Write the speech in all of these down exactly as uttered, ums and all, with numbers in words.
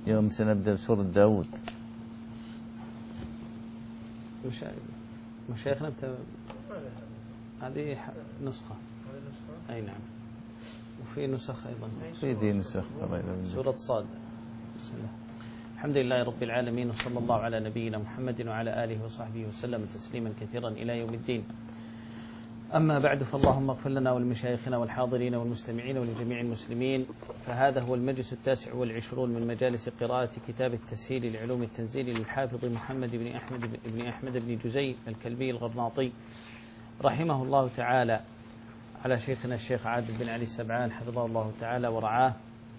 يوم سنبدأ بسورة داود. مشايخنا هذه نسخة. أي نعم. وفي نسخ أيضا. في دي نسخ. سورة صاد. بسم الله. الحمد لله رب العالمين، وصلى الله على نبينا محمد وعلى آله وصحبه وسلم تسليما كثيرا إلى يوم الدين. أما بعد، فاللهم اغفر لنا ولمشايخنا والحاضرين والمستمعين ولجميع المسلمين. فهذا هو المجلس التاسع والعشرون من مجالس قراءة كتاب التسهيل لعلوم التنزيل للحافظ محمد بن أحمد بن أحمد بن جزي الكلبي الغرناطي رحمه الله تعالى، على شيخنا الشيخ عادل بن علي السبعان حفظه الله تعالى ورعاه.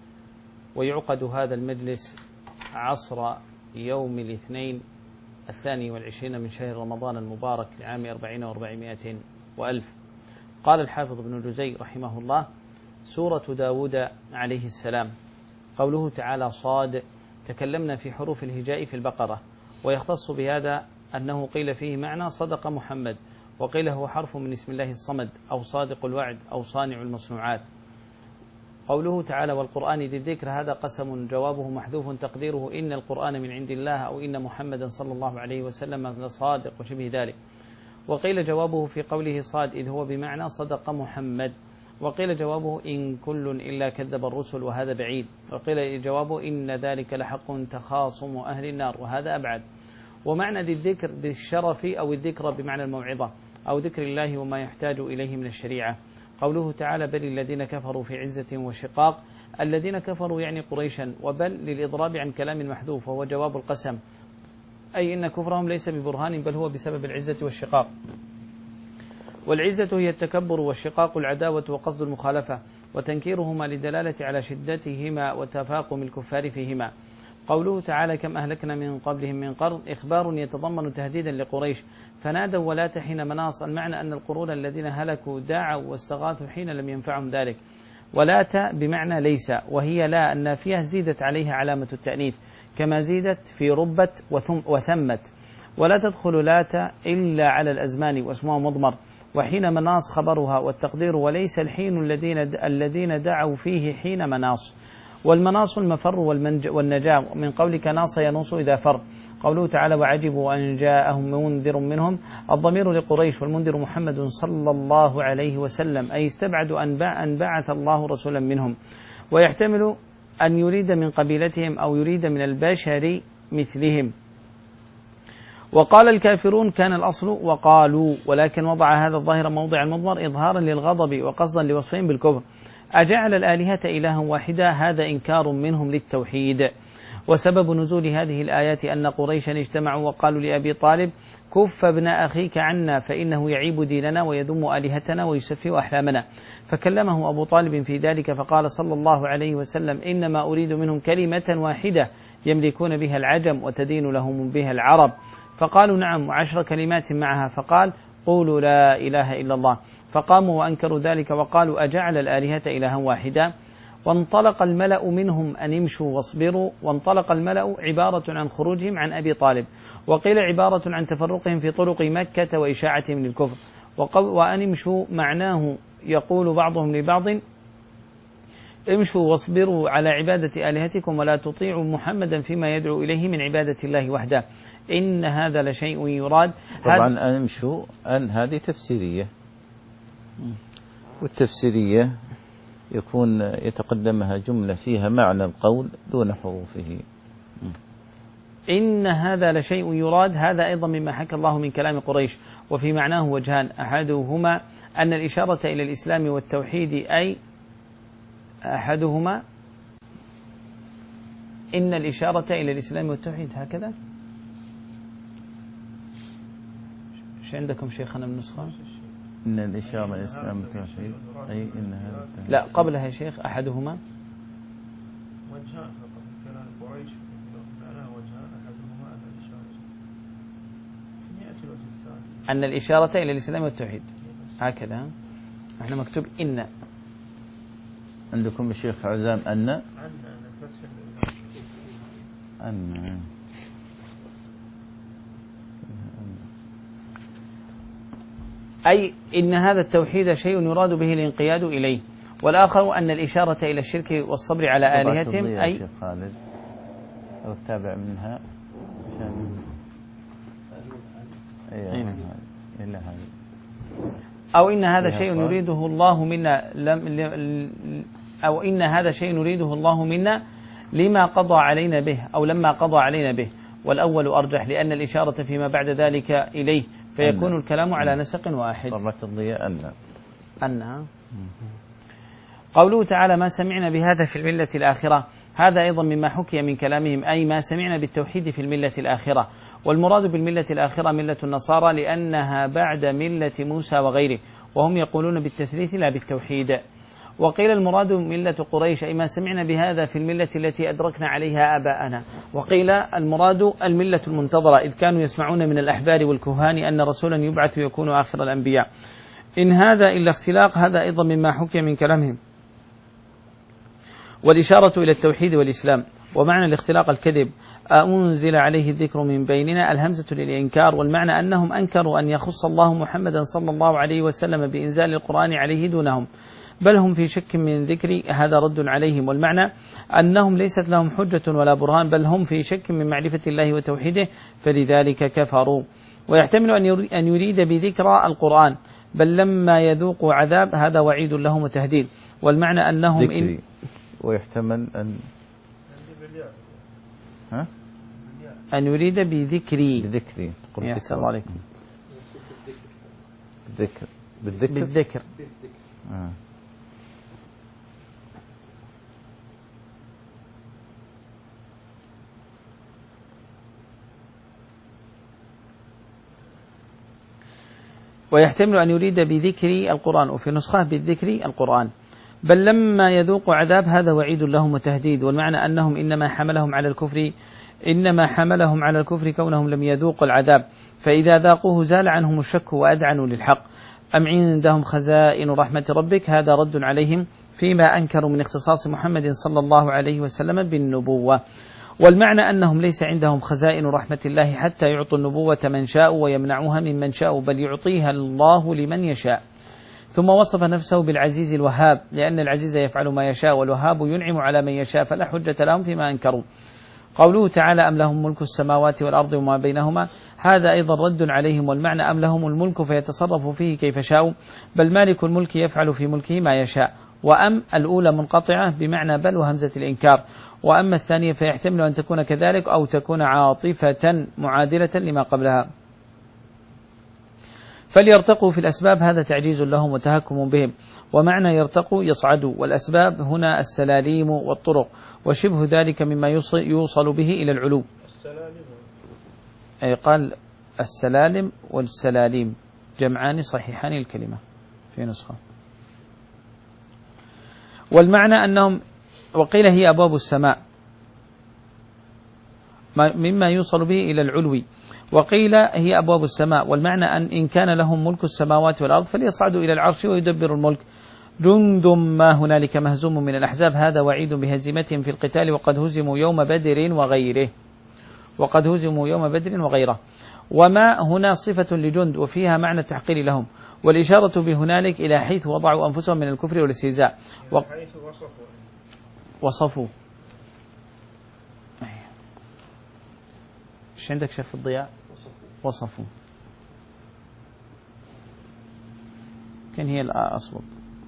ويعقد هذا المجلس عصر يوم الاثنين الثاني والعشرين من شهر رمضان المبارك لعام أربعين وأربعمائة وألف. قال الحافظ ابن جزي رحمه الله: سورة داود عليه السلام. قوله تعالى صاد، تكلمنا في حروف الهجاء في البقرة، ويختص بهذا أنه قيل فيه معنى صدق محمد، وقيل هو حرف من اسم الله الصمد أو صادق الوعد أو صانع المصنوعات. قوله تعالى والقرآن ذي الذكر، هذا قسم جوابه محذوف تقديره إن القرآن من عند الله أو إن محمدا صلى الله عليه وسلم لصادق وشبه ذلك. وقيل جوابه في قوله صاد إذ هو بمعنى صدق محمد، وقيل جوابه إن كل إلا كذب الرسل وهذا بعيد، وقيل جوابه إن ذلك لحق تخاصم أهل النار وهذا أبعد. ومعنى ذي الذكر ذي الشرف أو الذكر بمعنى الموعظة أو ذكر الله وما يحتاج إليه من الشريعة. قوله تعالى بل الذين كفروا في عزة وشقاق، الذين كفروا يعني قريشا، وبل للإضراب عن كلام محذوف وهو جواب القسم، أي إن كفرهم ليس ببرهان بل هو بسبب العزة والشقاق. والعزة هي التكبر، والشقاق العداوة وقصد المخالفة، وتنكيرهما لدلالة على شدتهما وتفاقم الكفار فيهما. قوله تعالى كم أهلكنا من قبلهم من قرن، إخبار يتضمن تهديدا لقريش فنادوا ولا حين مناص، المعنى أن القرون الذين هلكوا داعوا واستغاثوا حين لم ينفعهم ذلك. ولات بمعنى ليس، وهي لا النافية زيدت عليها علامة التأنيث كما زيدت في ربت وثمت. ولا تدخل لات إلا على الأزمان واسمها مضمر، وحين مناص خبرها، والتقدير وليس الحين الذين الذين دعوا فيه حين مناص. والمناص المفر والنجاة، من قولك ناص ينوص إذا فر. قوله تعالى وعجبوا أن جاءهم منذر منهم، الضمير لقريش والمنذر محمد صلى الله عليه وسلم، أي استبعدوا أن بعث الله رسولا منهم. ويحتمل أن يريد من قبيلتهم أو يريد من البشر مثلهم. وقال الكافرون كان الأصل وقالوا، ولكن وضع هذا الظاهر موضع المضمر إظهارا للغضب وقصدا لوصفهم بالكفر. أجعل الآلهة إلها واحدا، هذا إنكار منهم للتوحيد. وسبب نزول هذه الآيات أن قريشا اجتمعوا وقالوا لأبي طالب كف ابن أخيك عنا فإنه يعيب ديننا ويذم آلهتنا ويسفه أحلامنا. فكلمه أبو طالب في ذلك فقال صلى الله عليه وسلم إنما أريد منهم كلمة واحدة يملكون بها العجم وتدين لهم بها العرب. فقالوا نعم، وعشر كلمات معها، فقال قولوا لا إله إلا الله. فقاموا وأنكروا ذلك وقالوا أجعل الآلهة إلها واحدا. وانطلق الملأ منهم أن امشوا واصبروا. وانطلق الملأ عبارة عن خروجهم عن أبي طالب، وقيل عبارة عن تفرقهم في طرق مكة وإشاعتهم للكفر. وأن امشوا معناه يقول بعضهم لبعض امشوا واصبروا على عبادة آلهتكم ولا تطيعوا محمدا فيما يدعو إليه من عبادة الله وحده، إن هذا لشيء يراد. طبعا أن امشوا أن هذه تفسيرية، والتفسيرية يكون يتقدمها جملة فيها معنى القول دون حروفه. إن هذا لشيء يراد، هذا أيضا مما حكى الله من كلام قريش، وفي معناه وجهان، أحدهما أن الإشارة إلى الإسلام والتوحيد، أي أحدهما إن الإشارة إلى الإسلام والتوحيد، هكذا ايش عندكم شيخنا من نسخة؟ إن الإشارة إلى الإسلام والتوحيد، أي إن هذا لا قبلها يا شيخ أحدهما وجهان فقط كلام قريش معناه وجهان، أحدهما أن الإشارة يأتي الوجه الثاني أن الإشارة إلى الإسلام والتوحيد، هكذا احنا مكتوب إن. عندكم الشيخ عزام أن أن أن أي إن هذا التوحيد شيء يراد به الانقياد إليه. والآخر أن الإشارة إلى الشرك والصبر على آلهتهم، أي أو التابع منها عشان أي إلا هذا أو إن هذا شيء يريده الله منا لم أو إن هذا شيء يريده الله منا لما قضى علينا به أو لما قضى علينا به، والأول أرجح لأن الإشارة فيما بعد ذلك إليه فيكون أن. الكلام على نسق واحد. ضربة الضياء أن أن قوله تعالى ما سمعنا بهذا في الملة الآخرة، هذا أيضا مما حكي من كلامهم، أي ما سمعنا بالتوحيد في الملة الآخرة، والمراد بالملة الآخرة ملة النصارى لأنها بعد ملة موسى وغيره، وهم يقولون بالتثليث لا بالتوحيد. وقيل المراد ملة قريش، أي ما سمعنا بهذا في الملة التي أدركنا عليها آباءنا. وقيل المراد الملة المنتظرة، إذ كانوا يسمعون من الأحبار والكهان أن رسولا يبعث يكون آخر الأنبياء. إن هذا إلا اختلاق، هذا أيضا مما حكي من كلامهم، والإشارة إلى التوحيد والإسلام. ومعنى الاختلاق الكذب، أنزل عليه الذكر من بيننا، الهمزة للإنكار، والمعنى أنهم أنكروا أن يخص الله محمدا صلى الله عليه وسلم بإنزال القرآن عليه دونهم، بل هم في شك من ذكري، هذا رد عليهم. والمعنى أنهم ليست لهم حجة ولا برهان، بل هم في شك من معرفة الله وتوحيده فلذلك كفروا. ويحتمل أن يريد بذكر القرآن بل لما يذوقوا عذاب، هذا وعيد لهم وتهديد. والمعنى أنهم إن ويحتمل أن ها؟ أن يريد بذكري بذكري السلام عليكم بالذكر بالذكر بالذكر آه. ويحتمل أن يريد بذكر القرآن، وفي نسخة بالذكر القرآن، بل لما يذوق عذاب، هذا وعيد لهم وتهديد. والمعنى أنهم إنما حملهم على الكفر إنما حملهم على الكفر كونهم لم يذوقوا العذاب، فإذا ذاقوه زال عنهم الشك وأذعنوا للحق. أم عندهم خزائن رحمة ربك، هذا رد عليهم فيما أنكروا من اختصاص محمد صلى الله عليه وسلم بالنبوة. والمعنى أنهم ليس عندهم خزائن رحمة الله حتى يعطوا النبوة من شاء ويمنعوها ممن شاء، بل يعطيها الله لمن يشاء. ثم وصف نفسه بالعزيز الوهاب، لأن العزيز يفعل ما يشاء والوهاب ينعم على من يشاء، فلا حجة لهم فيما أنكروا. قوله تعالى أم لهم ملك السماوات والأرض وما بينهما، هذا أيضا رد عليهم. والمعنى أم لهم الملك فيتصرف فيه كيف شاءوا، بل مالك الملك يفعل في ملكه ما يشاء. وأم الأولى منقطعة بمعنى بل وهمزة الإنكار، وأما الثانية فيحتمل أن تكون كذلك أو تكون عاطفة معادلة لما قبلها. فليرتقوا في الأسباب، هذا تعجيز لهم وتهكم بهم. ومعنى يرتقوا يصعدوا، والأسباب هنا السلاليم والطرق، وشبه ذلك مما يوصل به إلى العلو. أي قال السلالم والسلاليم جمعان صحيحان الكلمة في نسخة. والمعنى أنهم، وقيل هي أبواب السماء مما يوصل به إلى العلو، وقيل هي أبواب السماء. والمعنى أن إن كان لهم ملك السماوات والأرض فليصعدوا إلى العرش ويدبر الملك. جند ما هنالك مهزوم من الأحزاب، هذا وعيد بهزيمتهم في القتال، وقد هزموا يوم بدر وغيره وقد هزموا يوم بدر وغيره. وما هنا صفة لجند، وفيها معنى التحقير لهم، والإشارة بهنالك إلى حيث وضعوا أنفسهم من الكفر والاستهزاء. و... وصفوا ايش عندك شف الضياء؟ وصفوا كان هي الأصوب.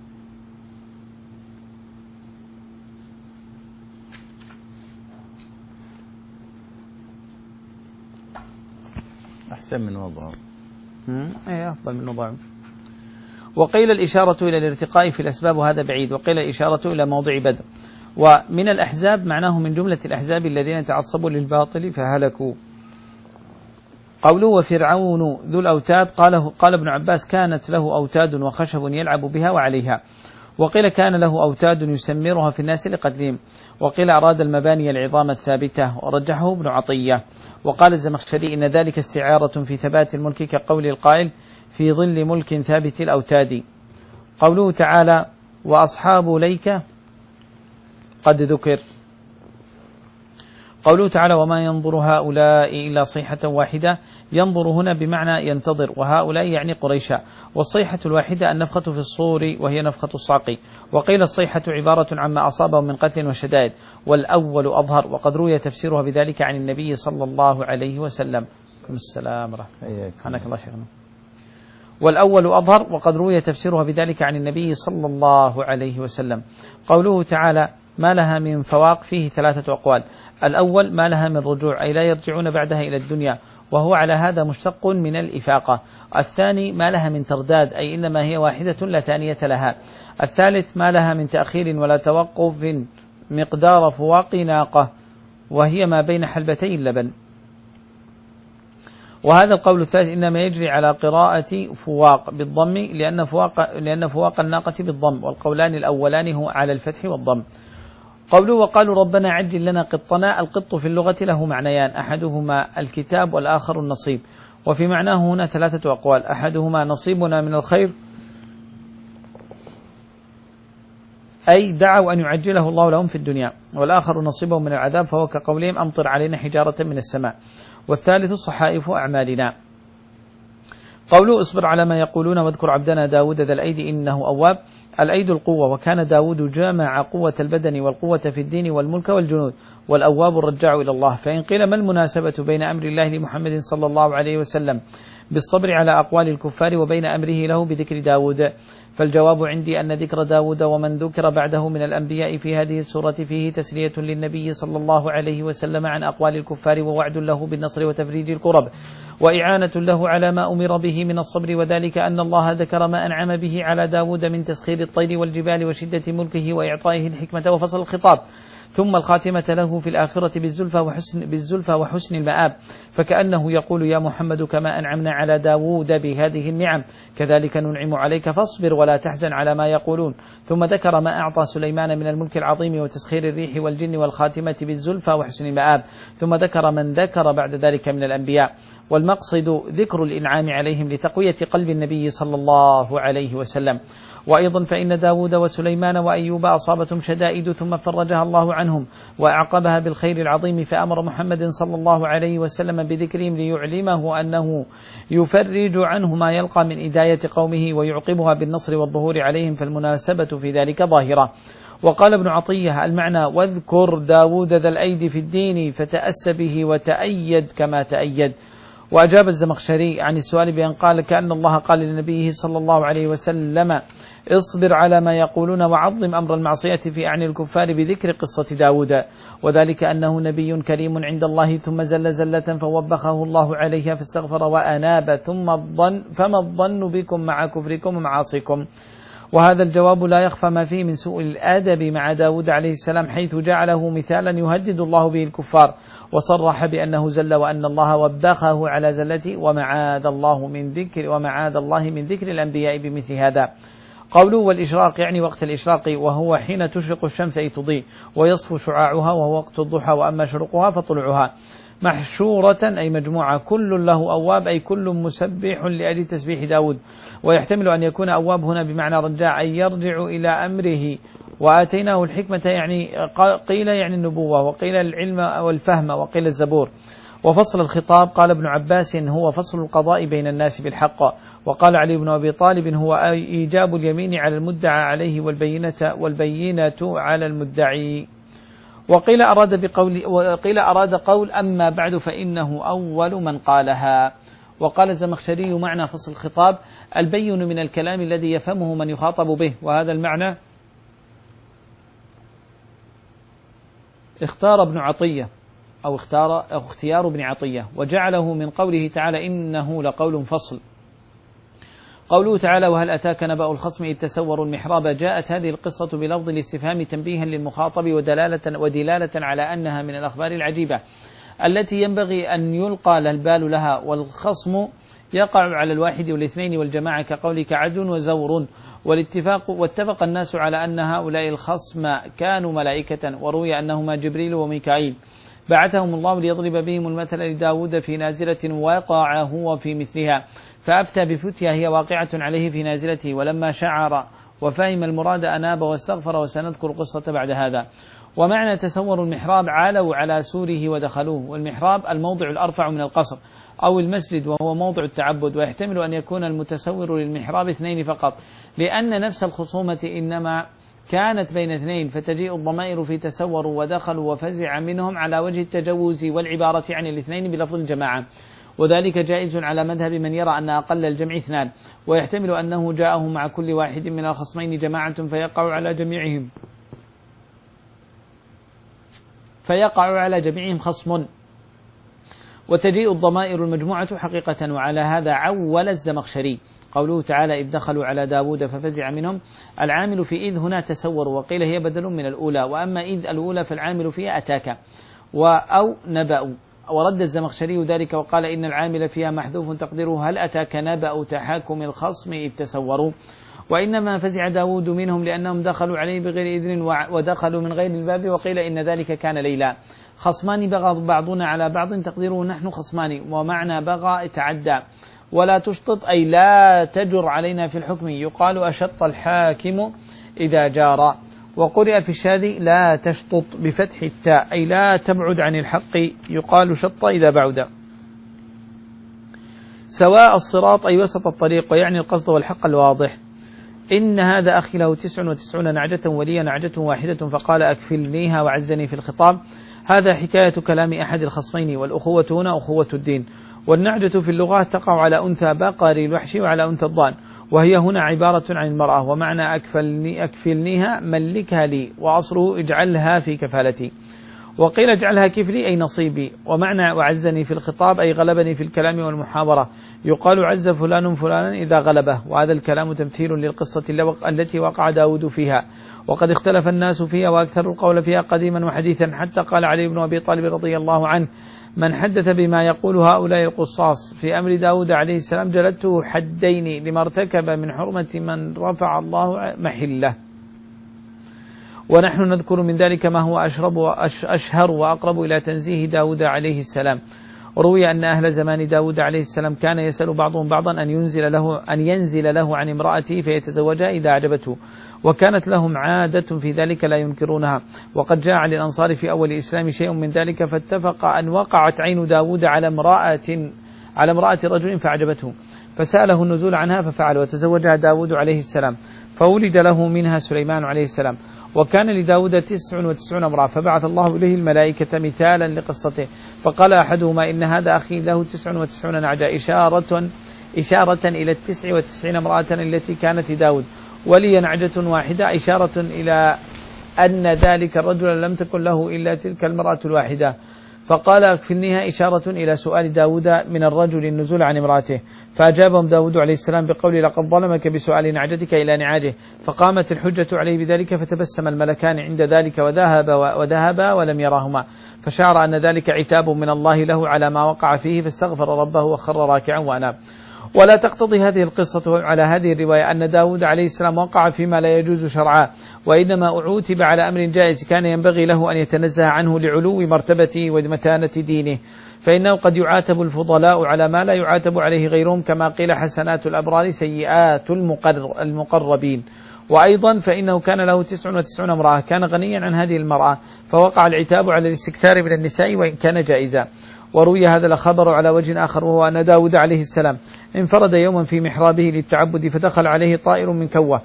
أحسن من وضعه، أي أفضل من وضعه. وقيل الإشارة إلى الارتقاء في الأسباب، وهذا بعيد. وقيل الإشارة إلى موضع بدر. ومن الأحزاب معناه من جملة الأحزاب الذين تعصبوا للباطل فهلكوا. قوله وفرعون ذو الأوتاد، قاله قال ابن عباس كانت له أوتاد وخشب يلعب بها وعليها، وقيل كان له أوتاد يسمرها في الناس لقتلهم، وقيل أراد المباني العظام الثابتة، ورجحه ابن عطية. وقال الزمخشري إن ذلك استعارة في ثبات الملك كقول القائل في ظل ملك ثابت الأوتاد. قوله تعالى وأصحاب ليك قد ذكر. قوله تعالى وما ينظر هؤلاء إلا صيحة واحدة، ينظر هنا بمعنى ينتظر، وهؤلاء يعني قريشا، والصيحة الواحدة النفخة في الصور وهي نفخة الصعق. وقيل الصيحة عبارة عما أصابهم من قتل وشدائد، والأول أظهر، وقد روي تفسيرها بذلك عن النبي صلى الله عليه وسلم. السلام ورحمة الله. حنك الله شيخنا. والأول أظهر، وقد روي تفسيرها بذلك عن النبي صلى الله عليه وسلم. قوله تعالى ما لها من فواق فيه ثلاثة أقوال. الأول ما لها من رجوع، أي لا يرجعون بعدها إلى الدنيا، وهو على هذا مشتق من الإفاقة. الثاني ما لها من ترداد، أي إنما هي واحدة لا ثانية لها. الثالث ما لها من تأخير ولا توقف مقدار فواق ناقة، وهي ما بين حلبتي اللبن. وهذا القول الثالث إنما يجري على قراءة فواق بالضم، لأن فواق, لأن فواق الناقة بالضم، والقولان الأولان هو على الفتح والضم. قوله وقالوا ربنا عجل لنا قطنا، القط في اللغة له معنيان، أحدهما الكتاب والآخر النصيب، وفي معناه هنا ثلاثة أقوال، أحدهما نصيبنا من الخير، أي دعوا أن يعجله الله لهم في الدنيا، والآخر نصيبهم من العذاب، فهو كقولهم أمطر علينا حجارة من السماء، والثالث صحائف أعمالنا. قوله اصبر على ما يقولون واذكر عبدنا داود ذا الأيد إنه أواب، الأيد القوة، وكان داود جامع قوة البدن والقوة في الدين والملك والجنود، والأواب الرجاع إلى الله. فإن قيل ما المناسبة بين أمر الله لمحمد صلى الله عليه وسلم بالصبر على أقوال الكفار وبين أمره له بذكر داود؟ فالجواب عندي أن ذكر داود ومن ذكر بعده من الأنبياء في هذه السورة فيه تسلية للنبي صلى الله عليه وسلم عن أقوال الكفار، ووعد له بالنصر وتفريج الكرب، وإعانة له على ما أمر به من الصبر، وذلك أن الله ذكر ما أنعم به على داود من تسخير الطير والجبال وشدة ملكه وإعطائه الحكمة وفصل الخطاب، ثم الخاتمة له في الآخرة بالزلفى وحسن, بالزلفى وحسن المآب، فكأنه يقول يا محمد كما أنعمنا على داود بهذه النعم كذلك ننعم عليك فاصبر ولا تحزن على ما يقولون. ثم ذكر ما أعطى سليمان من الملك العظيم وتسخير الريح والجن والخاتمة بالزلفى وحسن المآب، ثم ذكر من ذكر بعد ذلك من الأنبياء، والمقصد ذكر الإنعام عليهم لتقوية قلب النبي صلى الله عليه وسلم. وأيضا فإن داود وسليمان وأيوب أصابتهم شدائد ثم فرجها الله عنهم وأعقبها بالخير العظيم، فأمر محمد صلى الله عليه وسلم بذكرهم ليعلمه أنه يفرج عنه ما يلقى من إداية قومه ويعقبها بالنصر والظهور عليهم، فالمناسبة في ذلك ظاهرة. وقال ابن عطية المعنى واذكر داود ذا الأيد في الدين فتأس به وتأيد كما تأيد. وأجاب الزمخشري عن السؤال بأن قال كأن الله قال لنبيه صلى الله عليه وسلم اصبر على ما يقولون وعظم أمر المعصية في أعين الكفار بذكر قصة داود، وذلك أنه نبي كريم عند الله ثم زل زلة فوبخه الله عليها فاستغفر وأناب، ثم الظن فما الظن بكم مع كفركم ومعاصيكم. وهذا الجواب لا يخفى ما فيه من سوء الأدب مع داود عليه السلام، حيث جعله مثالا يهدد الله به الكفار، وصرح بأنه زل وأن الله وبخه على زلته، ومعاذ الله من ذكر ومعاذ الله من ذكر الأنبياء بمثل هذا. قوله والإشراق يعني وقت الإشراق، وهو حين تشرق الشمس أي تضيء ويصفو شعاعها، وهو وقت الضحى، وأما شروقها فطلوعها. محشورة أي مجموعة، كل له أواب أي كل مسبح لأجل تسبيح داود، ويحتمل أن يكون أواب هنا بمعنى رجاع أي يرجع إلى أمره. وآتيناه الحكمة يعني قيل يعني النبوة، وقيل العلم والفهم، وقيل الزبور. وفصل الخطاب قال ابن عباس هو فصل القضاء بين الناس بالحق، وقال علي بن أبي طالب هو إيجاب اليمين على المدعى عليه والبينة, والبينة على المدعي. وقيل أراد بقول وقيل أراد قول أما بعد فإنه أول من قالها. وقال الزمخشري معنى فصل الخطاب البين من الكلام الذي يفهمه من يخاطب به، وهذا المعنى اختار ابن عطية أو اختار أو اختيار ابن عطية، وجعله من قوله تعالى إنه لقول فصل. قوله تعالى وهل أتاك نبأ الخصم إذ تسوروا المحراب، جاءت هذه القصة بلفظ الاستفهام تنبيها للمخاطب ودلالة, ودلالة على أنها من الأخبار العجيبة التي ينبغي أن يلقى البال لها. والخصم يقع على الواحد والاثنين والجماعة كقولك عدل وزور، والاتفاق واتفق الناس على أن هؤلاء الخصم كانوا ملائكة، وروي أنهما جبريل وميكائيل بعثهم الله ليضرب بهم المثل لداود في نازلة وقع هو في مثلها، فأفتى بفتيا هي واقعة عليه في نازلته، ولما شعر وفهم المراد أناب واستغفر، وسنذكر قصة بعد هذا. ومعنى تسوروا المحراب علوا على سوره ودخلوه، والمحراب الموضع الأرفع من القصر أو المسجد وهو موضع التعبد، ويحتمل أن يكون المتسور للمحراب اثنين فقط، لأن نفس الخصومة إنما كانت بين اثنين، فتجيء الضمائر في تسوروا ودخلوا وفزع منهم على وجه التجوز والعبارة عن الاثنين بلفظ الجماعة، وذلك جائز على مذهب من يرى أن أقل الجمع اثنان، ويحتمل أنه جاءه مع كل واحد من الخصمين جماعة فيقع على جميعهم فيقع على جميعهم خصم، وتجيء الضمائر المجموعة حقيقة. وعلى هذا عول الزمخشري قوله تعالى إذ دخلوا على داود ففزع منهم، العامل في إذ هنا تسور، وقيل هي بدل من الأولى، وأما إذ الأولى فالعامل فيها أتاك أو نبأ. ورد الزمخشري ذلك وقال إن العامل فيها محذوف تقديره هل أتاك نبأ تحاكم الخصم إذ تسوروا، وإنما فزع داود منهم لأنهم دخلوا عليه بغير إذن ودخلوا من غير الباب، وقيل إن ذلك كان ليلا. خصمان بغى بعضنا على بعض تقديره نحن خصمان، ومعنى بغى تعدى. ولا تشطط أي لا تجر علينا في الحكم، يقال أشط الحاكم إذا جار. وقرئ في الشاذي لا تشطط بفتح التاء أي لا تبعد عن الحق، يقال شط إذا بعد. سواء الصراط أي وسط الطريق، ويعني القصد والحق الواضح. إن هذا أخي له تسع وتسعون نعجة ولي نعجة واحدة فقال أكفلنيها وعزني في الخطاب. هذا حكاية كلام أحد الخصمين، والأخوة هنا أخوة الدين. والنعجة في اللغة تقع على أنثى بقر الوحش وعلى أنثى الضان، وهي هنا عبارة عن المرأة، ومعنى أكفلني أكفلنيها ملكها لي، وأصله اجعلها في كفالتي. وقيل اجعلها كفلي أي نصيبي. ومعنى وعزني في الخطاب أي غلبني في الكلام والمحاورة، يقال عز فلان فلانا إذا غلبه، وهذا الكلام تمثيل للقصة التي وقع داود فيها، وقد اختلف الناس فيها وأكثر القول فيها قديما وحديثا، حتى قال علي بن أبي طالب رضي الله عنه من حدث بما يقول هؤلاء القصاص في أمر داود عليه السلام جلدته حدين لما ارتكب من حرمة من رفع الله محله. ونحن نذكر من ذلك ما هو أشرب وأشهر وأقرب إلى تنزيه داود عليه السلام. روي أن أهل زمان داود عليه السلام كان يسأل بعضهم بعضا أن ينزل له أن ينزل له عن امرأته فيتزوجها إذا أعجبته، وكانت لهم عادة في ذلك لا ينكرونها. وقد جاء عن الأنصار في أول الإسلام شيء من ذلك، فاتفق أن وقعت عين داود على امرأة على امرأة رجل فأعجبته، فسأله النزول عنها ففعل، وتزوجها داود عليه السلام، فولد له منها سليمان عليه السلام. وكان لداود تسع وتسعون امرأة، فبعث الله إليه الملائكة مثالا لقصته، فقال أحدهما إن هذا أخي له تسع وتسعون نعجة، إشارة, إشارة إلى التسع وتسعين امرأة التي كانت لداود، ولي نعجة واحدة، إشارة إلى أن ذلك الرجل لم تكن له إلا تلك المرأة الواحدة. فقال أكفلنيها إشارة إلى سؤال داود من الرجل النزول عن امرأته، فأجابهم داود عليه السلام بقول لقد ظلمك بسؤال نعجتك إلى نعاجه، فقامت الحجة عليه بذلك، فتبسم الملكان عند ذلك وذهب وذهبا ولم يراهما، فشعر أن ذلك عتاب من الله له على ما وقع فيه، فاستغفر ربه وخر راكعا وأناب. ولا تقتضي هذه القصة على هذه الرواية أن داود عليه السلام وقع فيما لا يجوز شرعا، وإنما أعوتب على أمر جائز كان ينبغي له أن يتنزه عنه لعلو مرتبته ومتانة دينه، فإنه قد يعاتب الفضلاء على ما لا يعاتب عليه غيرهم، كما قيل حسنات الأبرار سيئات المقربين. وأيضا فإنه كان له تسع وتسعون امرأة، كان غنيا عن هذه المرأة، فوقع العتاب على الاستكثار من النساء وإن كان جائزا. وروي هذا الخبر على وجه آخر، وهو أن داود عليه السلام انفرد يوما في محرابه للتعبد، فدخل عليه طائر من كوة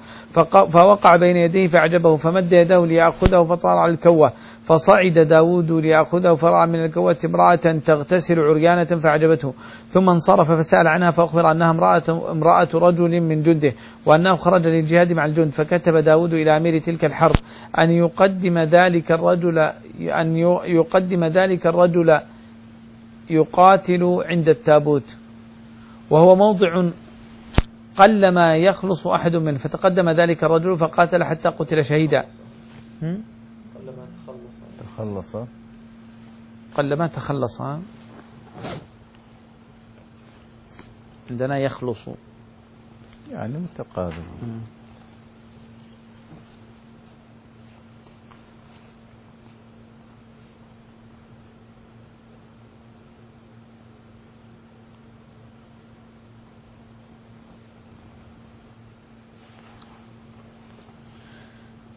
فوقع بين يديه فأعجبه، فمد يده ليأخذه فطار على الكوة، فصعد داود ليأخذه فرأى من الكوة امرأة تغتسل عريانة فأعجبته، ثم انصرف فسأل عنها فأخبر أنها امرأة, امرأة رجل من جنده، وأنه خرج للجهاد مع الجند. فكتب داود إلى أمير تلك الحرب أن يقدم ذلك الرجل أن يقدم ذلك الرجل يقاتل عند التابوت، وهو موضع قلما يخلص أحد منه، فتقدم ذلك الرجل فقاتل حتى قتل شهيدا. قلما تخلص تخلص قلما تخلص عندنا يخلص يعني متقابل.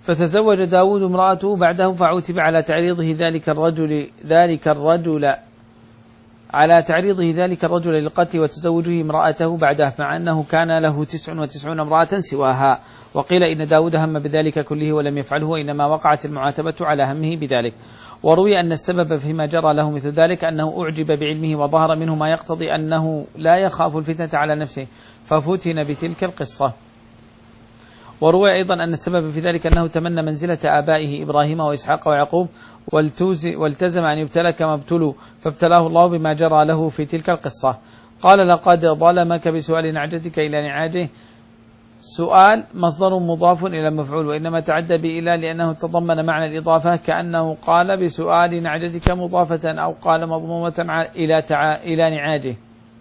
فتزوج داود امرأته بعده فعوتب على تعريضه ذلك الرجل ذلك الرجل على تعريضه ذلك الرجل للقتل وتزوجه امرأته بعده، مع أنه كان له تسع وتسعون امرأة سواها. وقيل إن داود هم بذلك كله ولم يفعله، وإنما وقعت المعاتبة على همه بذلك. وروي أن السبب فيما جرى له مثل ذلك أنه أعجب بعلمه وظهر منه ما يقتضي أنه لا يخاف الفتنة على نفسه ففتن بتلك القصة. وروي أيضا أن السبب في ذلك أنه تمنى منزلة آبائه إبراهيم وإسحاق ويعقوب والتزم أن يبتلى كما ابتلوا، فابتلاه الله بما جرى له في تلك القصة. قال لقد ظلمك بسؤال نعجتك إلى نعاجه. سؤال مصدر مضاف إلى مفعول، وإنما تعدى بإلى لأنه تضمن معنى الإضافة، كأنه قال بسؤال نعجتك مضافة، أو قال مضمومة إلى إلى نعاجه،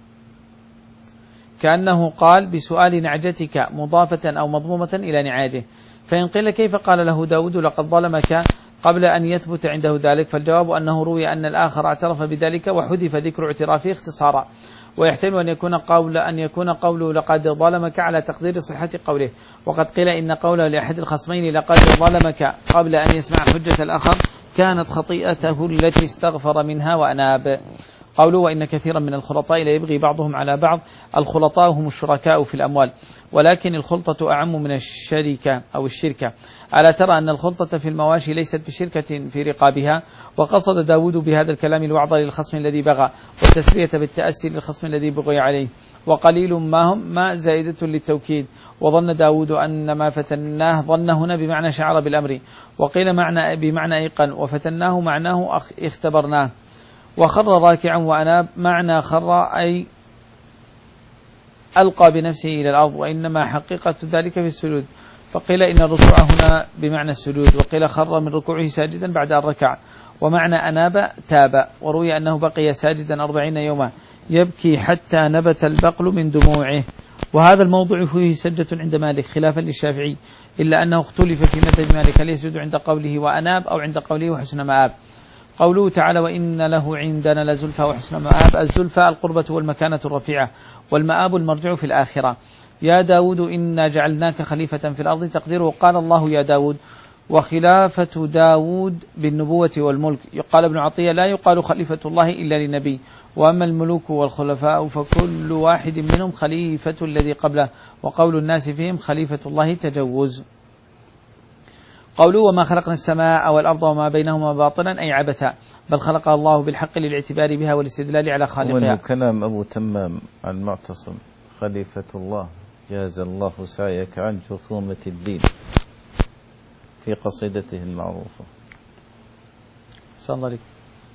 كأنه قال بسؤال نعجتك مضافة أو مضمومة إلى نعاجه. فإن قيل كيف قال له داود لقد ظلمك قبل أن يثبت عنده ذلك، فالجواب أنه روي أن الآخر اعترف بذلك وحذف ذكر اعترافه اختصارا، ويحتمل أن يكون قول أن يكون قوله لقد ظلمك على تقدير صحة قوله. وقد قيل إن قوله لأحد الخصمين لقد ظلمك قبل أن يسمع حجة الآخر كانت خطيئته التي استغفر منها وأناب. قوله وإن كثيرا من الخلطاء لا يبغي بعضهم على بعض. الخلطاء هم الشركاء في الأموال، ولكن الخلطة أعم من الشركة أو الشركة. ألا ترى أن الخلطة في المواشي ليست بشركة في رقابها؟ وقصد داود بهذا الكلام الوعظ للخصم الذي بغى، والتسلية بالتأسي للخصم الذي بغي عليه. وقليل ما هم ما زائدة للتوكيد. وظن داود أن ما فتناه، ظن هنا بمعنى شعر بالأمر، وقيل معنى بمعنى أيقن، وفتناه معناه اختبرناه. وخر راكعا وأناب معنى خر أي ألقى بنفسه إلى الأرض، وإنما حقيقة ذلك في السجود. فقيل إن الركوع هنا بمعنى السجود، وقيل خر من ركوعه ساجدا بعد أن ركع، ومعنى أناب تاب. وروي أنه بقي ساجدا أربعين يوما يبكي حتى نبت البقل من دموعه. وهذا الموضوع فيه سجة عند مالك خلافا للشافعي، إلا أنه اختلف في مذهب مالك هل يسجد عند قوله وأناب أو عند قوله وحسن مآب. قوله تعالى وإن له عندنا لزلفى وحسن مآب. الزلفى القربة والمكانة الرفيعة، والمآب المرجع في الآخرة. يا داود إنا جعلناك خليفة في الأرض، تقديره قال الله يا داود. وخلافة داود بالنبوة والملك. يقال ابن عطية لا يقال خليفة الله إلا للنبي، وأما الملوك والخلفاء فكل واحد منهم خليفة الذي قبله، وقول الناس فيهم خليفة الله تجوز. قوله وما خلقنا السماء والأرض وما بينهما باطلا أي عبثا، بل خلقها الله بالحق للاعتبار بها والاستدلال على خالقها. كلام أبو تمام عن معتصم خليفة الله جاز الله سعيك عن جرثومة الدين في قصيدته المعروفة. صلى الله عليه.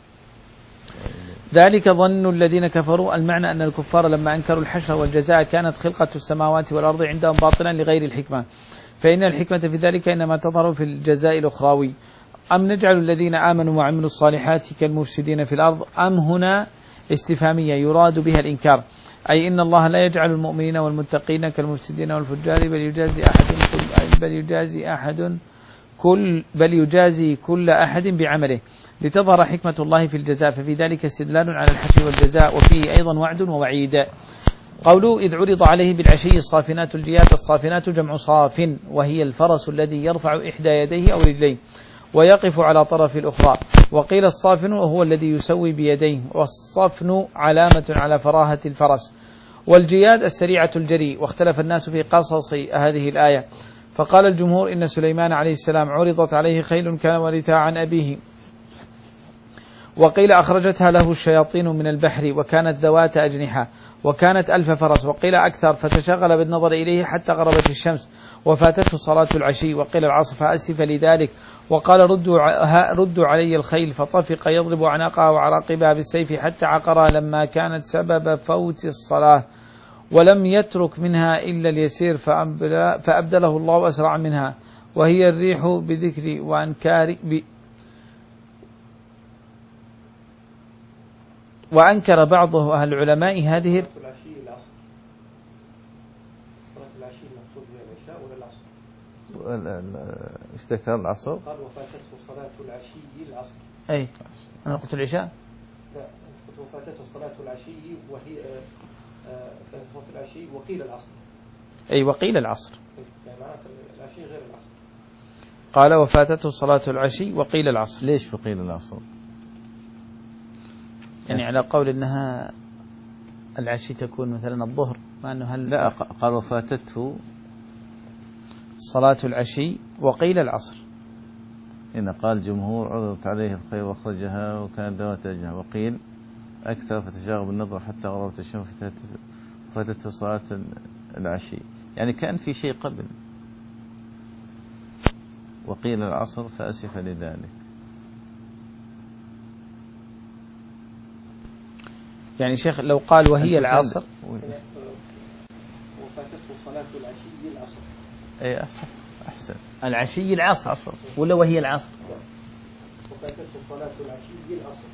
ذلك ظن الذين كفروا. المعنى أن الكفار لما أنكروا الحشر والجزاء كانت خلقة السماوات والأرض عندهم باطلا لغير الحكمة، فإن الحكمة في ذلك إنما تظهر في الجزاء الأخروي. أم نجعل الذين آمنوا وعملوا الصالحات كالمفسدين في الأرض؟ أم هنا استفهامية يراد بها الإنكار، أي إن الله لا يجعل المؤمنين والمتقين كالمفسدين والفجار، بل يجازي أحد كل بل يجازي أحد كل بل يجازي كل أحد بعمله، لتظهر حكمة الله في الجزاء. ففي ذلك استدلال على الحشر والجزاء، وفيه أيضا وعد ووعيد. قوله إذ عرض عليه بالعشي الصافنات الجياد. الصافنات جمع صاف، وهي الفرس الذي يرفع إحدى يديه أو رجليه ويقف على طرف الأخرى. وقيل الصافن وهو الذي يسوي بيديه، والصفن علامة على فراهة الفرس. والجياد السريعة الجري. واختلف الناس في قصص هذه الآية، فقال الجمهور إن سليمان عليه السلام عرضت عليه خيل كان ورثها عن أبيه، وقيل أخرجتها له الشياطين من البحر وكانت ذوات أجنحة، وكانت ألف فرس، وقيل أكثر، فتشغل بالنظر إليه حتى غربت الشمس وفاتته صلاة العشي. وقيل العصر فأسف لذلك، وقال ردوا, ردوا علي الخيل، فطفق يضرب أعناقها وعراقبها بالسيف حتى عقرها لما كانت سبب فوت الصلاة، ولم يترك منها إلا اليسير فأبدله الله أسرع منها، وهي الريح بذكر وأنكار ب وأنكر بعض أهل العلماء هذه العشي العصر. صلاة العشي المقصود بها العشاء ولا العصر؟ اشتكى العصر. قال وفاتته صلاة العشي العصر. أي أنا قلت العشاء؟ لا قلت وفاتته صلاة العشي وهي فاتته صلاة العشي وقيل العصر. أي وقيل العصر. يعني معناته العشي غير العصر. قال وفاتته صلاة العشي وقيل العصر. ليش وقيل العصر؟ يعني على قول أنها العشي تكون مثلا الظهر، مع أنه هل لا، قال وفاتته صلاة العشي وقيل العصر. إن قال جمهور عرضت عليه الخير واخرجها وكان دوات أجهة، وقيل أكثر فتشاغب بالنظر حتى غربت الشمس فاتته صلاة العشي، يعني كان في شيء قبل. وقيل العصر فأسف لذلك. يعني شيخ لو قال وهي العصر وفاتته صلاة العشي العصر. أي أحسن أحسن العشي العصر عصر ولا وهي العصر؟ وفاتته صلاة العشي العصر.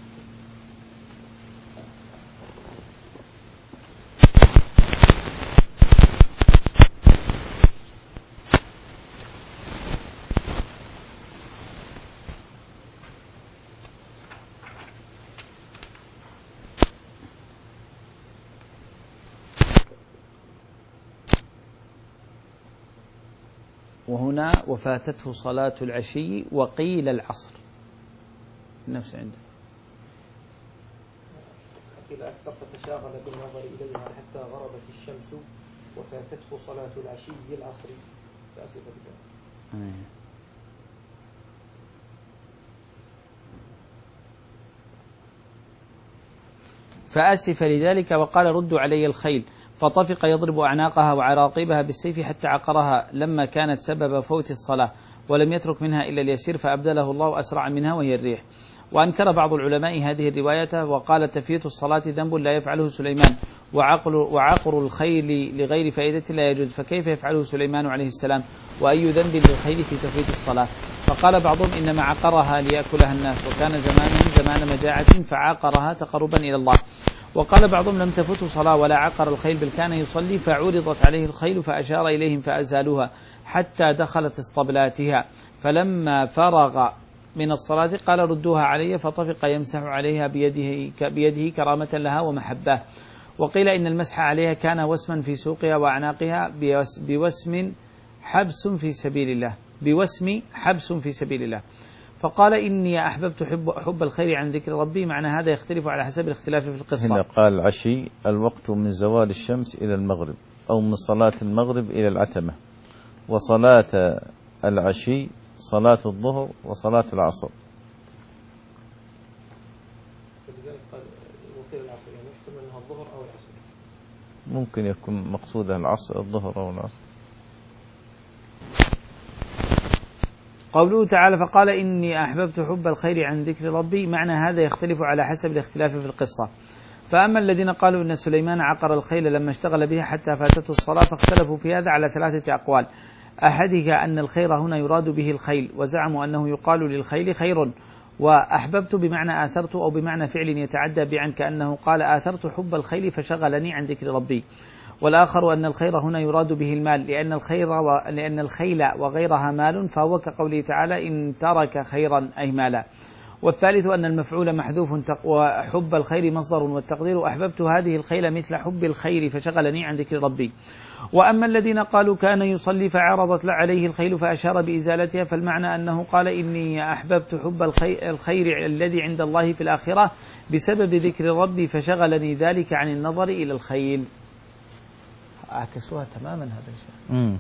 وهنا وفاتته صلاة العشي وقيل العصر نفس عنده. إذا أكثر فتشاغل بالنظر إليها حتى غربت الشمس وفاتته صلاة العشي العصر فأسف بذلك. فأسف لذلك وقال ردوا علي الخيل، فطفق يضرب أعناقها وعراقبها بالسيف حتى عقرها لما كانت سبب فوت الصلاة، ولم يترك منها إلا اليسير فأبدله الله أسرع منها وهي الريح. وأنكر بعض العلماء هذه الرواية وقال تفيت الصلاة ذنب لا يفعله سليمان، وعقل وعقر الخيل لغير فائدة لا يجوز، فكيف يفعله سليمان عليه السلام وأي ذنب للخيل في تفويت الصلاة؟ فقال بعضهم إنما عقرها ليأكلها الناس، وكان زمانهم زمان مجاعة فعاقرها تقربا إلى الله. وقال بعضهم لم تفته صلاة ولا عقر الخيل بل كان يصلي فعرضت عليه الخيل فأشار إليهم فأزالوها حتى دخلت اسطبلاتها، فلما فرغ من الصلاة قال ردوها علي، فطفق يمسح عليها بيده, بيده كرامة لها ومحبة. وقيل إن المسح عليها كان وسما في سوقها وأعناقها بوسم حبس في سبيل الله بوسم حبس في سبيل الله. فقال إني أحببت حب, حب الخير عن ذكر ربي، معنى هذا يختلف على حسب الاختلاف في القصة. هنا قال العشي الوقت من زوال الشمس إلى المغرب أو من صلاة المغرب إلى العتمة، وصلاة العشي صلاة الظهر وصلاة العصر. فلذلك قال وقيل العصر، يعني يحتمل أنها الظهر أو العصر. ممكن يكون مقصودها العصر الظهر أو العصر. قوله تعالى فقال إني أحببت حب الخير عن ذكر ربي، معنى هذا يختلف على حسب الاختلاف في القصة. فأما الذين قالوا إن سليمان عقر الخيل لما اشتغل بها حتى فاتته الصلاة فاختلفوا في هذا على ثلاثة أقوال. أحدها أن الخير هنا يراد به الخيل، وزعموا أنه يقال للخيل خير، وأحببت بمعنى آثرت أو بمعنى فعل يتعدى بعن كأنه قال آثرت حب الخيل فشغلني عن ذكر ربي. والآخر أن الخير هنا يراد به المال، لأن الخير و... لأن الخيل وغيرها مال، فهو كقوله تعالى إن ترك خيرا أي مالا. والثالث أن المفعول محذوف وحب الخير مصدر، والتقدير أحببت هذه الخيل مثل حب الخير فشغلني عن ذكر ربي. وأما الذين قالوا كان يصلي فعرضت عليه الخيل فأشار بإزالتها، فالمعنى أنه قال إني أحببت حب الخير, الخير الذي عند الله في الآخرة بسبب ذكر ربي فشغلني ذلك عن النظر إلى الخيل. عكسوها تماما هذا الشيء.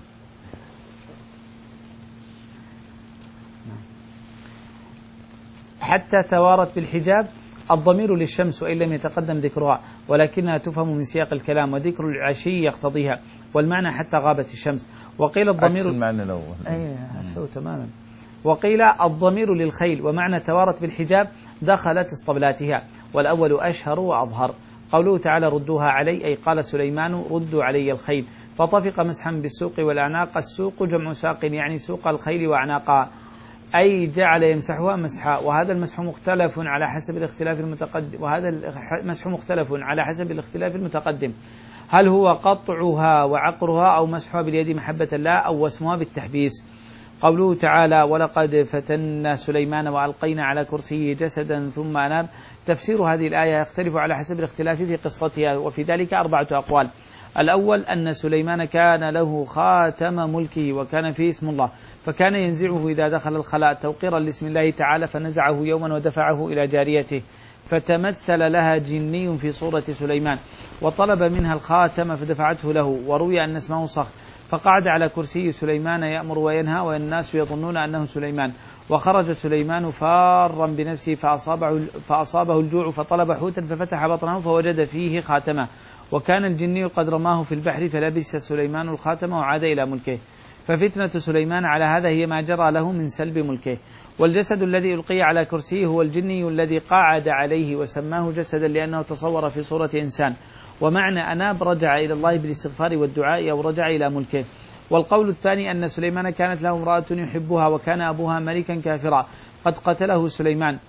حتى توارت بالحجاب الضمير للشمس وإن لم يتقدم ذكرها، ولكنها تفهم من سياق الكلام، وذكر العشي يقتضيها، والمعنى حتى غابت الشمس. وقيل الضمير عكس المعنى الأول. أي عكسه تماما. وقيل الضمير للخيل، ومعنى توارت بالحجاب دخلت اسطبلاتها، والأول أشهر وأظهر. قوله تعالى ردوها علي أي قال سليمان ردوا علي الخيل، فطفق مسحا بالسوق والأعناق. السوق جمع ساق يعني سوق الخيل وأعناقها، أي جعل يمسحها مسحا. وهذا المسح مختلف على حسب الاختلاف المتقدم وهذا المسح مختلف على حسب الاختلاف المتقدم، هل هو قطعها وعقرها أو مسحها باليد محبة الله أو وسمها بالتحبيس. قوله تعالى ولقد فتنا سليمان وألقينا على كرسيه جسدا ثم أناب، تفسير هذه الآية يختلف على حسب الاختلاف في قصتها، وفي ذلك أربعة أقوال. الأول أن سليمان كان له خاتم ملكه وكان فيه اسم الله، فكان ينزعه إذا دخل الخلاء توقيرا لاسم الله تعالى، فنزعه يوما ودفعه إلى جاريته فتمثل لها جني في صورة سليمان وطلب منها الخاتم فدفعته له، وروي أن اسمه صخر، فقعد على كرسي سليمان يأمر وينهى والناس يظنون أنه سليمان، وخرج سليمان فارا بنفسه فأصابه, فأصابه الجوع فطلب حوتا ففتح بطنه فوجد فيه خاتمه، وكان الجني قد رماه في البحر فلبس سليمان الخاتم وعاد إلى ملكه. ففتنة سليمان على هذا هي ما جرى له من سلب ملكه. والجسد الذي ألقي على كرسيه هو الجني الذي قعد عليه وسماه جسدا لأنه تصور في صورة إنسان، ومعنى أناب رجع إلى الله بالاستغفار والدعاء أو رجع إلى ملكه. والقول الثاني أن سليمان كانت له امرأة يحبها وكان أبوها ملكا كافرا قد قتله سليمان،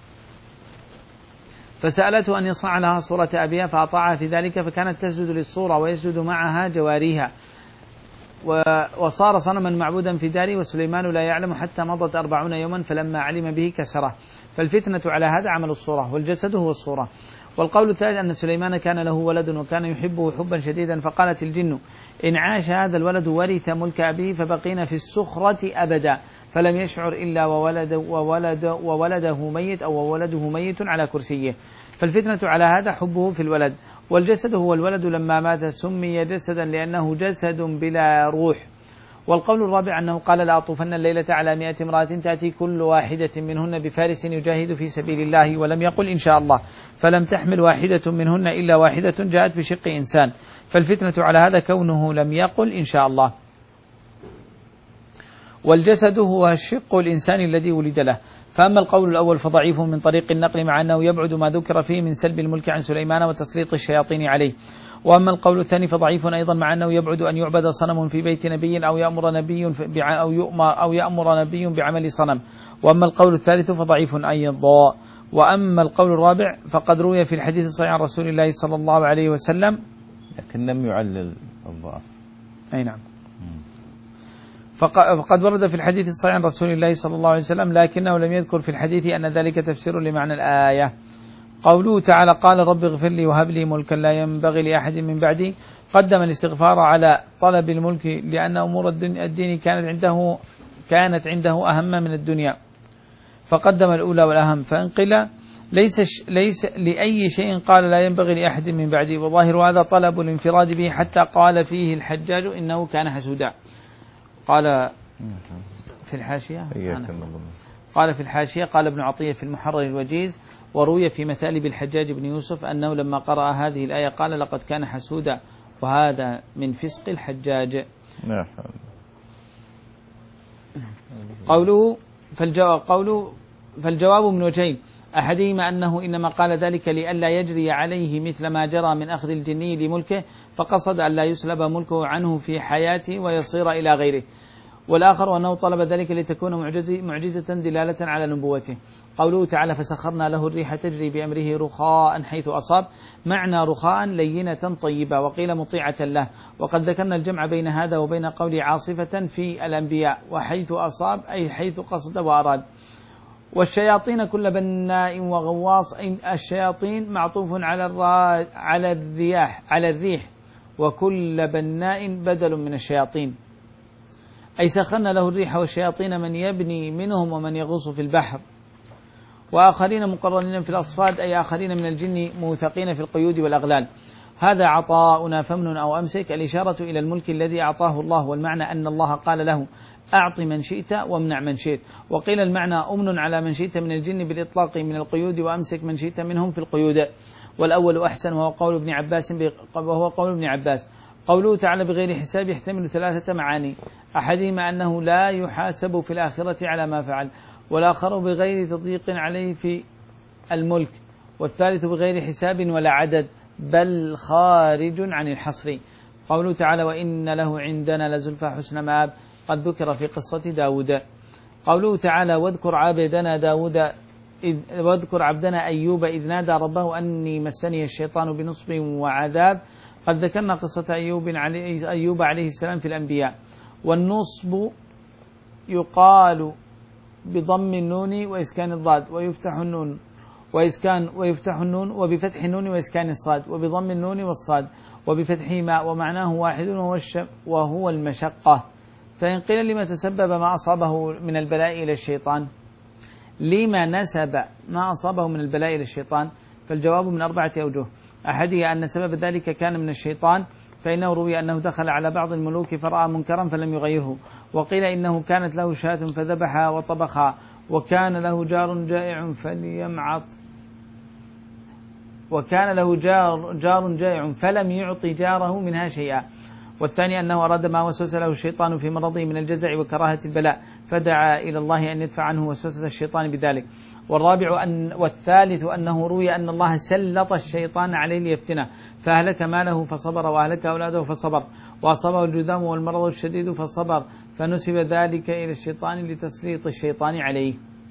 فسألته أن يصنع لها صورة أبيها فأطاعها في ذلك، فكانت تسجد للصورة ويسجد معها جواريها، وصار صنما معبودا في داره، وسليمان لا يعلم حتى مضت أربعون يوما فلما علم به كسره. فالفتنة على هذا عمل الصورة، والجسد هو الصورة. والقول الثالث أن سليمان كان له ولد وكان يحبه حبا شديدا، فقالت الجن إن عاش هذا الولد ورث ملك أبيه فبقينا في السخرة أبدا، فلم يشعر إلا وولد وولد وولده ميت أو وولده ميت على كرسيه. فالفتنة على هذا حبه في الولد. والجسد هو الولد لما مات سمي جسدا لأنه جسد بلا روح. والقول الرابع أنه قال لأطوفن الليلة على مئة امرأة تأتي كل واحدة منهن بفارس يجاهد في سبيل الله، ولم يقل إن شاء الله، فلم تحمل واحدة منهن إلا واحدة جاءت بشق إنسان. فالفتنة على هذا كونه لم يقل إن شاء الله. والجسد هو الشق الإنساني الذي ولد له. فأما القول الأول فضعيف من طريق النقل مع أنه يبعد ما ذكر فيه من سلب الملك عن سليمان وتسليط الشياطين عليه. وأما القول الثاني فضعيف أيضا مع أنه يبعد أن يعبد صنم في بيت نبي أو يأمر نبي أو يؤمر أو يأمر نبي بعمل صنم. وأما القول الثالث فضعيف أيضا. وأما القول الرابع فقد روي في الحديث الصحيح عن رسول الله صلى الله عليه وسلم، لكن لم يعلل الضعف. أي نعم. فقد ورد في الحديث الصحيح عن رسول الله صلى الله عليه وسلم، لكنه لم يذكر في الحديث أن ذلك تفسير لمعنى الآية. قوله تعالى قال رب اغفر لي وهب لي ملكا لا ينبغي لأحد من بعدي، قدم الاستغفار على طلب الملك لأن أمور الدين كانت عنده كانت عنده أهم من الدنيا، فقدم الأولى والأهم. فإن قيل ليس ليس لأي شيء قال لا ينبغي لأحد من بعدي، وظاهر هذا طلب الانفراد به، حتى قال فيه الحجاج إنه كان حسودا. قال في الحاشية قال في الحاشية قال ابن عطية في المحرر الوجيز، وروي في مثالب الحجاج بن يوسف أنه لما قرأ هذه الآية قال لقد كان حسودا، وهذا من فسق الحجاج. قوله فالجواب قوله فالجواب من وجهين، أحدهما أنه إنما قال ذلك لئلا يجري عليه مثل ما جرى من أخذ الجني لملكه، فقصد أن لا يسلب ملكه عنه في حياته ويصير إلى غيره. والآخر أنه طلب ذلك لتكون معجزة دلالة على نبوته. قوله تعالى فسخرنا له الريح تجري بأمره رخاء حيث أصاب، معنى رخاء لينة طيبة، وقيل مطيعة له. وقد ذكرنا الجمع بين هذا وبين قول عاصفة في الأنبياء، وحيث أصاب أي حيث قصد وأراد. والشياطين كل بناء وغواص، الشياطين معطوف على على الرياح على الريح، وكل بناء بدل من الشياطين، أي سخرنا له الريح والشياطين من يبني منهم ومن يغوص في البحر، وآخرين مقرنين في الأصفاد، أي آخرين من الجن موثقين في القيود والأغلال. هذا عطاؤنا فمن أو أمسك، الإشارة إلى الملك الذي أعطاه الله، والمعنى أن الله قال له أعط من شئت وامنع من شئت. وقيل المعنى أمن على من شئت من الجن بالإطلاق من القيود، وأمسك من شئت منهم في القيود. والأول أحسن، وهو قول ابن عباس وهو قول ابن عباس. قوله تعالى بغير حساب يحتمل ثلاثة معاني، أحدهما أنه لا يحاسب في الآخرة على ما فعل، والآخر بغير تضييق عليه في الملك، والثالث بغير حساب ولا عدد بل خارج عن الحصر. قوله تعالى وإن له عندنا لزلفى حسن مآب، قد ذكر في قصة داود. قوله تعالى واذكر عبدنا داود إذ واذكر عبدنا أيوب إذ نادى ربه أني مسني الشيطان بنصب وعذاب، قد ذكرنا قصة أيوب عليه, أيوب عليه السلام في الأنبياء. والنصب يقال بضم النون وإسكان الضاد ويفتح النون، وإسكان ويفتح النون وبفتح النون وإسكان الصاد وبضم النون والصاد وبفتحهما ومعناه واحد وهو, وهو المشقة. فإن قيل لما تسبب ما أصابه من البلاء إلى الشيطان، لما نسب ما أصابه من البلاء إلى الشيطان، فالجواب من أربعة أوجه. أحدها أن سبب ذلك كان من الشيطان، فإنه روي أنه دخل على بعض الملوك فرأى منكرا فلم يغيره، وقيل إنه كانت له شاة فذبحها وطبخها، وكان له جار جائع فليمعط وكان له جار, جار جائع فلم يعطي جاره منها شيئا. والثاني أنه أراد ما وسوس له الشيطان في مرضه من الجزع وكراهة البلاء، فدعا إلى الله أن يدفع عنه وسوسة الشيطان بذلك. والرابع أن والثالث أنه روي أن الله سلط الشيطان عليه ليفتنه، فأهلك ماله فصبر، وأهلك أولاده فصبر، وأصابه الجذام والمرض الشديد فصبر، فنسب ذلك إلى الشيطان لتسليط الشيطان عليه.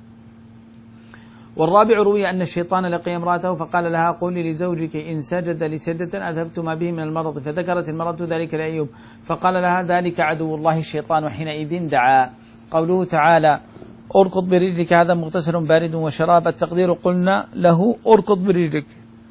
والرابع روي أن الشيطان لقي امرأته فقال لها قولي لزوجك إن سجد لسجدة أذهبت ما به من المرض، فذكرت المرض ذلك لأيوب فقال لها ذلك عدو الله الشيطان، وحينئذ دعا. قوله تعالى أركض برجلك هذا مغتسل بارد وشراب، التقدير قلنا له أركض برجلك،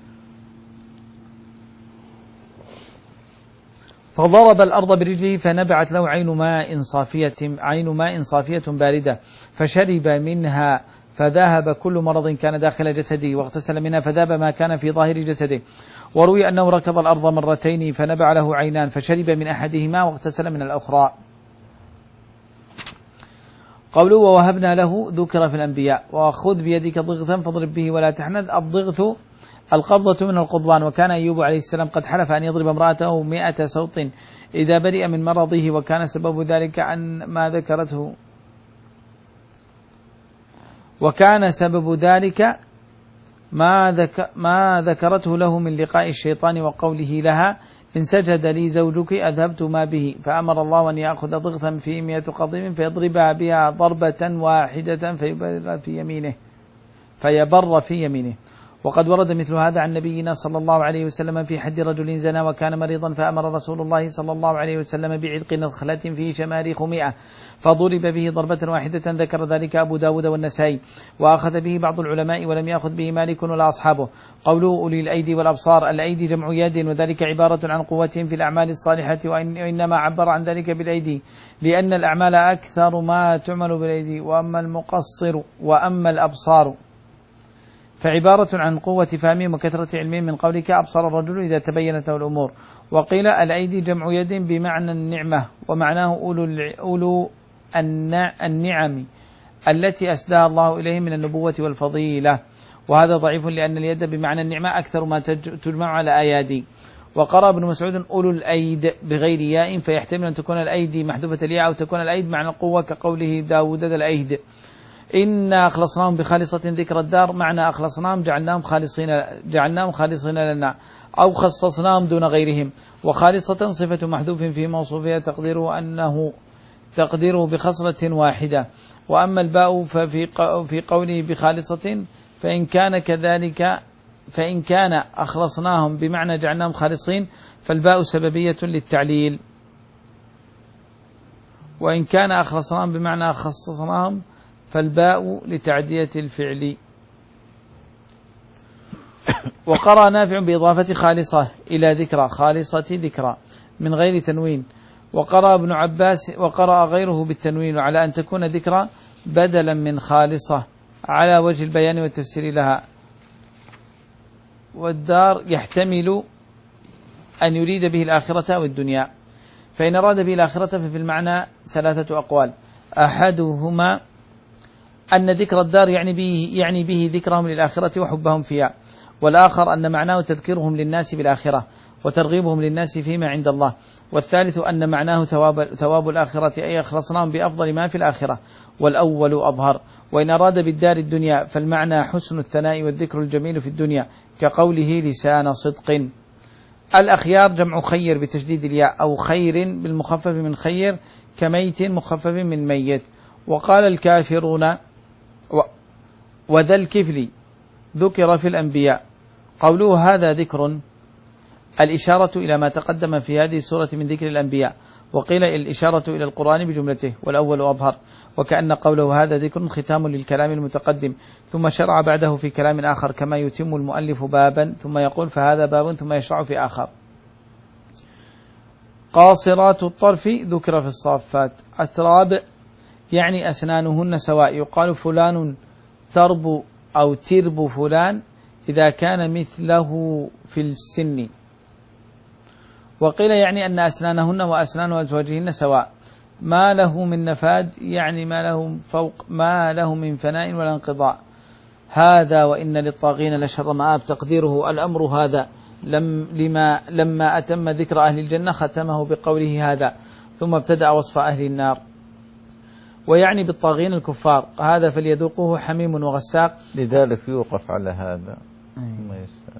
فضرب الأرض برجله فنبعت له عين ماء صافية عين ماء صافية باردة فشرب منها فذهب كل مرض كان داخل جسده، واغتسل منها فذاب ما كان في ظاهر جسده. وروي أنه ركض الأرض مرتين فنبع له عينان فشرب من أحدهما واغتسل من الأخرى. قوله ووهبنا له ذكر في الأنبياء وخذ بيدك ضغثا فاضرب به ولا تحنث، الضغث القبضة من القضبان. وكان أيوب عليه السلام قد حلف أن يضرب امرأته مئة صوت إذا برئ من مرضه، وكان سبب ذلك عن ما ذكرته وكان سبب ذلك ما, ذك ما ذكرته له من لقاء الشيطان وقوله لها إن سجد لي زوجك أذهبت ما به، فأمر الله أن يأخذ ضغثا في مئة قضيب فيضربها بها ضربة واحدة فيبر في يمينه فيبر في يمينه. وقد ورد مثل هذا عن نبينا صلى الله عليه وسلم في حد رجل زنى وكان مريضا، فأمر رسول الله صلى الله عليه وسلم بعلق نخلة فيه شماريخ مئة فضرب به ضربة واحدة، ذكر ذلك أبو داود والنسائي، وأخذ به بعض العلماء ولم يأخذ به مالك ولا أصحابه. قوله أولي الأيدي والأبصار، الأيدي جمع يد، وذلك عبارة عن قوتهم في الأعمال الصالحة، وإنما عبر عن ذلك بالأيدي لأن الأعمال أكثر ما تعمل بالأيدي، وأما المقصر وأما الأبصار فعبارة عن قوة فهمهم وكثرة علمهم، من قولك أبصر الرجل إذا تبينت الأمور. وقيل الأيدي جمع يد بمعنى النعمة، ومعناه أولو, أولو النعم التي أسداها الله إليهم من النبوة والفضيلة، وهذا ضعيف لأن اليد بمعنى النعمة أكثر ما تجمع على أيادي. وقرأ ابن مسعود أولو الأيد بغير ياء، فيحتمل أن تكون الأيدي محذوفة الياء أو تكون الأيد معنى القوة كقوله داود ذا الأيد إنا أخلصناهم بخالصة ذكر الدار، معنى أخلصناهم جعلناهم خالصين جعلناهم خالصين لنا أو خصصناهم دون غيرهم. وخالصة صفة محذوف في موصوفها تقديره أنه تقديره بخصلة واحدة. وأما الباء ففي في قوله بخالصة فإن كان كذلك فإن كان أخلصناهم بمعنى جعلناهم خالصين فالباء سببية للتعليل، وإن كان أخلصناهم بمعنى خصصناهم فالباء لتعدية الفعل. وقرأ نافع بإضافة خالصة إلى ذكرى، خالصة ذكرى من غير تنوين. وقرأ ابن عباس وقرأ غيره بالتنوين على أن تكون ذكرى بدلا من خالصة على وجه البيان والتفسير لها. والدار يحتمل أن يريد به الآخرة أو الدنيا، فإن أراد به الآخرة ففي المعنى ثلاثة أقوال، أحدهما أن ذكر الدار يعني به, يعني به ذكرهم للآخرة وحبهم فيها، والآخر أن معناه تذكيرهم للناس بالآخرة وترغيبهم للناس فيما عند الله، والثالث أن معناه ثواب, ثواب الآخرة أي أخلصناهم بأفضل ما في الآخرة، والأول أظهر. وإن أراد بالدار الدنيا فالمعنى حسن الثناء والذكر الجميل في الدنيا كقوله لسان صدق. الأخيار جمع خير بتشديد الياء أو خير بالمخفف من خير كميت مخفف من ميت. وقال الكافرون وذا الكفل ذكر في الأنبياء. قوله هذا ذكر الإشارة إلى ما تقدم في هذه السورة من ذكر الأنبياء، وقيل الإشارة إلى القرآن بجملته والأول أظهر، وكأن قوله هذا ذكر ختام للكلام المتقدم، ثم شرع بعده في كلام آخر كما يتم المؤلف بابا ثم يقول فهذا باب ثم يشرع في آخر. قاصرات الطرف ذكر في الصافات. أتراب يعني أسنانهن سواء، يقال فلان ترب أو ترب فلان إذا كان مثله في السن. وقيل يعني أن أسنانهن وأسنان أزواجهن سواء، ما له من نفاد يعني ما له فوق ما له من فناء ولا انقضاء. هذا وإن للطاغين لشر مآب، تقديره الأمر هذا لم لما لما أتم ذكر أهل الجنة ختمه بقوله هذا، ثم ابتدأ وصف أهل النار. ويعني بالطاغين الكفار، هذا فليذوقوه حميم وغساق، لذلك يوقف على هذا ثم يستأنف.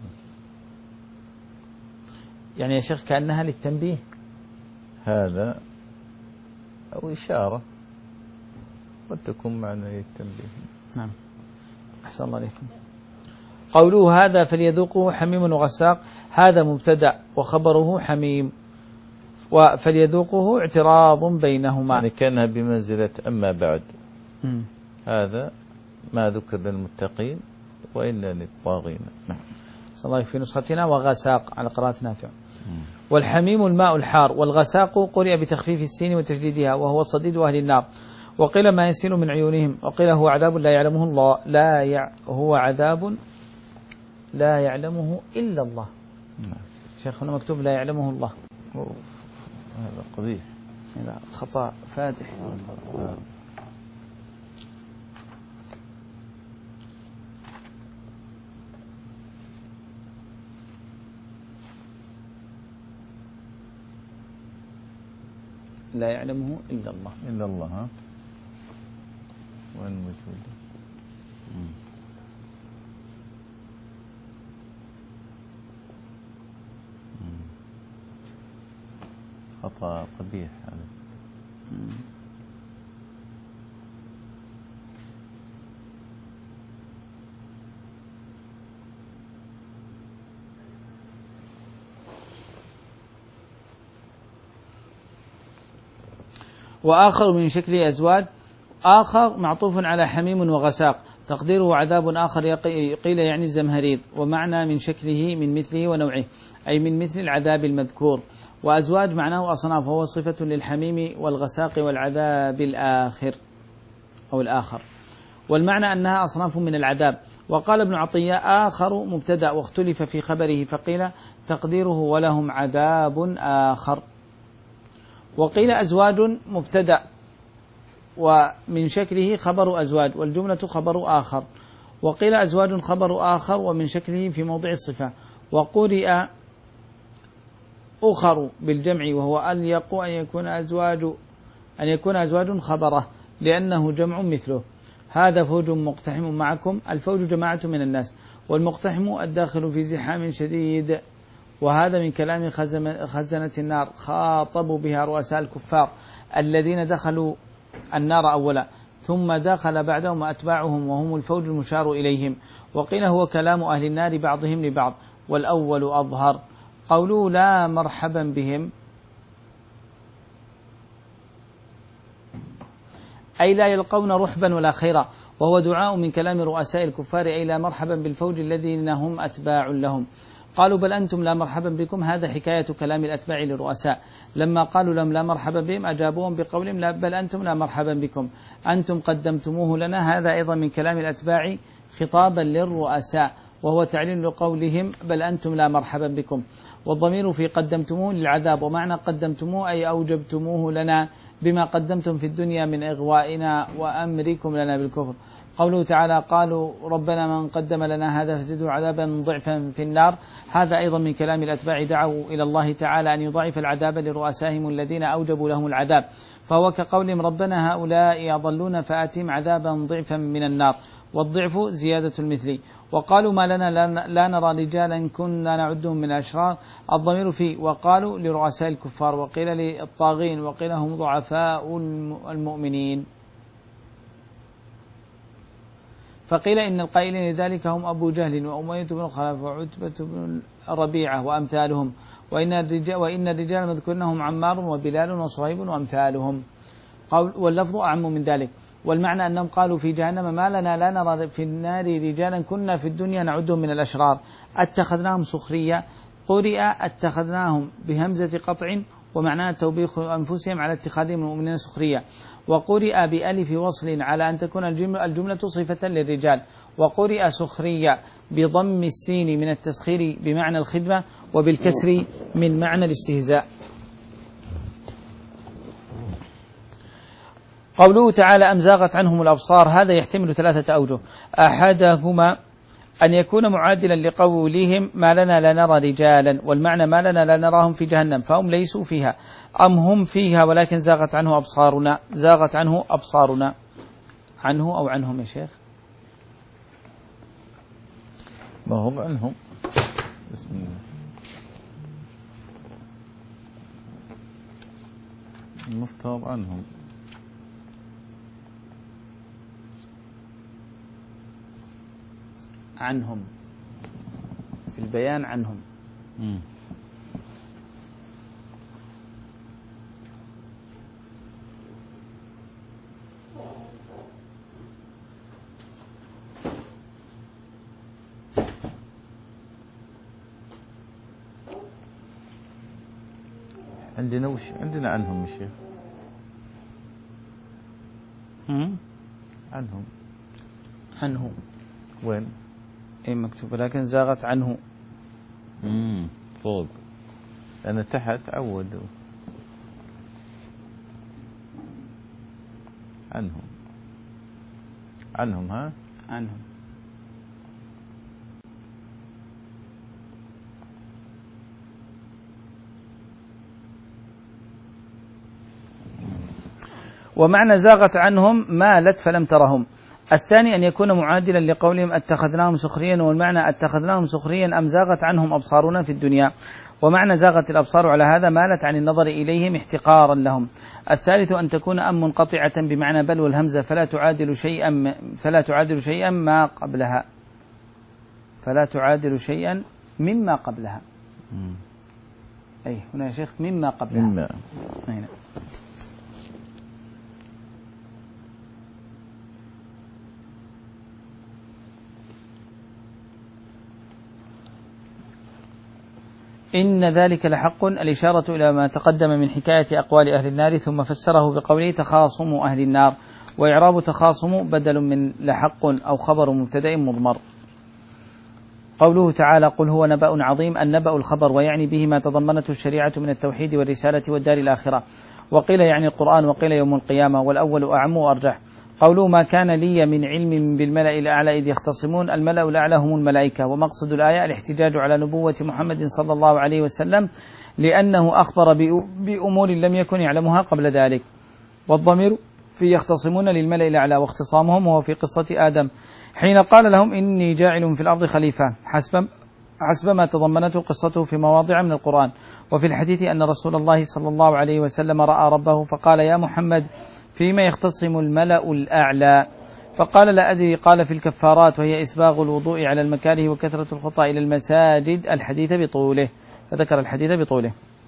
يعني يا شيخ كأنها للتنبيه، هذا أو إشارة قد تكون معنى للتنبيه. نعم أحسن الله عليكم. قوله هذا فليذوقوه حميم وغساق، هذا مبتدأ وخبره حميم، وفليذوقوه اعتراض بينهما، يعني كانها بمنزلة أما بعد. م. هذا ما ذكر للمتقين وإلا للطاغين. نعم. صلى الله في نسختنا وغساق على قراءة نافع. والحميم الماء الحار، والغساق قرئ بتخفيف السين وتشديدها وهو صديد أهل النار. وقيل ما يسيل من عيونهم، وقيل هو عذاب لا يعلمه الله، لا يع... هو عذاب لا يعلمه إلا الله. نعم. شيخ هنا مكتوب لا يعلمه الله، هذا قبيح، هذا خطأ فاتح. لا يعلمه إلا الله. إلا الله. ها وين موجود؟ خطأ قبيح هذا. وآخر من شكل أزواج، آخر معطوف على حميم وغساق، تقديره عذاب آخر قيل يعني الزمهرير، ومعنى من شكله من مثله ونوعه أي من مثل العذاب المذكور. وأزواج معناه أصناف، وهو صفة للحميم والغساق والعذاب الآخر أو الآخر، والمعنى أنها أصناف من العذاب. وقال ابن عطية آخر مبتدأ واختلف في خبره، فقيل تقديره ولهم عذاب آخر. وقيل أزواج مبتدأ ومن شكله خبر أزواج، والجملة خبر آخر. وقيل أزواج خبر آخر ومن شكله في موضع الصفة. وقرئ أخر بالجمع، وهو أن يقو أن يكون أزواج أن يكون أزواج خبره لأنه جمع مثله. هذا فوج مقتحم معكم، الفوج جماعة من الناس، والمقتحم الداخل في زحام شديد. وهذا من كلام خزنة النار، خاطبوا بها رؤساء الكفار الذين دخلوا النار أولا، ثم دخل بعدهم أتباعهم وهم الفوج المشار إليهم. وقيل هو كلام أهل النار بعضهم لبعض، والأول أظهر. قولوا لا مرحبا بهم أي لا يلقون رحبا ولا خيرا، وهو دعاء من كلام رؤساء الكفار أي لا مرحبا بالفوج الذين هم أتباع لهم. قالوا بل أنتم لا مرحبا بكم، هذا حكاية كلام الأتباع للرؤساء، لما قالوا لهم لا مرحبا بهم أجابوهم بقولهم لا بل أنتم لا مرحبا بكم، أنتم قدمتموه لنا، هذا أيضا من كلام الأتباع خطابا للرؤساء، وهو تعليل لقولهم بل أنتم لا مرحبا بكم. والضمير في قدمتموه للعذاب، ومعنى قدمتموه أي أوجبتموه لنا بما قدمتم في الدنيا من إغوائنا وأمركم لنا بالكفر. قوله تعالى قالوا ربنا من قدم لنا هذا فزده عذابا ضعفا في النار، هذا أيضا من كلام الأتباع، دعوا إلى الله تعالى أن يضاعف العذاب لرؤسائهم الذين أوجبوا لهم العذاب، فهو كقولهم ربنا هؤلاء يضلون فآتهم عذابا ضعفا من النار، والضعف زيادة المثل. وقالوا ما لنا لا نرى رجالا كنا نعدهم من الأشرار، الضمير فيه. وقالوا لرؤساء الكفار، وقيل للطاغين، وقيل هم ضعفاء المؤمنين. فقيل إن القائلين لذلك هم أبو جهل وأمية بن خلف وعتبة بن ربيعة وأمثالهم، وإن الرجال, وإن الرجال مذكورين هم عمار وبلال وصهيب وأمثالهم. واللفظ أعم من ذلك، والمعنى أنهم قالوا في جهنم ما لنا لا نرى في النار رجالا كنا في الدنيا نعدهم من الأشرار اتخذناهم سخرية. قرئ اتخذناهم بهمزة قطع ومعناها توبيخ أنفسهم على اتخاذهم المؤمنين سخرية، وقرئ بألف وصل على أن تكون الجملة صفة للرجال، وقرئ سخرية بضم السين من التسخير بمعنى الخدمة وبالكسر من معنى الاستهزاء. قوله تعالى أم زاغت عنهم الأبصار، هذا يحتمل ثلاثة أوجه، أحدهما أن يكون معادلا لقولهم ما لنا لا نرى رجالا، والمعنى ما لنا لا نراهم في جهنم فهم ليسوا فيها، أم هم فيها ولكن زاغت عنه أبصارنا، زاغت عنه أبصارنا، عنه أو عنهم يا شيخ؟ ما هم عنهم، بسم الله. المفترض عنهم، عنهم في البيان عنهم. مم. عندنا وش عندنا عنهم يا شيخ؟ عنهم عنه وين؟ اي مكتوب لكن زاغت عنه. امم فوق أنا تحت عود عنهم عنهم ها عنهم. ومعنى زاغت عنهم مالت فلم ترهم. الثاني أن يكون معادلا لقولهم اتخذناهم سخريا، والمعنى اتخذناهم سخريا أم زاغت عنهم أبصارنا في الدنيا، ومعنى زاغت الأبصار على هذا مالت عن النظر إليهم احتقارا لهم. الثالث أن تكون أم منقطعة بمعنى بل والهمزة فلا تعادل شيئا فلا تعادل شيئا ما قبلها فلا تعادل شيئا مما قبلها. مم. أي هنا يا شيخ مما قبلها مما. هنا. إن ذلك لحق، الإشارة إلى ما تقدم من حكاية أقوال أهل النار، ثم فسره بقوله تخاصم أهل النار، وإعراب تخاصم بدل من لحق أو خبر مبتدأ مضمر. قوله تعالى قل هو نبأ عظيم، النبأ الخبر، ويعني به ما تضمنته الشريعة من التوحيد والرسالة والدار الآخرة، وقيل يعني القرآن، وقيل يوم القيامة، والأول أعم وأرجح. قوله ما كان لي من علم بالملأ الأعلى إذ يختصمون، الملأ الأعلى هم الملائكة، ومقصد الآية الاحتجاج على نبوة محمد صلى الله عليه وسلم لأنه أخبر بأمور لم يكن يعلمها قبل ذلك. والضمير في يختصمون للملأ الأعلى، واختصامهم هو في قصة آدم حين قال لهم إني جاعل في الأرض خليفة، حسب حسب ما تضمنته قصته في مواضع من القرآن. وفي الحديث أن رسول الله صلى الله عليه وسلم رأى ربه فقال يا محمد فيما يختصم الملأ الأعلى، فقال لا أدري، قال في الكفارات، وهي إسباغ الوضوء على المكاره وكثرة الخطى إلى المساجد، الحديث بطوله، فذكر الحديث بطوله.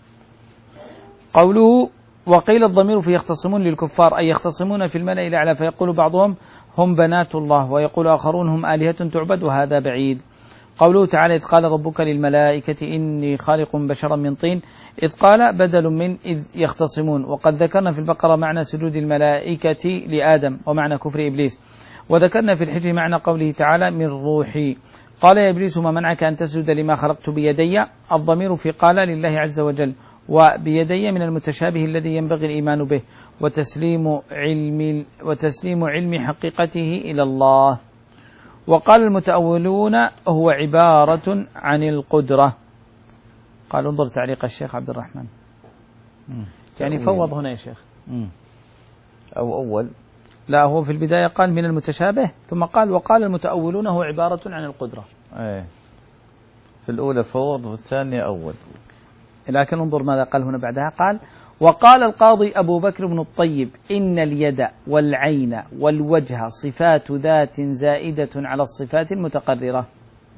قوله وقيل الضمير في يختصمون للكفار، أي يختصمون في الملأ الأعلى، فيقول بعضهم هم بنات الله، ويقول آخرون هم آلهة تعبد، وهذا بعيد. قوله تعالى إذ قال ربك للملائكة إني خالق بشرا من طين، إذ قال بدل من إذ يختصمون. وقد ذكرنا في البقرة معنى سجود الملائكة لآدم ومعنى كفر إبليس، وذكرنا في الحجر معنى قوله تعالى من روحي. قال يا إبليس ما منعك أن تسجد لما خلقت بيدي، الضمير في قال لله عز وجل، وبيدي من المتشابه الذي ينبغي الإيمان به، وتسليم علم وتسليم علم حقيقته إلى الله. وقال المتأولون هو عبارة عن القدرة. قال انظر تعليق الشيخ عبد الرحمن، يعني فوض هنا يا شيخ. أو أول لا، هو في البداية قال من المتشابه، ثم قال وقال المتأولون هو عبارة عن القدرة. ايه في الأولى فوض والثانية أول. لكن انظر ماذا قال هنا بعدها، قال وقال القاضي أبو بكر بن الطيب إن اليد والعين والوجه صفات ذات زائدة على الصفات المتقررة.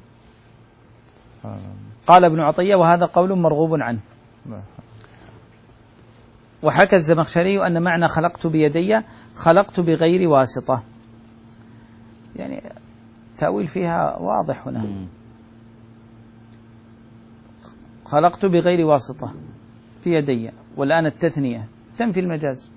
قال ابن عطية وهذا قول مرغوب عنه. وحكى الزمخشري أن معنى خلقت بيدي خلقت بغير واسطة، يعني تأويل فيها واضح هنا، خلقت بغير واسطة في يدي، والآن التثنية تنفي المجاز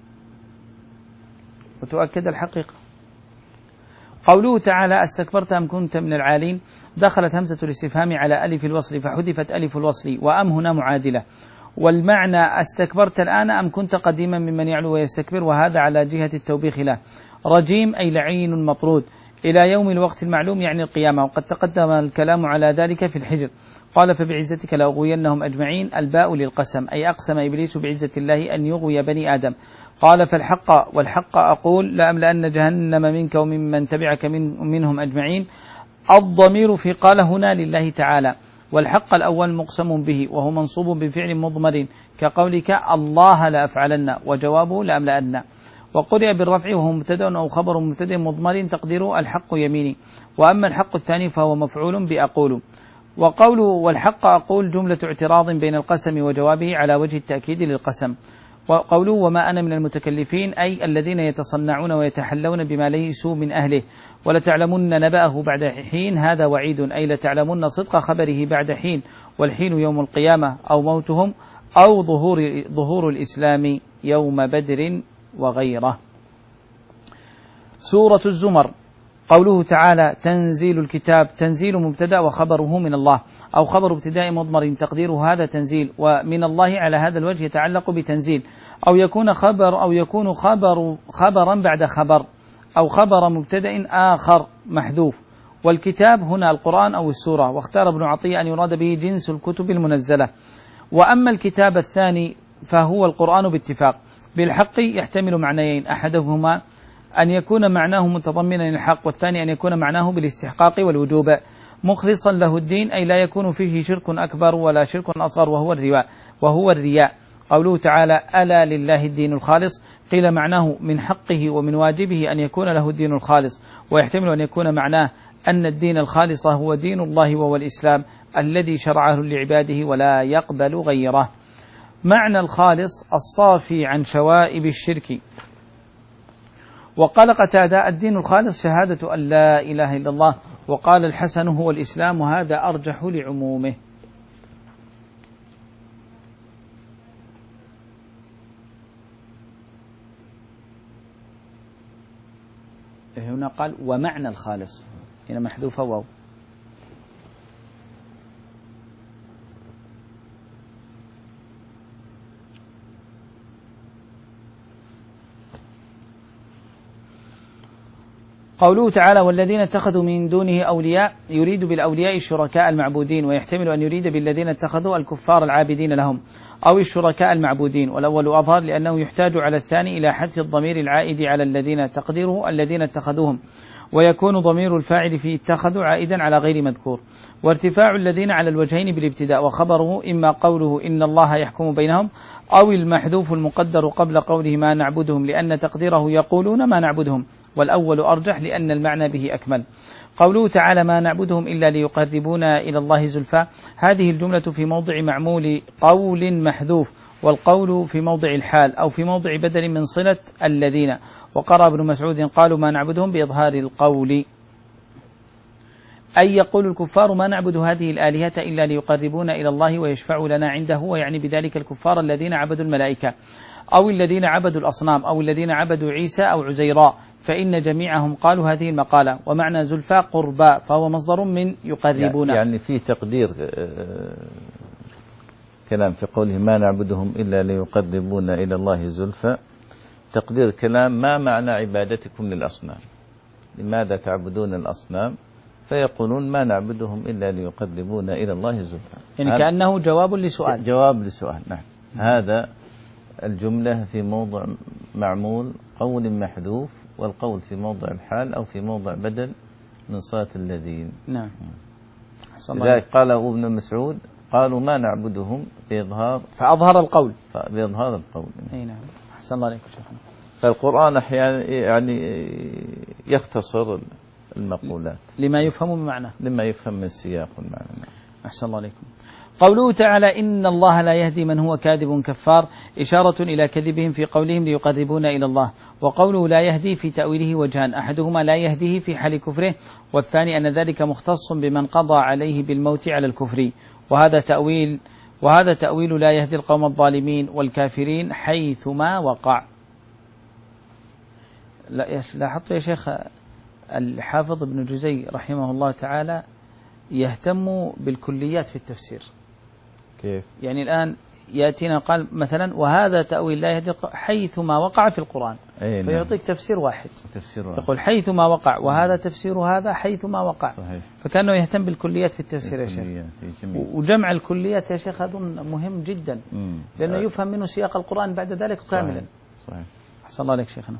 وتؤكد الحقيقة. قوله تعالى استكبرت أم كنت من العالين، دخلت همزة الاستفهام على ألف الوصل فحذفت ألف الوصل، وأم هنا معادلة، والمعنى استكبرت الآن أم كنت قديما ممن يعلو ويستكبر، وهذا على جهة التوبيخ له. رجيم أي لعين مطرود إلى يوم الوقت المعلوم يعني القيامة، وقد تقدم الكلام على ذلك في الحجر. قال فبعزتك لأغوينهم أجمعين، الباء للقسم أي أقسم إبليس بعزة الله أن يغوي بني آدم. قال فالحق والحق أقول لأملأن جهنم منك وممن تبعك من منهم أجمعين. الضمير في قال هنا لله تعالى، والحق الأول مقسم به وهو منصوب بفعل مضمر كقولك الله لأفعلن، وجوابه لأملأن. وقرئ بالرفع وهو مبتدأ أو خبر مبتدأ مضمر تقديره الحق يميني، وأما الحق الثاني فهو مفعول بأقول. وقوله والحق أقول جملة اعتراض بين القسم وجوابه على وجه التأكيد للقسم. وقوله وما أنا من المتكلفين أي الذين يتصنعون ويتحلون بما ليسوا من أهله، ولتعلمن نبأه بعد حين، هذا وعيد أي لتعلمن صدق خبره بعد حين، والحين يوم القيامة أو موتهم أو ظهور, ظهور الإسلام يوم بدر وغيره. سورة الزمر. قوله تعالى تنزيل الكتاب، تنزيل مبتدأ وخبره من الله، أو خبر ابتداء مضمر تقديره هذا تنزيل، ومن الله على هذا الوجه يتعلق بتنزيل، أو يكون خبر أو يكون خبر خبرا بعد خبر، أو خبر مبتدأ آخر محذوف. والكتاب هنا القرآن أو السورة، واختار ابن عطية أن يراد به جنس الكتب المنزلة. وأما الكتاب الثاني فهو القرآن باتفاق، بالحق يحتمل معنيين، أحدهما أن يكون معناه متضمنا للحق، والثاني أن يكون معناه بالاستحقاق والوجوب، مخلصا له الدين أي لا يكون فيه شرك أكبر ولا شرك أصغر وهو الرياء وهو الرياء. قوله تعالى ألا لله الدين الخالص، قيل معناه من حقه ومن واجبه أن يكون له الدين الخالص، ويحتمل أن يكون معناه أن الدين الخالص هو دين الله وهو الإسلام الذي شرعه لعباده ولا يقبل غيره. معنى الخالص الصافي عن شوائب الشرك. وقال قتادة الدين الخالص شهادة أن لا إله إلا الله، وقال الحسن هو الإسلام، وهذا أرجح لعمومه. هنا قال ومعنى الخالص، هنا محذوفة واو. قوله تعالى والذين اتخذوا من دونه أولياء، يريد بالأولياء الشركاء المعبودين، ويحتمل أن يريد بالذين اتخذوا الكفار العابدين لهم أو الشركاء المعبودين، والأول أظهر لأنه يحتاج على الثاني إلى حذف الضمير العائد على الذين تقديره الذين اتخذوهم، ويكون ضمير الفاعل في اتخذوا عائدا على غير مذكور. وارتفاع الذين على الوجهين بالابتداء، وخبره إما قوله إن الله يحكم بينهم أو المحذوف المقدر قبل قوله ما نعبدهم، لأن تقديره يقولون ما نعبدهم، والأول أرجح لأن المعنى به أكمل. قوله تعالى ما نعبدهم إلا ليقربونا إلى الله زلفى، هذه الجملة في موضع معمول قول محذوف، والقول في موضع الحال أو في موضع بدل من صلة الذين. وقرأ ابن مسعود قالوا ما نعبدهم بإظهار القول، أي يقول الكفار ما نعبد هذه الآلهة إلا ليقربونا إلى الله ويشفعوا لنا عنده، ويعني بذلك الكفار الذين عبدوا الملائكة أو الذين عبدوا الأصنام أو الذين عبدوا عيسى أو عزيراء، فإن جميعهم قالوا هذه المقالة. ومعنى زلفى قربا، فهو مصدر من يقربونا، يعني في تقدير كلام في قوله ما نعبدهم إلا ليقربونا إلى الله زلفى، تقدير كلام ما معنى عبادتكم للأصنام، لماذا تعبدون الأصنام؟ فيقولون ما نعبدهم إلا ليقربونا إلى الله زلفى، يعني كأنه جواب لسؤال. جواب لسؤال، نعم. هذا الجملة في موضع معمول قول محذوف، والقول في موضع الحال أو في موضع بدل من صلاة الذين. نعم. لذلك قال ابن مسعود قالوا ما نعبدهم بإظهار فأظهر القول بإظهار القول. أي نعم. أحسن الله عليكم شيخنا. فالقرآن أحيانا يعني يختصر المقولات لما يفهم من معنى لما يفهم من السياق والمعنى. أحسن الله عليكم. قوله تعالى إن الله لا يهدي من هو كاذب كفار، إشارة إلى كذبهم في قولهم ليقربون إلى الله. وقوله لا يهدي في تأويله وجهان، أحدهما لا يهديه في حال كفره، والثاني أن ذلك مختص بمن قضى عليه بالموت على الكفر. وهذا تأويل وهذا تأويل لا يهدي القوم الظالمين والكافرين حيثما وقع. لاحظت يا شيخ الحافظ ابن جزي رحمه الله تعالى يهتم بالكليات في التفسير. كيف؟ يعني الآن يأتينا قال مثلا وهذا تأويل لا يهدي حيثما وقع في القرآن، نعم. فيعطيك تفسير واحد تفسير واحد. يقول حيثما وقع وهذا تفسير هذا حيثما وقع. صحيح. فكانه يهتم بالكليات في التفسير يا شيخ. وجمع الكليات يا شيخ هذا مهم جدا مم. لأنه يفهم منه سياق القرآن بعد ذلك كاملا. صحيح. أحسن الله عليك شيخنا.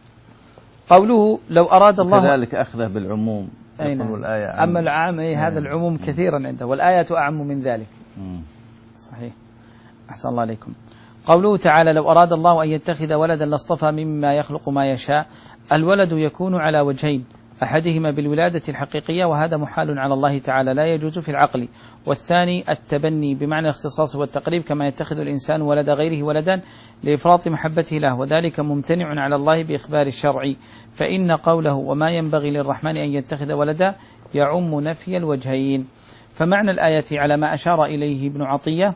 قوله لو أراد الله كذلك أخذه بالعموم. أين الآية عم. أما العام أي هذا العموم كثيرا عنده، والآية أعم من ذلك. مم. صحيح. أحسن الله عليكم. قوله تعالى لو أراد الله أن يتخذ ولدا لاصطفى مما يخلق ما يشاء. الولد يكون على وجهين، أحدهما بالولادة الحقيقية وهذا محال على الله تعالى لا يجوز في العقل، والثاني التبني بمعنى الاختصاص والتقريب كما يتخذ الإنسان ولد غيره ولدا لإفراط محبته له، وذلك ممتنع على الله بإخبار الشرع، فإن قوله وما ينبغي للرحمن أن يتخذ ولدا يعم نفي الوجهين. فمعنى الآية على ما أشار إليه ابن عطية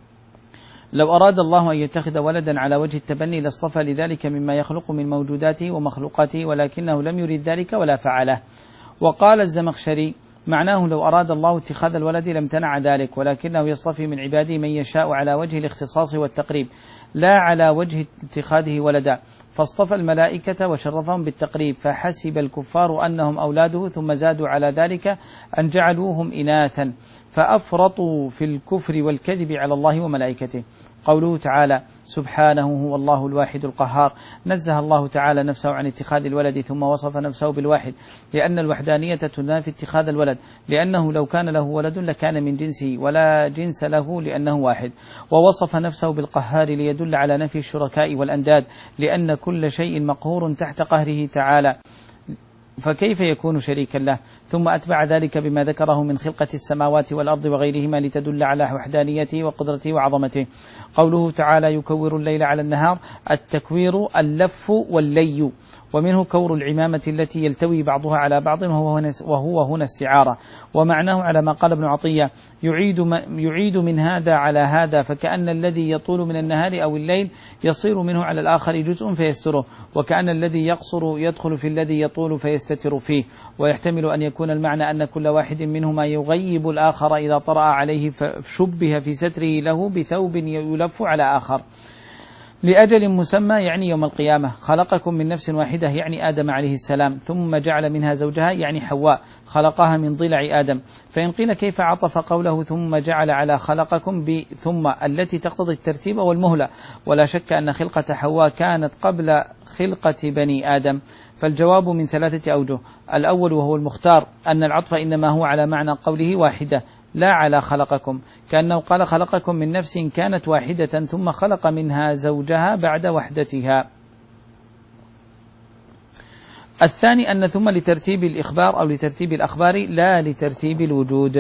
لو أراد الله أن يتخذ ولدا على وجه التبني لاصطفى لذلك مما يخلق من موجوداته ومخلوقاته، ولكنه لم يريد ذلك ولا فعله. وقال الزمخشري معناه لو أراد الله اتخاذ الولد لامتنع ذلك، ولكنه يصطفي من عباده من يشاء على وجه الاختصاص والتقريب لا على وجه اتخاذه ولدا، فاصطفى الملائكة وشرفهم بالتقريب، فحسب الكفار أنهم أولاده ثم زادوا على ذلك أن جعلوهم إناثا فأفرطوا في الكفر والكذب على الله وملائكته. قوله تعالى سبحانه هو الله الواحد القهار، نزه الله تعالى نفسه عن اتخاذ الولد ثم وصف نفسه بالواحد، لأن الوحدانية تنافي اتخاذ الولد، لأنه لو كان له ولد لكان من جنسه ولا جنس له لأنه واحد. ووصف نفسه بالقهار ليدل على نفي الشركاء والأنداد، لأن كل شيء مقهور تحت قهره تعالى، فكيف يكون شريكا له؟ ثم أتبع ذلك بما ذكره من خلقة السماوات والأرض وغيرهما لتدل على وحدانيته وقدرته وعظمته. قوله تعالى يكور الليل على النهار، التكوير اللف واللي، ومنه كور العمامة التي يلتوي بعضها على بعض وهو هنا استعارة. ومعناه على ما قال ابن عطية يعيد, يعيد من هذا على هذا، فكأن الذي يطول من النهار أو الليل يصير منه على الآخر جزء فيستره، وكأن الذي يقصر يدخل في الذي يطول فيستتر فيه. ويحتمل أن يكون المعنى أن كل واحد منهما يغيب الآخر إذا طرأ عليه فشبه في ستره له بثوب يلف على آخر لأجل مسمى، يعني يوم القيامة. خلقكم من نفس واحدة يعني آدم عليه السلام، ثم جعل منها زوجها يعني حواء خلقها من ضلع آدم. فإن قيل كيف عطف قوله ثم جعل على خلقكم بثم التي تقتضي الترتيب والمهلة، ولا شك أن خلقة حواء كانت قبل خلقة بني آدم. فالجواب من ثلاثة أوجه. الأول وهو المختار أن العطف إنما هو على معنى قوله واحدة لا على خلقكم، كأنه قال خلقكم من نفس كانت واحدة ثم خلق منها زوجها بعد وحدتها. الثاني أن ثم لترتيب الإخبار أو لترتيب الأخبار لا لترتيب الوجود.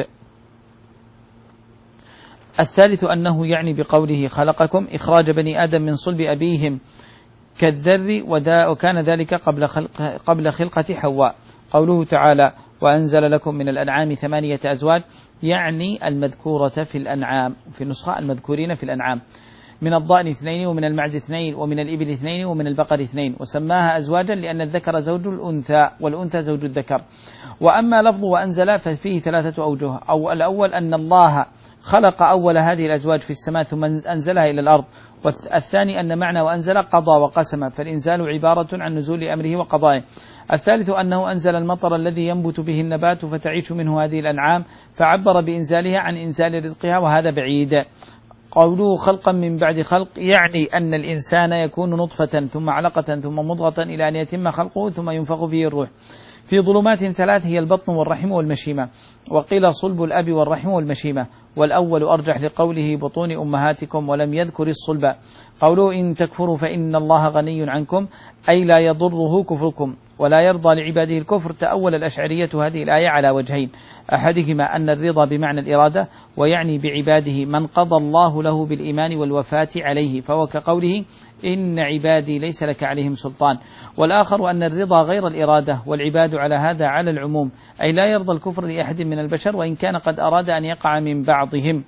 الثالث أنه يعني بقوله خلقكم إخراج بني آدم من صلب أبيهم كالذر، وكان ذلك قبل خلق قبل خلقة حواء. قوله تعالى وأنزل لكم من الأنعام ثمانية أزواج، يعني المذكورة في الأنعام، في النسخة المذكورين في الأنعام، من الضأن اثنين ومن المعز اثنين ومن الإبل اثنين ومن البقر اثنين، وسماها أزواجا لأن الذكر زوج الأنثى والأنثى زوج الذكر. وأما لفظ وأنزل ففيه ثلاثة أوجه. أو الأول أن الله خلق أول هذه الأزواج في السماء ثم أنزلها إلى الأرض، والثاني أن معنى وأنزل قضى وقسم، فالإنزال عبارة عن نزول أمره وقضائه. الثالث أنه أنزل المطر الذي ينبت به النبات فتعيش منه هذه الأنعام، فعبر بإنزالها عن إنزال رزقها، وهذا بعيد. قوله خلقا من بعد خلق يعني أن الإنسان يكون نطفة ثم علقة ثم مضغة إلى أن يتم خلقه ثم ينفخ فيه الروح، في ظلمات ثلاث هي البطن والرحم والمشيمة، وقيل صلب الأب والرحم والمشيمة، والأول أرجح لقوله بطون أمهاتكم ولم يذكر الصلب. قوله إن تكفروا فإن الله غني عنكم أي لا يضره كفركم ولا يرضى لعباده الكفر. تأول الأشعرية هذه الآية على وجهين، أحدهما أن الرضا بمعنى الإرادة ويعني بعباده من قضى الله له بالإيمان والوفاة عليه، فهو كقوله إن عبادي ليس لك عليهم سلطان. والآخر أن الرضا غير الإرادة والعباد على هذا على العموم، أي لا يرضى الكفر لأحد من البشر وإن كان قد أراد أن يقع من بعضهم،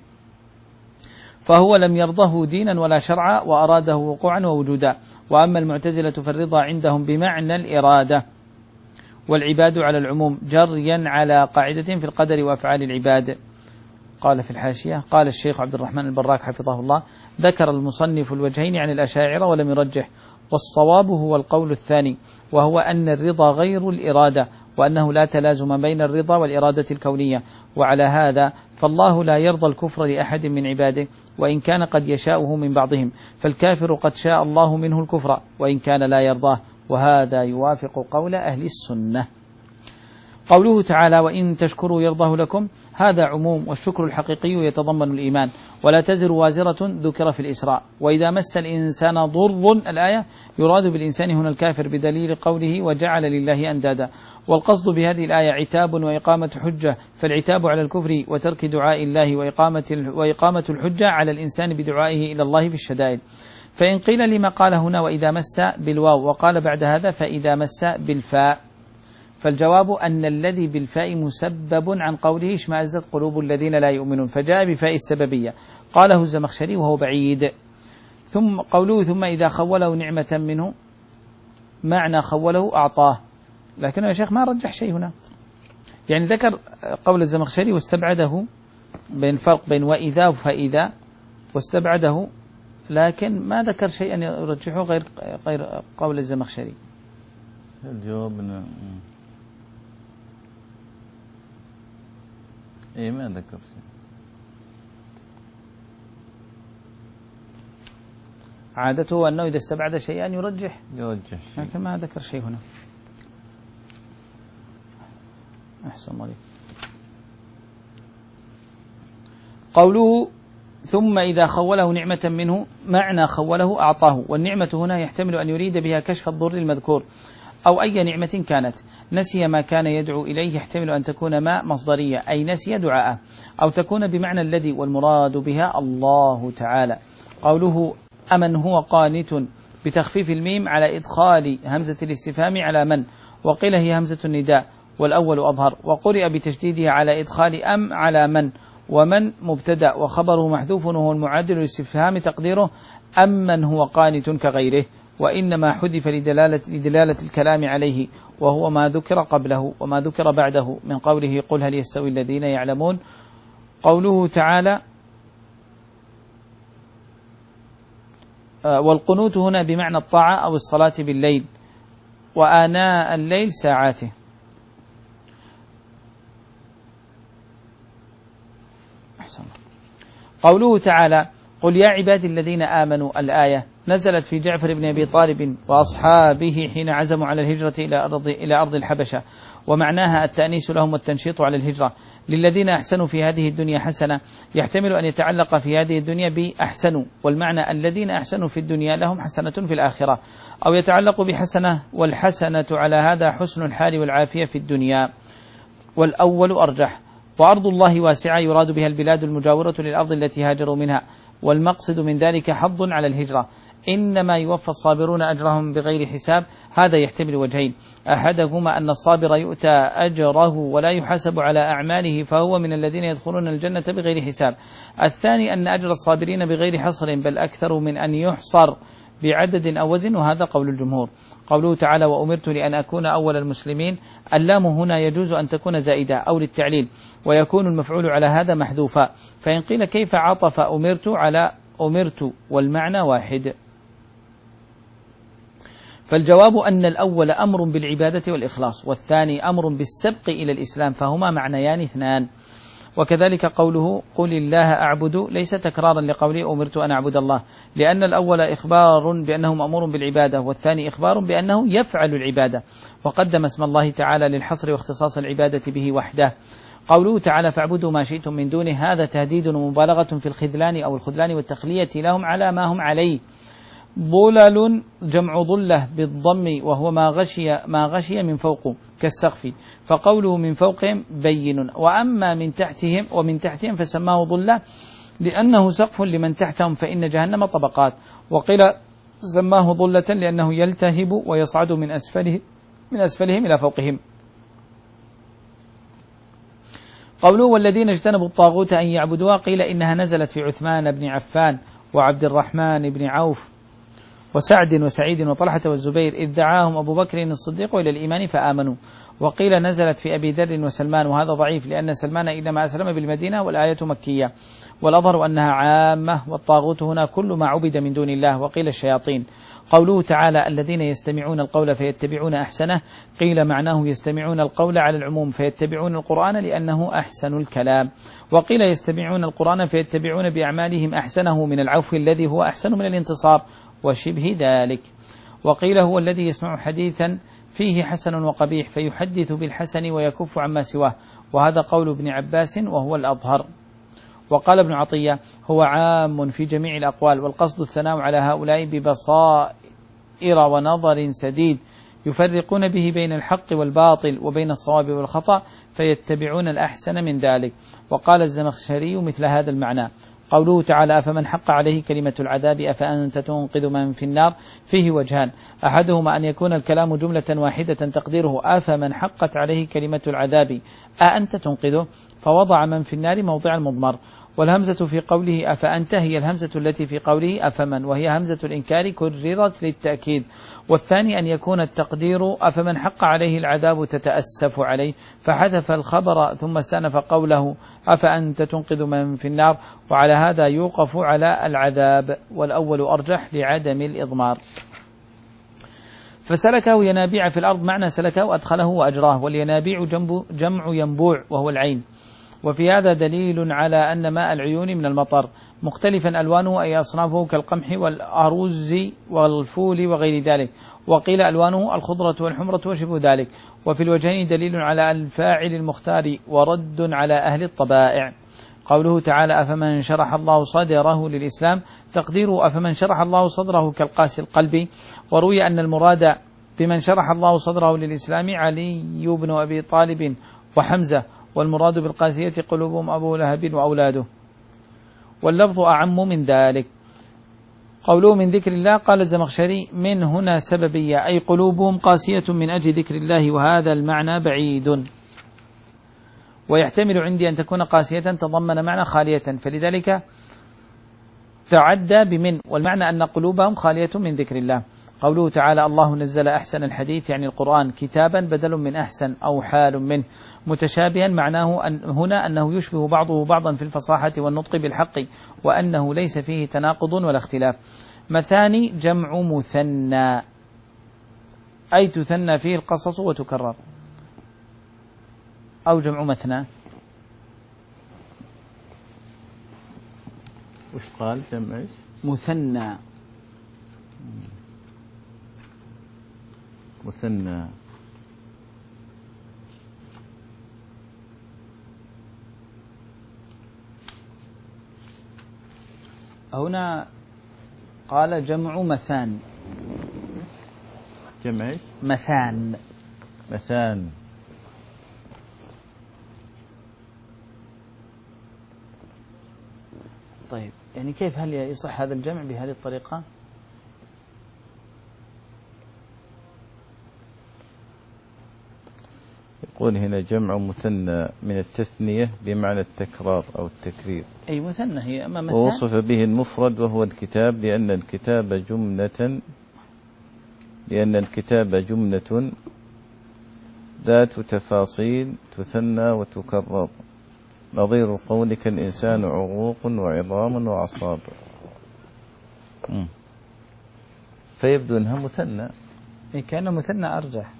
فهو لم يرضه دينا ولا شرعا وأراده وقوعا ووجودا. وأما المعتزلة فالرضا عندهم بمعنى الإرادة والعباد على العموم جريا على قاعدة في القدر وأفعال العباد. قال في الحاشية قال الشيخ عبد الرحمن البراك حفظه الله ذكر المصنف الوجهين عن الأشاعرة ولم يرجح، والصواب هو القول الثاني، وهو أن الرضا غير الإرادة، وأنه لا تلازم بين الرضا والإرادة الكونية، وعلى هذا فالله لا يرضى الكفر لأحد من عباده وإن كان قد يشاؤه من بعضهم، فالكافر قد شاء الله منه الكفر وإن كان لا يرضاه، وهذا يوافق قول أهل السنة. قوله تعالى وإن تشكروا يرضاه لكم، هذا عموم، والشكر الحقيقي يتضمن الإيمان، ولا تزر وازرة ذكر في الإسراء. وإذا مس الإنسان ضر الآية يراد بالإنسان هنا الكافر بدليل قوله وجعل لله أندادا. والقصد بهذه الآية عتاب وإقامة حجة، فالعتاب على الكفر وترك دعاء الله وإقامة, وإقامة الحجة على الإنسان بدعائه إلى الله في الشدائد. فإن قيل لما قال هنا وإذا مس بالواو وقال بعد هذا فإذا مس بالفاء، فالجواب أن الذي بالفاء مسبب عن قوله اشمأزت قلوب الذين لا يؤمنون، فجاء بفاء السببية. قاله الزمخشري وهو بعيد. ثم قوله ثم إذا خوله نعمة منه، معنى خوله أعطاه، لكنه يا شيخ ما رجح شيء هنا، يعني ذكر قول الزمخشري واستبعده بين فرق بين وإذا وفإذا واستبعده، لكن ما ذكر شيئا يرجحه غير غير قول الزمخشري. الجواب اي ما ذكر شيء. عادته أنه إذا استبعد شيئا يرجح يرجح شيء، لكن ما ذكر شيء هنا. أحسن الله. قوله ثم إذا خوله نعمة منه، معنى خوله أعطاه، والنعمة هنا يحتمل أن يريد بها كشف الضر المذكور أو أي نعمة كانت. نسي ما كان يدعو إليه يحتمل أن تكون ما مصدرية أي نسي دعاءه، أو تكون بمعنى الذي، والمراد بها الله تعالى. قوله أمن هو قانت بتخفيف الميم على إدخال همزة الاستفهام على من، وقيل هي همزة النداء والأول أظهر، وقرئ بتشديدها على إدخال أم على من، ومن مبتدأ وخبره محذوف وهو المعادل للاستفهام تقديره أمن هو قانت كغيره، وإنما حذف لدلالة, لدلالة الكلام عليه، وهو ما ذكر قبله وما ذكر بعده من قوله قل هل يستوي الذين يعلمون. قوله تعالى والقنوت هنا بمعنى الطاعة أو الصلاة بالليل، وآناء الليل ساعاته. أحسن. قوله تعالى قل يا عبادي الذين آمنوا، الآية نزلت في جعفر بن أبي طالب وأصحابه حين عزموا على الهجرة إلى أرض, إلى أرض الحبشة، ومعناها التأنيس لهم والتنشيط على الهجرة. للذين أحسنوا في هذه الدنيا حسنة يحتمل أن يتعلق في هذه الدنيا بأحسنوا، والمعنى الذين أحسنوا في الدنيا لهم حسنة في الآخرة، أو يتعلق بحسنة، والحسنة على هذا حسن الحال والعافية في الدنيا، والأول أرجح. وأرض الله واسعة يراد بها البلاد المجاورة للأرض التي هاجروا منها، والمقصد من ذلك حظ على الهجرة. إنما يوفى الصابرون أجرهم بغير حساب، هذا يحتمل وجهين، أحدهما أن الصابر يؤتى أجره ولا يحاسب على أعماله فهو من الذين يدخلون الجنة بغير حساب. الثاني أن أجر الصابرين بغير حصر، بل أكثر من أن يحصر بعدد أو وزن، وهذا قول الجمهور. قوله تعالى وأمرت لأن أكون أول المسلمين، اللام هنا يجوز أن تكون زائدة أو للتعليل، ويكون المفعول على هذا محذوفا، فإن قيل كيف عطف أمرت على أمرت والمعنى واحد، فالجواب أن الأول أمر بالعبادة والإخلاص، والثاني أمر بالسبق إلى الإسلام، فهما معنيان اثنان. وكذلك قوله قل الله أعبد ليس تكرارا لقوله أمرت أن أعبد الله، لأن الأول إخبار بأنه مأمور بالعبادة، والثاني إخبار بأنه يفعل العبادة، وقدم اسم الله تعالى للحصر واختصاص العبادة به وحده. قوله تعالى فاعبدوا ما شئتم من دونه، هذا تهديد ومبالغة في الخذلان أو الخذلان والتخلية لهم على ما هم عليه. ضلل جمع ضلة بالضم، وهو ما غشي ما غشي من فوق كالسقف، فقوله من فوقهم بين، وأما من تحتهم ومن تحتهم فسماه ضلة لأنه سقف لمن تحتهم، فإن جهنم طبقات. وقيل سماه ضلة لأنه يلتهب ويصعد من أسفله من أسفلهم إلى فوقهم. قوله والذين اجتنبوا الطاغوت أن يعبدوها، قيل إنها نزلت في عثمان بن عفان وعبد الرحمن بن عوف وسعد وسعيد وطلحة والزبير، إذ دعاهم أبو بكر الصديق إلى الإيمان فآمنوا. وقيل نزلت في أبي ذر وسلمان، وهذا ضعيف لأن سلمان إنما أسلم بالمدينة والآية مكية، والأظهر أنها عامة، والطاغوت هنا كل ما عبد من دون الله. وقيل الشياطين. قوله تعالى الذين يستمعون القول فيتبعون أحسنه، قيل معناه يستمعون القول على العموم فيتبعون القرآن لأنه أحسن الكلام. وقيل يستمعون القرآن فيتبعون بأعمالهم أحسنه من العفو الذي هو أحسن من الانتصار وشبه ذلك. وقيل هو الذي يسمع حديثا فيه حسن وقبيح فيحدث بالحسن ويكف عما سواه، وهذا قول ابن عباس وهو الأظهر. وقال ابن عطية هو عام في جميع الأقوال، والقصد الثناء على هؤلاء ببصائر ونظر سديد يفرقون به بين الحق والباطل وبين الصواب والخطأ فيتبعون الأحسن من ذلك. وقال الزمخشري مثل هذا المعنى. قوله تعالى أفمن حق عليه كلمة العذاب أفأنت تنقذ من في النار، فيه وجهان، أحدهما أن يكون الكلام جملة واحدة تقديره أفمن حقت عليه كلمة العذاب أأنت تنقذه، فوضع من في النار موضع المضمر. والهمزة في قوله أفأنت هي الهمزة التي في قوله أفمن، وهي همزة الإنكار كررت للتأكيد. والثاني أن يكون التقدير أفمن حق عليه العذاب تتأسف عليه، فحذف الخبر ثم استأنف قوله أفأنت تنقذ من في النار، وعلى هذا يوقف على العذاب، والأول أرجح لعدم الإضمار. فسلكه ينابيع في الأرض، معنى سلكه أدخله وأجراه، والينابيع جمع ينبوع وهو العين. وفي هذا دليل على أن ماء العيون من المطر مختلفا ألوانه أي أصنافه كالقمح والأرز والفول وغير ذلك. وقيل ألوانه الخضرة والحمرة وشبه ذلك. وفي الوجهين دليل على الفاعل المختار ورد على أهل الطبائع. قوله تعالى أفمن شرح الله صدره للإسلام، تقديره أفمن شرح الله صدره كالقاسي القلب. وروي أن المراد بمن شرح الله صدره للإسلام علي بن أبي طالب وحمزة، والمراد بالقاسية قلوبهم أبو لهب وأولاده، واللفظ أعم من ذلك. قوله من ذكر الله، قال الزمخشري من هنا سببية، أي قلوبهم قاسية من أجل ذكر الله، وهذا المعنى بعيد. ويحتمل عندي أن تكون قاسية تضمن معنى خالية، فلذلك تعدى بمن، والمعنى أن قلوبهم خالية من ذكر الله. قوله تعالى الله نزل أحسن الحديث يعني القرآن كتابا بدل من أحسن أو حال منه متشابها، معناه أن هنا أنه يشبه بعضه بعضا في الفصاحة والنطق بالحق، وأنه ليس فيه تناقض ولا اختلاف. مثاني جمع مثنى، أي تثنى فيه القصص وتكرر، أو جمع مثنى. وش قال جمع ايش؟ مثنى. مثنى. هنا قال جمع مثان. جمع ايش؟ مثان. مثان. طيب يعني كيف هل يصح هذا الجمع بهذه الطريقة؟ يقول هنا جمع مثنى من التثنية بمعنى التكرار أو التكرير. أي مثنى هي أما مثان. ووصف به المفرد وهو الكتاب لأن الكتاب جملة لأن الكتاب جملة ذات تفاصيل تثنى وتكرر، نظير قولك الإنسان عروق وعظام وأعصاب، فيبدو أنها مثنى. إيه كان مثنى أرجح.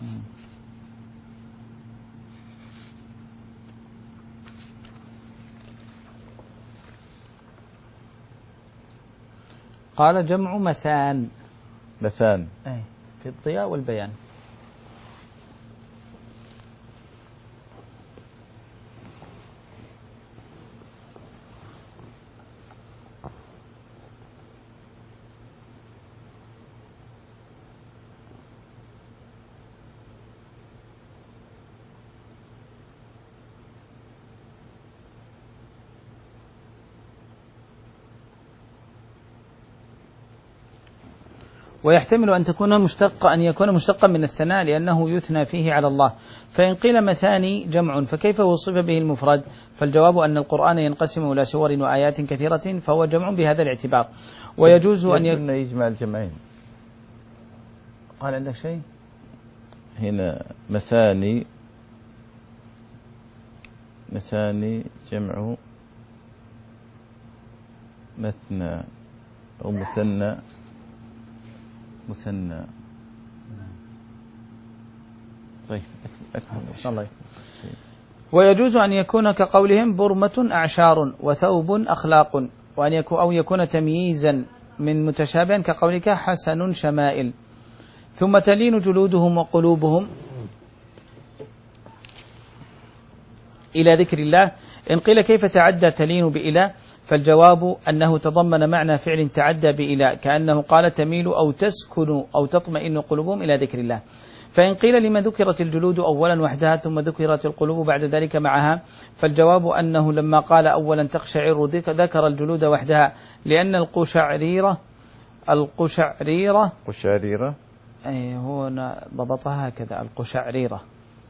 قال جمع مثان. مثان أي في الضياء والبيان. ويحتمل أن تكون مشتقة أن يكون مشتقا من الثناء لأنه يثنى فيه على الله. فإن قيل مثاني جمع فكيف وصف به المفرد؟ فالجواب أن القرآن ينقسم إلى سور وآيات كثيرة فهو جمع بهذا الاعتبار. ويجوز أن يكون يجمع الجمعين. قال عندك شيء؟ هنا مثاني مثاني جمع مثنى أو مثنى مثنى. طيب الله. ويجوز أن يكون كقولهم برمة أعشار وثوب أخلاق، وأن يكون أو يكون تمييزا من متشابه كقولك حسن شمائل. ثم تلين جلودهم وقلوبهم إلى ذكر الله. إن قيل كيف تعدى تلين بإله؟ فالجواب أنه تضمن معنى فعل تعدى بإله، كأنه قال تميل أو تسكن أو تطمئن قلوبهم إلى ذكر الله. فإن قيل لما ذكرت الجلود أولا وحدها ثم ذكرت القلوب بعد ذلك معها؟ فالجواب أنه لما قال أولا تقشعر ذكر الجلود وحدها، لأن القشعريرة القشعريرة قشعريرة أي هو ضبطها هكذا القشعريرة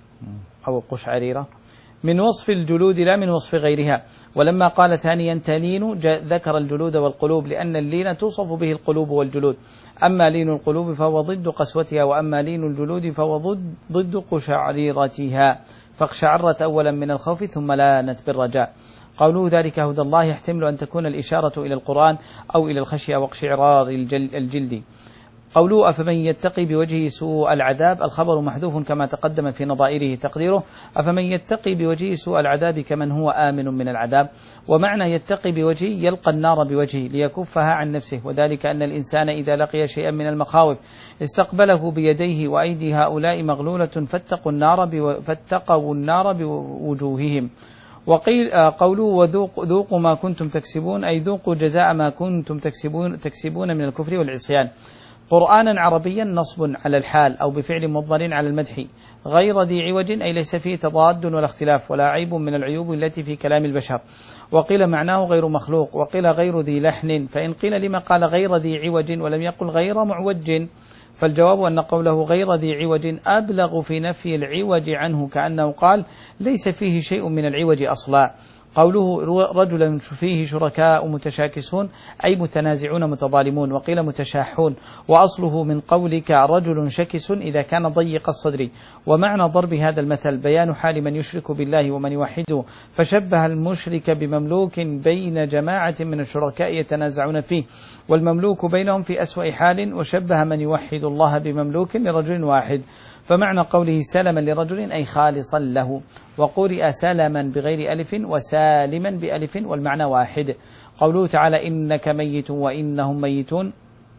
أو القشعريرة من وصف الجلود لا من وصف غيرها. ولما قال ثانيا تلين ذكر الجلود والقلوب، لأن اللين توصف به القلوب والجلود، أما لين القلوب فهو ضد قسوتها، وأما لين الجلود فهو ضد, ضد قشعريرتها، فاقشعرت أولا من الخوف ثم لانت بالرجاء. قوله ذلك هدى الله يحتمل أن تكون الإشارة إلى القرآن أو إلى الخشية واقشعرار الجلد. قوله أفمن يتقي بوجهه سوء العذاب الخبر محذوف كما تقدم في نظائره، تقديره أفمن يتقي بوجهه سوء العذاب كمن هو آمن من العذاب. ومعنى يتقي بوجهه يلقى النار بوجهه ليكفها عن نفسه، وذلك أن الإنسان إذا لقي شيئا من المخاوف استقبله بيديه، وأيدي هؤلاء مغلولة فاتقوا النار بو فاتقوا النار بوجوههم. وقيل قوله وذوقوا ذوقوا ما كنتم تكسبون أي ذوقوا جزاء ما كنتم تكسبون تكسبون من الكفر والعصيان. قرآنا عربيا نصب على الحال أو بفعل مضمر على المدح، غير ذي عوج أي ليس فيه تضاد ولا اختلاف ولا عيب من العيوب التي في كلام البشر. وقيل معناه غير مخلوق، وقيل غير ذي لحن. فإن قيل لما قال غير ذي عوج ولم يقل غير معوج؟ فالجواب أن قوله غير ذي عوج أبلغ في نفي العوج عنه، كأنه قال ليس فيه شيء من العوج أصلا. قوله رجلا فيه شركاء متشاكسون أي متنازعون متظالمون، وقيل متشاحون، وأصله من قولك رجل شكس إذا كان ضيق الصدر. ومعنى ضرب هذا المثل بيان حال من يشرك بالله ومن يوحده، فشبه المشرك بمملوك بين جماعة من الشركاء يتنازعون فيه، والمملوك بينهم في أسوأ حال، وشبه من يوحد الله بمملوك لرجل واحد. فمعنى قوله سلما لرجل أي خالصا له، وقرئ سلما بغير ألف وسالما بألف والمعنى واحد. قوله تعالى إنك ميت وإنهم ميتون،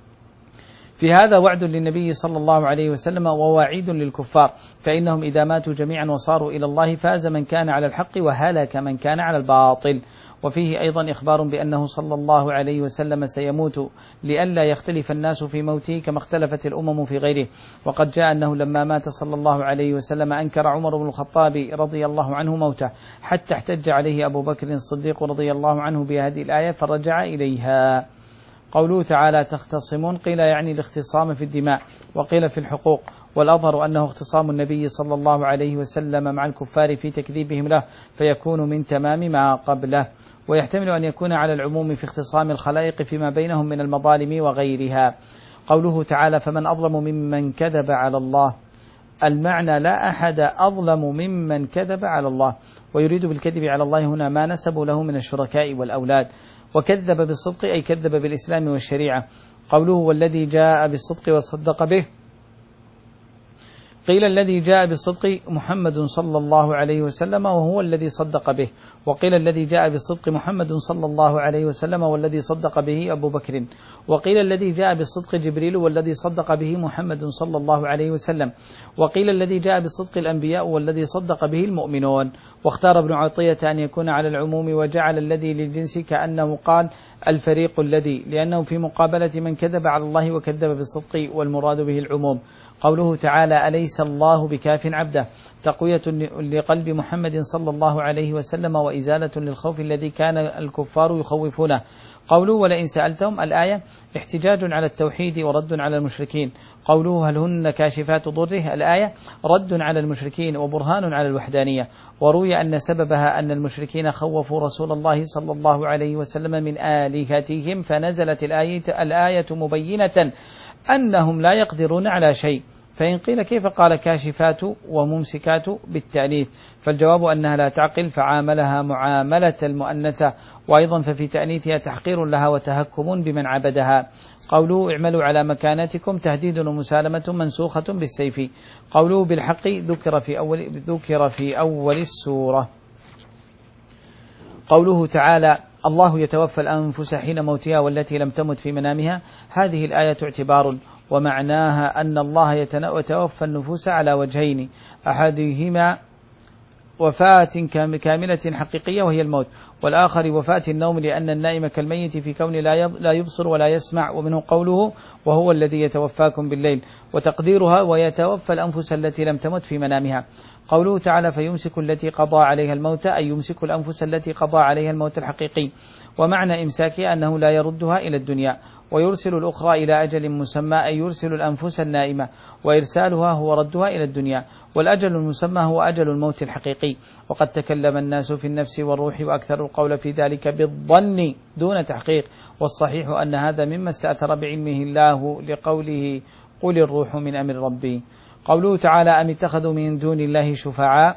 في هذا وعد للنبي صلى الله عليه وسلم ووعيد للكفار، فإنهم إذا ماتوا جميعا وصاروا إلى الله فاز من كان على الحق وهلك من كان على الباطل. وفيه أيضا إخبار بأنه صلى الله عليه وسلم سيموت لئلا يختلف الناس في موته كما اختلفت الأمم في غيره. وقد جاء أنه لما مات صلى الله عليه وسلم أنكر عمر بن الخطاب رضي الله عنه موته، حتى احتج عليه أبو بكر الصديق رضي الله عنه بهذه الآية فرجع إليها. قوله تعالى تختصمون، قيل يعني الاختصام في الدماء، وقيل في الحقوق، والأظهر أنه اختصام النبي صلى الله عليه وسلم مع الكفار في تكذيبهم له، فيكون من تمام ما قبله. ويحتمل أن يكون على العموم في اختصام الخلائق فيما بينهم من المظالم وغيرها. قوله تعالى فمن أظلم ممن كذب على الله، المعنى لا أحد أظلم ممن كذب على الله، ويريد بالكذب على الله هنا ما نسبوا له من الشركاء والأولاد. وكذب بالصدق أي كذب بالإسلام والشريعة. قوله والذي جاء بالصدق وصدق به، قيل الذي جاء بالصدق محمد صلى الله عليه وسلم وهو الذي صدق به، وقيل الذي جاء بالصدق محمد صلى الله عليه وسلم والذي صدق به أبو بكر، وقيل الذي جاء بالصدق جبريل والذي صدق به محمد صلى الله عليه وسلم، وقيل الذي جاء بالصدق الأنبياء والذي صدق به المؤمنون. واختار ابن عطية أن يكون على العموم، وجعل الذي للجنس كأنه قال الفريق الذي، لأنه في مقابلة من كذب على الله وكذب بالصدق، والمراد به العموم. قوله تعالى أليس الله بكاف عبده، تقوية لقلب محمد صلى الله عليه وسلم وإزالة للخوف الذي كان الكفار يخوفونه. قوله ولئن سألتهم الآية احتجاج على التوحيد ورد على المشركين. قوله هل هن كاشفات ضره الآية رد على المشركين وبرهان على الوحدانية. وروي أن سببها أن المشركين خوفوا رسول الله صلى الله عليه وسلم من آلهتهم، فنزلت الآية, الآية مبينة أنهم لا يقدرون على شيء. فإن قيل كيف قال كاشفات وممسكات بالتأنيث، فالجواب أنها لا تعقل فعاملها معاملة المؤنثة، وأيضا ففي تأنيثها تحقير لها وتهكم بمن عبدها. قوله اعملوا على مكانتكم تهديد ومسالمة منسوخة بالسيف. قوله بالحق ذكر في أول, ذكر في أول السورة. قوله تعالى الله يتوفى الأنفس حين موتها والتي لم تمت في منامها، هذه الآية اعتبار، ومعناها أن الله يتوفى النفوس على وجهين، أحدهما وفاة كاملة حقيقية وهي الموت، والآخر وفاة النوم، لأن النائم كالميت في كون لا يبصر ولا يسمع. ومنه قوله وهو الذي يتوفاكم بالليل، وتقديرها ويتوفى الأنفس التي لم تمت في منامها. قوله تعالى فيمسك التي قضى عليها الموت، أي يمسك الأنفس التي قضى عليها الموت الحقيقي، ومعنى إمساكها أنه لا يردها إلى الدنيا، ويرسل الأخرى إلى أجل مسمى، أي يرسل الأنفس النائمة، وإرسالها هو ردها إلى الدنيا، والأجل المسمى هو أجل الموت الحقيقي. وقد تكلم الناس في النفس والروح، وأكثر القول في ذلك بالظن دون تحقيق، والصحيح أن هذا مما استأثر بعلمه الله لقوله قل الروح من أمر ربي. قوله تعالى أم اتخذوا من دون الله شفعاء،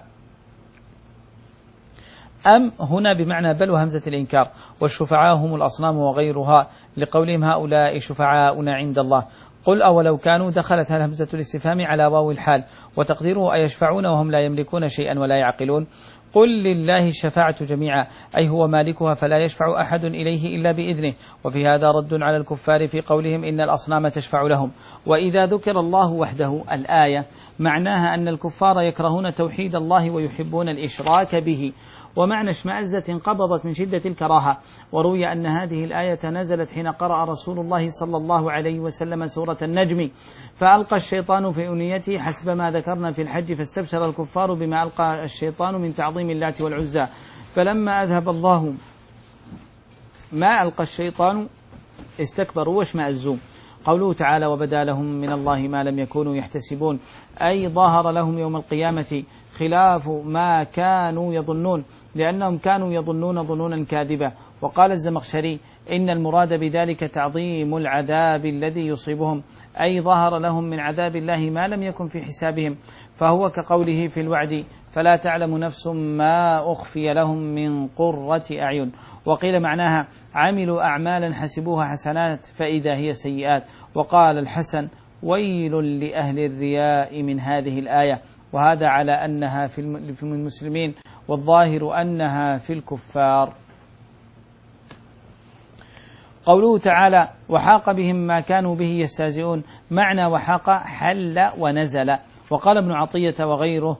أم هنا بمعنى بل وهمزة الإنكار، والشفعاء هم الأصنام وغيرها، لقولهم هؤلاء شفعاؤنا عند الله. قل أولو كانوا دخلت همزة الاستفهام على واو الحال، وتقديره أيشفعون وهم لا يملكون شيئا ولا يعقلون. قل لله الشفاعة جميعا، أي هو مالكها فلا يشفع أحد إليه إلا بإذنه. وفي هذا رد على الكفار في قولهم إن الأصنام تشفع لهم. وإذا ذكر الله وحده الآية معناها أن الكفار يكرهون توحيد الله ويحبون الإشراك به، ومعنى اشمأزة قبضت من شدة الكراهة. وروي أن هذه الآية نزلت حين قرأ رسول الله صلى الله عليه وسلم سورة النجم، فألقى الشيطان في أنيته حسب ما ذكرنا في الحج، فاستبشر الكفار بما ألقى الشيطان من تعظيم اللات والعزى، فلما أذهب الله ما ألقى الشيطان استكبروا واشمأزوا. قوله تعالى وبدا لهم من الله ما لم يكونوا يحتسبون، أي ظهر لهم يوم القيامة خلاف ما كانوا يظنون، لأنهم كانوا يظنون ظنونا كاذبة. وقال الزمخشري إن المراد بذلك تعظيم العذاب الذي يصيبهم، أي ظهر لهم من عذاب الله ما لم يكن في حسابهم، فهو كقوله في الوعد فلا تعلم نفس ما أخفي لهم من قرة أعين. وقيل معناها عملوا أعمالا حسبوها حسنات فإذا هي سيئات. وقال الحسن ويل لأهل الرياء من هذه الآية، وهذا على أنها في المسلمين، والظاهر أنها في الكفار. قوله تعالى وحاق بهم ما كانوا به يستهزئون، معنى وحاق حل ونزل. وقال ابن عطية وغيره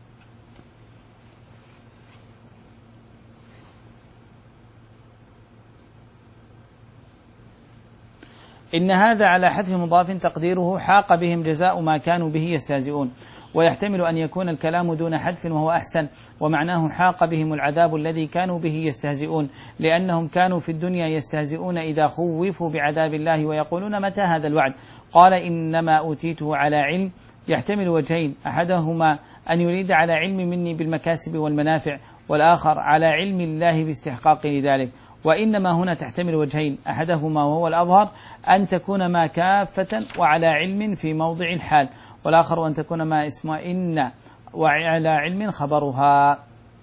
إن هذا على حذف مضاف تقديره حاق بهم جزاء ما كانوا به يستهزئون، ويحتمل أن يكون الكلام دون حذف وهو أحسن، ومعناه حاق بهم العذاب الذي كانوا به يستهزئون، لأنهم كانوا في الدنيا يستهزئون إذا خوفوا بعذاب الله ويقولون متى هذا الوعد. قال إنما أوتيته على علم، يحتمل وجهين، أحدهما أن يريد على علم مني بالمكاسب والمنافع، والآخر على علم الله باستحقاق لذلك. وإنما هنا تحتمل وجهين، أحدهما وهو الأظهر أن تكون ما كافة وعلى علم في موضع الحال، والآخر أن تكون ما اسم إن وعلى علم خبرها.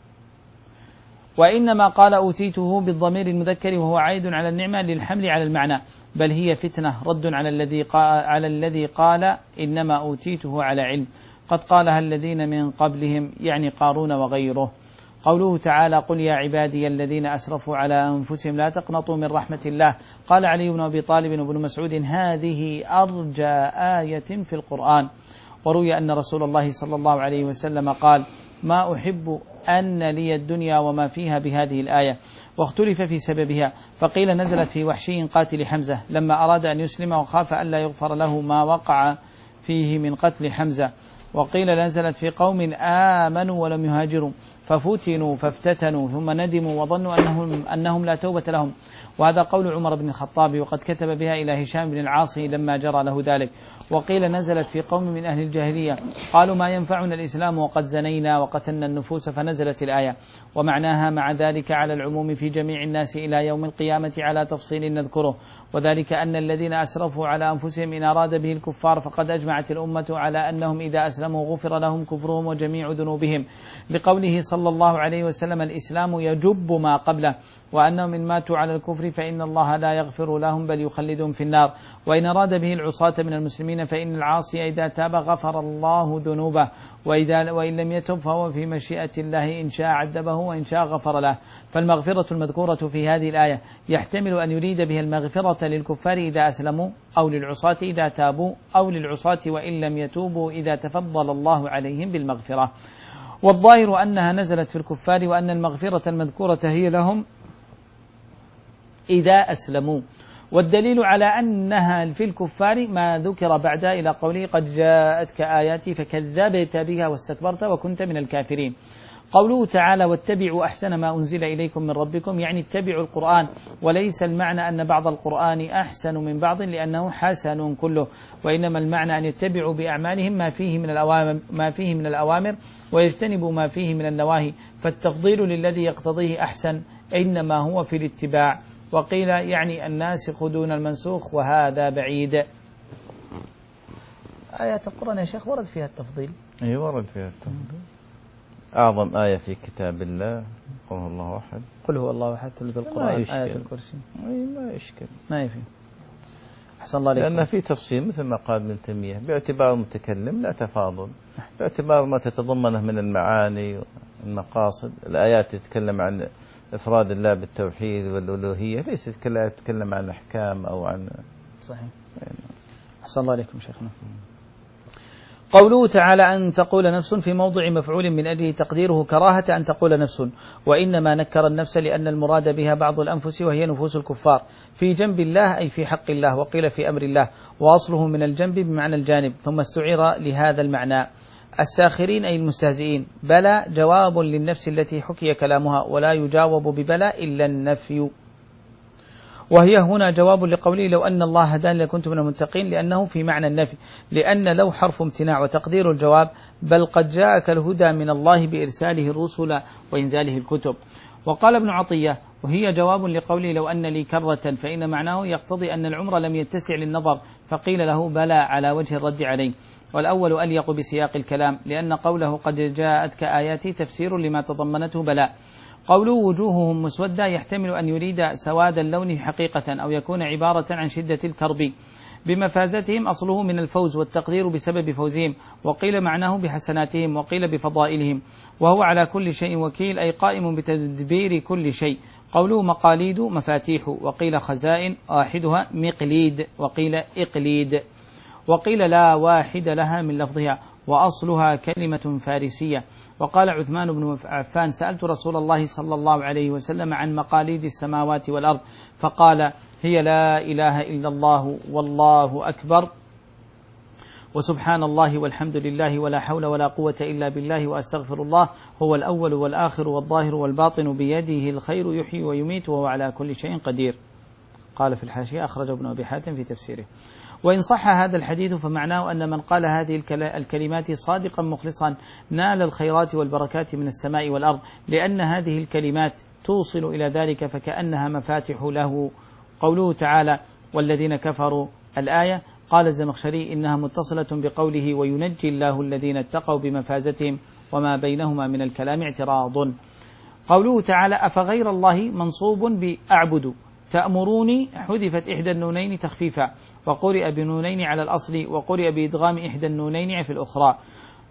وإنما قال أوتيته بالضمير المذكر وهو عائد على النعمة للحمل على المعنى، بل هي فتنة رد على الذي قال, على الذي قال إنما أوتيته على علم. قد قالها الذين من قبلهم يعني قارون وغيره. قوله تعالى قل يا عبادي الذين أسرفوا على أنفسهم لا تقنطوا من رحمة الله. قال علي بن أبي طالب وابن مسعود هذه أرجى آية في القرآن. وروي أن رسول الله صلى الله عليه وسلم قال ما أحب أن لي الدنيا وما فيها بهذه الآية، واختلف في سببها، فقيل نزلت في وحشي قاتل حمزة لما أراد أن يسلم وخاف أن لا يغفر له ما وقع فيه من قتل حمزة، وقيل نزلت في قوم آمنوا ولم يهاجروا ففتنوا فافتتنوا ثم ندموا وظنوا أنهم, أنهم لا توبة لهم. وهذا قول عمر بن الخطاب وقد كتب بها إلى هشام بن العاصي لما جرى له ذلك. وقيل نزلت في قوم من أهل الجاهلية قالوا ما ينفعنا الإسلام وقد زنينا وقتلنا النفوس فنزلت الآية. ومعناها مع ذلك على العموم في جميع الناس إلى يوم القيامة على تفصيل نذكره، وذلك أن الذين أسرفوا على أنفسهم إن أراد به الكفار فقد أجمعت الأمة على أنهم إذا أسلموا غفر لهم كفرهم وجميع ذنوبهم، لقوله صلى الله عليه وسلم الإسلام يجب ما قبله، وأنهم إن ماتوا على الكفر فإن الله لا يغفر لهم بل يخلدهم في النار. وإن أراد به العصاة من المسلمين فإن العاصي إذا تاب غفر الله ذنوبه، وإذا وإن لم يتب فهو في مشيئة الله إن شاء عذبه وإن شاء غفر له. فالمغفرة المذكورة في هذه الآية يحتمل أن يريد بها المغفرة للكفار إذا أسلموا، أو للعصاة إذا تابوا، أو للعصاة وإن لم يتوبوا إذا تفضل الله عليهم بالمغفرة. والظاهر أنها نزلت في الكفار، وأن المغفرة المذكورة هي لهم إذا أسلموا. والدليل على أنها في الكفار ما ذكر بعدها إلى قوله قد جاءتك آياتي فكذبت بها واستكبرت وكنت من الكافرين. قوله تعالى واتبعوا أحسن ما أنزل إليكم من ربكم، يعني اتبعوا القرآن، وليس المعنى أن بعض القرآن أحسن من بعض لأنه حسن كله، وإنما المعنى أن يتبعوا بأعمالهم ما فيه من الأوامر, ما فيه من الأوامر ويجتنبوا ما فيه من النواهي، فالتفضيل للذي يقتضيه أحسن إنما هو في الاتباع. وقيل يعني الناسخ دون المنسوخ، وهذا بعيد. آيات القرآن يا شيخ ورد فيها التفضيل؟ أي ورد فيها التفضيل. أعظم آية في كتاب الله قل هو الله أحد، قل هو الله أحد ثلث القرآن آية الكرسي. أي ما يشكل، ما يفي. أحسن الله عليكم. لأن في تفصيل مثل ما قال ابن تيمية باعتبار المتكلم لا تفاضل، باعتبار ما تتضمنه من المعاني والمقاصد. الآيات تتكلم عن إفراد الله بالتوحيد والألوهية، ليس تتكلم عن أحكام أو عن صحيح. أحسن الله عليكم شيخنا. قوله تعالى أن تقول نفس في موضع مفعول من أجله تقديره كراهة أن تقول نفس، وإنما نكر النفس لأن المراد بها بعض الأنفس وهي نفوس الكفار في جنب الله أي في حق الله، وقيل في أمر الله، وأصله من الجنب بمعنى الجانب، ثم استعير لهذا المعنى. الساخرين أي المستهزئين. بلى جواب للنفس التي حكي كلامها، ولا يجاوب ببلى إلا النفي، وهي هنا جواب لقوله لو أن الله هداني لكنت من المتقين، لأنه في معنى النفي، لأن لو حرف امتناع وتقدير الجواب بل قد جاءك الهدى من الله بإرساله الرسل وإنزاله الكتب. وقال ابن عطية وهي جواب لقوله لو أن لي كرة، فإن معناه يقتضي أن العمر لم يتسع للنظر، فقيل له بلى على وجه الرد عليه. والأول أليق بسياق الكلام، لأن قوله قد جاءتك آياتي تفسير لما تضمنته بلى. قوله وجوههم مسودة يحتمل أن يريد سواد اللون حقيقة، أو يكون عبارة عن شدة الكرب بمفازتهم، أصله من الفوز والتقدير بسبب فوزهم، وقيل معناه بحسناتهم، وقيل بفضائلهم. وهو على كل شيء وكيل أي قائم بتدبير كل شيء. قوله مقاليد مفاتيح، وقيل خزائن واحدها مقليد، وقيل إقليد، وقيل لا واحد لها من لفظها، وأصلها كلمة فارسية. وقال عثمان بن عفان سألت رسول الله صلى الله عليه وسلم عن مقاليد السماوات والأرض، فقال هي لا إله إلا الله والله أكبر وسبحان الله والحمد لله ولا حول ولا قوة إلا بالله وأستغفر الله، هو الأول والآخر والظاهر والباطن بيده الخير يحيي ويميت وهو على كل شيء قدير. قال في الحاشية أخرجه ابن أبي حاتم في تفسيره. وإن صح هذا الحديث فمعناه أن من قال هذه الكلمات صادقا مخلصا نال الخيرات والبركات من السماء والأرض، لأن هذه الكلمات توصل إلى ذلك فكأنها مفاتح له. قوله تعالى والذين كفروا الآية، قال الزمخشري إنها متصلة بقوله وينجي الله الذين اتقوا بمفازتهم، وما بينهما من الكلام اعتراض. قوله تعالى أفغير الله منصوب بأعبد، تأمروني حذفت إحدى النونين تخفيفا، وقرئ بنونين على الأصل، وقرئ بإدغام إحدى النونين في الأخرى.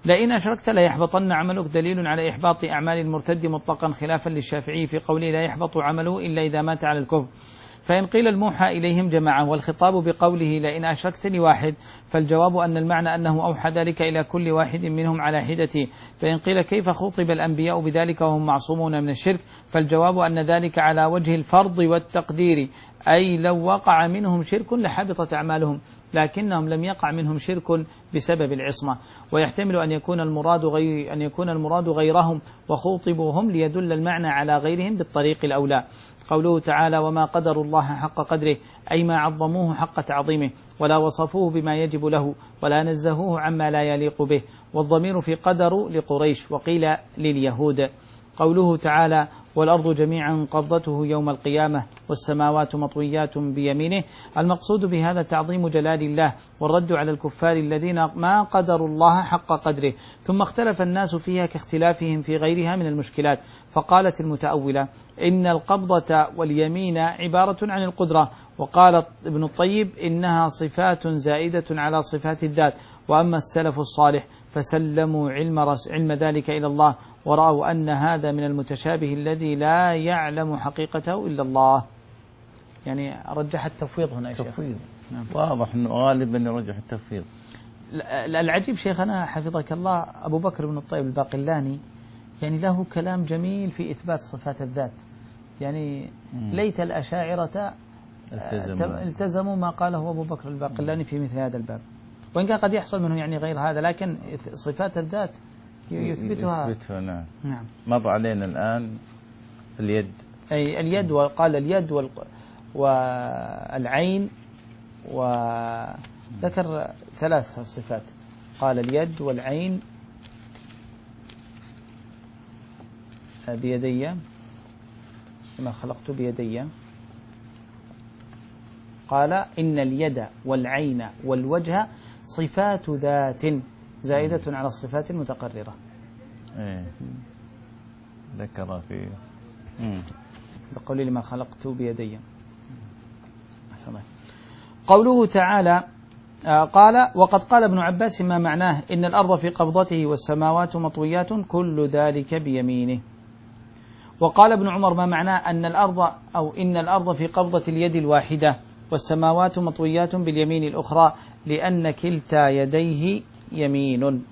لئن أشركت لا يحبطن عملك دليل على إحباط أعمال المرتد مطلقا خلافا للشافعي في قوله لا يحبط عمله إلا إذا مات على الكفر. فإن قيل الموحى إليهم جماعة والخطاب بقوله لئن أشركت لواحد، فالجواب أن المعنى أنه أوحى ذلك إلى كل واحد منهم على حدته. فإن قيل كيف خطب الأنبياء بذلك وهم معصومون من الشرك، فالجواب أن ذلك على وجه الفرض والتقدير، أي لو وقع منهم شرك لحبطت أعمالهم، لكنهم لم يقع منهم شرك بسبب العصمة. ويحتمل أن يكون المراد غير أن يكون المراد غيرهم وخوطبوا هم ليدل المعنى على غيرهم بالطريق الأولى. قوله تعالى وما قدر الله حق قدره، أي ما عظموه حق تعظيمه ولا وصفوه بما يجب له ولا نزهوه عما لا يليق به، والضمير في قدر لقريش وقيل لليهود. قوله تعالى والأرض جميعا قبضته يوم القيامة والسماوات مطويات بيمينه، المقصود بهذا تعظيم جلال الله والرد على الكفار الذين ما قدروا الله حق قدره. ثم اختلف الناس فيها كاختلافهم في غيرها من المشكلات، فقالت المتأولة إن القبضة واليمين عبارة عن القدرة، وقال ابن الطيب إنها صفات زائدة على صفات الذات. وأما السلف الصالح فسلموا علم, علم ذلك إلى الله، ورأوا أن هذا من المتشابه الذي لا يعلم حقيقته إلا الله. يعني رجح التفويض هنا يا شيخ. تفويض نعم. واضح أنه غالبا يرجح التفويض. العجيب شيخنا حفظك الله أبو بكر بن الطيب الباقلاني يعني له كلام جميل في إثبات صفات الذات، يعني مم. ليت الأشاعرة التزموا. التزموا ما قاله أبو بكر الباقلاني في مثل هذا الباب، وإن كان قد يحصل منه يعني غير هذا، لكن صفات الذات يثبتها. يثبتها نعم. نعم. مضى علينا الآن اليد، أي اليد، وقال اليد وال... والعين، وذكر ثلاث صفات، قال اليد والعين بيدي كما خلقت بيدي، قال إن اليد والعين والوجه صفات ذات زائدة على الصفات المتقررة. ايه ذكر في قولي لما خلقت بيدي. قوله تعالى قال وقد قال ابن عباس ما معناه إن الأرض في قبضته والسماوات مطويات كل ذلك بيمينه. وقال ابن عمر ما معناه أن الأرض أو إن الأرض في قبضة اليد الواحدة والسماوات مطويات باليمين الأخرى لأن كلتا يديه يمين.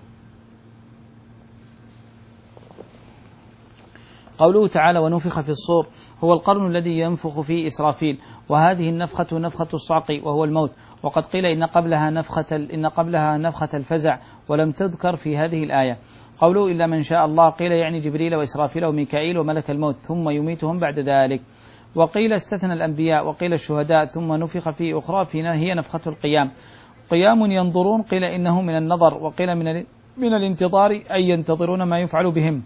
قوله تعالى ونفخ في الصور هو القرن الذي ينفخ فيه إسرافيل، وهذه النفخة نفخة الصعق وهو الموت، وقد قيل إن قبلها نفخة إن قبلها نفخة الفزع ولم تذكر في هذه الآية. قوله إلا من شاء الله قيل يعني جبريل وإسرافيل وميكائيل وملك الموت ثم يميتهم بعد ذلك. وقيل استثنى الأنبياء وقيل الشهداء ثم نفخ في أخرى في هي نفخة القيام. قيام ينظرون قيل إنه من النظر، وقيل من من الانتظار أي ينتظرون ما يفعل بهم.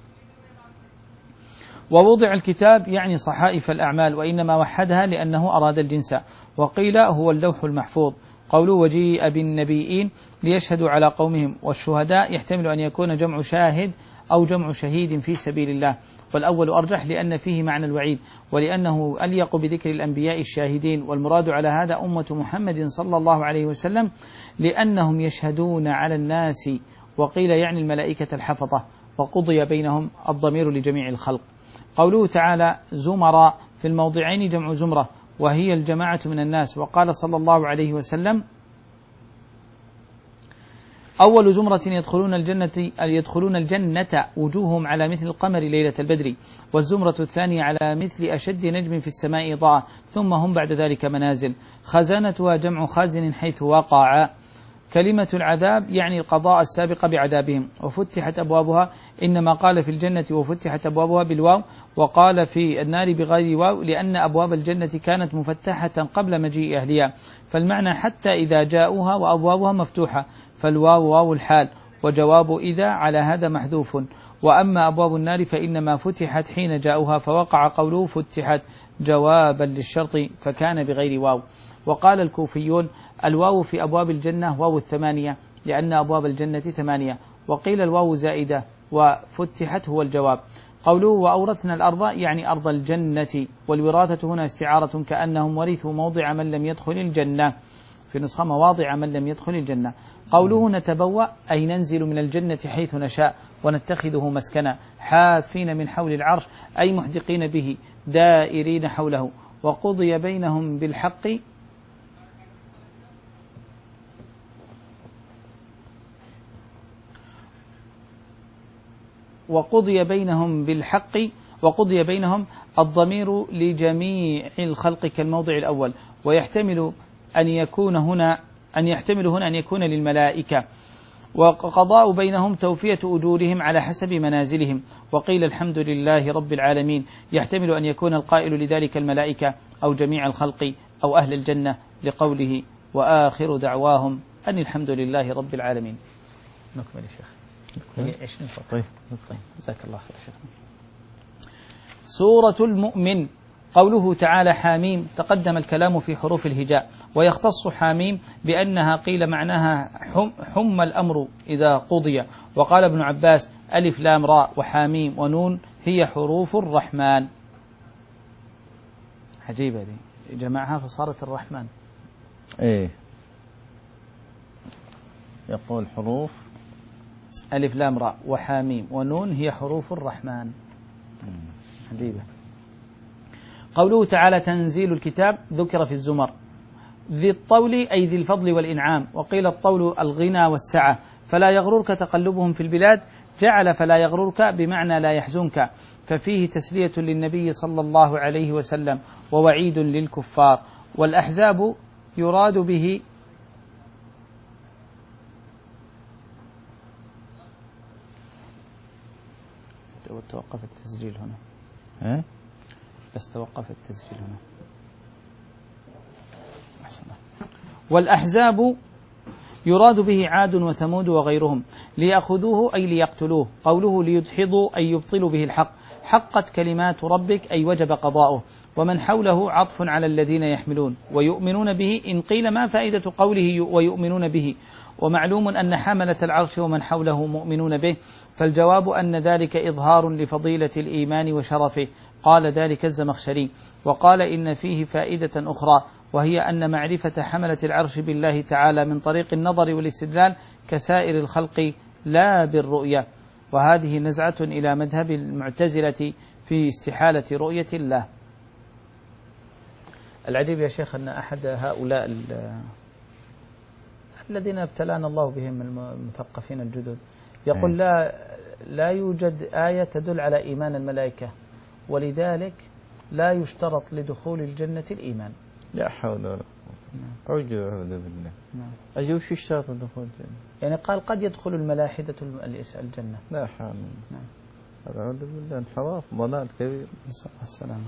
ووضع الكتاب يعني صحائف الأعمال، وإنما وحدها لأنه أراد الجنس. وقيل هو اللوح المحفوظ. قوله وجيء بالنبيين ليشهدوا على قومهم، والشهداء يحتمل أن يكون جمع شاهد أو جمع شهيد في سبيل الله، والأول أرجح لأن فيه معنى الوعيد، ولأنه أليق بذكر الأنبياء الشاهدين، والمراد على هذا أمة محمد صلى الله عليه وسلم لأنهم يشهدون على الناس. وقيل يعني الملائكة الحفظة، وقضي بينهم الضمير لجميع الخلق. قوله تعالى زمراء في الموضعين جمع زمرة وهي الجماعة من الناس. وقال صلى الله عليه وسلم أول زمرة يدخلون الجنة يدخلون الجنة وجوههم على مثل القمر ليلة البدر، والزمرة الثانية على مثل أشد نجم في السماء ضاء، ثم هم بعد ذلك منازل. خزانتها جمع خازن حيث وقع. كلمة العذاب يعني القضاء السابق بعذابهم. وفتحت أبوابها إنما قال في الجنة وفتحت أبوابها بالواو، وقال في النار بغير واو لأن أبواب الجنة كانت مفتحة قبل مجيء أهلها، فالمعنى حتى إذا جاءوها وأبوابها مفتوحة، فالواو واو الحال، وجواب إذا على هذا محذوف. وأما أبواب النار فإنما فتحت حين جاءوها، فوقع قوله فتحت جوابا للشرط فكان بغير واو. وقال الكوفيون الواو في أبواب الجنة واو الثمانية لأن أبواب الجنة ثمانية، وقيل الواو زائدة وفتحت هو الجواب. قوله وأورثنا الأرض يعني أرض الجنة، والوراثة هنا استعارة كأنهم ورثوا موضع من لم يدخل الجنة. في نسخة مواضع من لم يدخل الجنة. قوله نتبوأ أي ننزل من الجنة حيث نشاء ونتخذه مسكنا حافين من حول العرش أي محدقين به دائرين حوله. وقضي بينهم بالحق وقضي بينهم بالحق وقضي بينهم الضمير لجميع الخلق كالموضع الأول، ويحتمل أن يكون هنا أن يحتمل هنا أن يكون للملائكة. وقضاء بينهم توفية أجورهم على حسب منازلهم. وقيل الحمد لله رب العالمين يحتمل أن يكون القائل لذلك الملائكة أو جميع الخلق أو أهل الجنة لقوله وآخر دعواهم أن الحمد لله رب العالمين. نكمل يا شيخ. عشرين صفحة. طيب طيب جزاك الله خير شيخ. سورة المؤمن. قوله تعالى حاميم تقدم الكلام في حروف الهجاء، ويختص حاميم بأنها قيل معناها حم, حم الأمر إذا قضي. وقال ابن عباس ألف لام راء وحاميم ونون هي حروف الرحمن. عجيبة دي جمعها فصارت الرحمن. ايه يقول حروف ألف لام راء وحاميم ونون هي حروف الرحمن. عجيبة. قوله تعالى تنزيل الكتاب ذكر في الزمر. ذي الطول أي ذي الفضل والإنعام، وقيل الطول الغنى والسعة. فلا يغررك تقلبهم في البلاد جعل فلا يغررك بمعنى لا يحزنك، ففيه تسلية للنبي صلى الله عليه وسلم ووعيد للكفار. والأحزاب يراد به توقف التسجيل هنا. ها؟ بس توقف التسجيل هنا. والأحزاب يراد به عاد وثمود وغيرهم ليأخذوه أي ليقتلوه. قوله ليدحضوا أي يبطلوا به الحق. حقت كلمات ربك أي وجب قضاؤه. ومن حوله عطف على الذين يحملون ويؤمنون به. إن قيل ما فائدة قوله ويؤمنون به؟ ومعلوم أن حملة العرش ومن حوله مؤمنون به، فالجواب أن ذلك إظهار لفضيلة الإيمان وشرفه. قال ذلك الزمخشري. وقال إن فيه فائدة أخرى، وهي أن معرفة حملة العرش بالله تعالى من طريق النظر والاستدلال كسائر الخلق لا بالرؤية. وهذه نزعة إلى مذهب المعتزلة في استحالة رؤية الله. العجيب يا شيخ أن أحد هؤلاء الذين ابتلانا الله بهم المثقفين الجدد يقول لا لا يوجد آية تدل على إيمان الملائكة، ولذلك لا يشترط لدخول الجنة الإيمان. لا حول ولا قوة. أعوذ بالله. أجل وش يشترط لدخول الجنة؟ يعني قال قد يدخل الملاحدة الجنة. لا حول. نعم. أعوذ بالله، انحراف ضلال كبير. نسأل الله السلامة.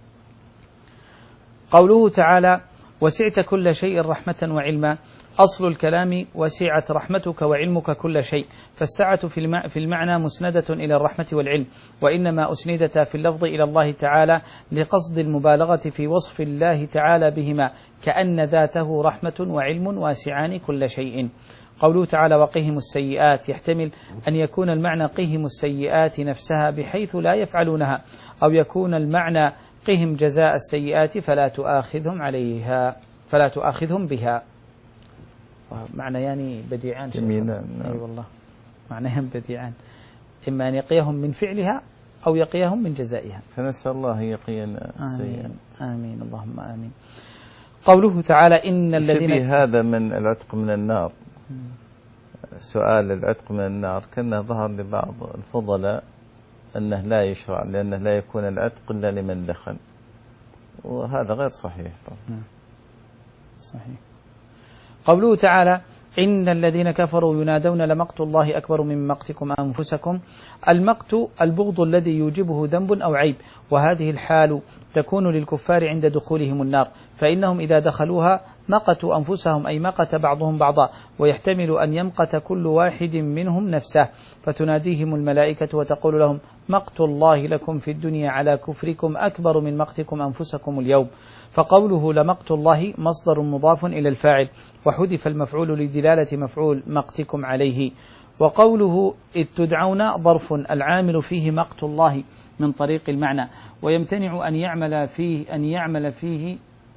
قوله تعالى وسعت كل شيء رحمة وعلما. أصل الكلام وسعت رحمتك وعلمك كل شيء، فالسعة في المعنى مسندة إلى الرحمة والعلم، وإنما أسندتا في اللفظ إلى الله تعالى لقصد المبالغة في وصف الله تعالى بهما، كأن ذاته رحمة وعلم واسعان كل شيء. قوله تعالى وقهم السيئات يحتمل أن يكون المعنى قهم السيئات نفسها بحيث لا يفعلونها، أو يكون المعنى قهم جزاء السيئات فلا تؤاخذهم عليها فلا تؤاخذهم بها. معنى يعني بديعان. جميلان. أي أيوة والله معناهم بديعان، إما أن يقيهم من فعلها أو يقيهم من جزائها. فنسأل الله يقينا السيئات. آمين. آمين اللهم آمين. قوله تعالى إن الذين شبه هذا من العتق من النار. سؤال العتق من النار كأنه ظهر لبعض الفضلاء أنه لا يشرع، لأنه لا يكون العتق إلا لمن دخل، وهذا غير صحيح طبعا. صحيح. قوله تعالى إن الذين كفروا ينادون لمقت الله أكبر من مقتكم أنفسكم. المقت البغض الذي يوجبه ذنب أو عيب، وهذه الحال تكون للكفار عند دخولهم النار، فإنهم إذا دخلوها مقتوا أنفسهم أي مقت بعضهم بعضا، ويحتمل أن يمقت كل واحد منهم نفسه، فتناديهم الملائكة وتقول لهم مقت الله لكم في الدنيا على كفركم أكبر من مقتكم أنفسكم اليوم. فقوله لمقت الله مصدر مضاف إلى الفاعل، وحذف المفعول لدلالة مفعول مقتكم عليه. وقوله إذ تدعون ظرف العامل فيه مقت الله من طريق المعنى، ويمتنع أن يعمل فيه أن يعمل فيه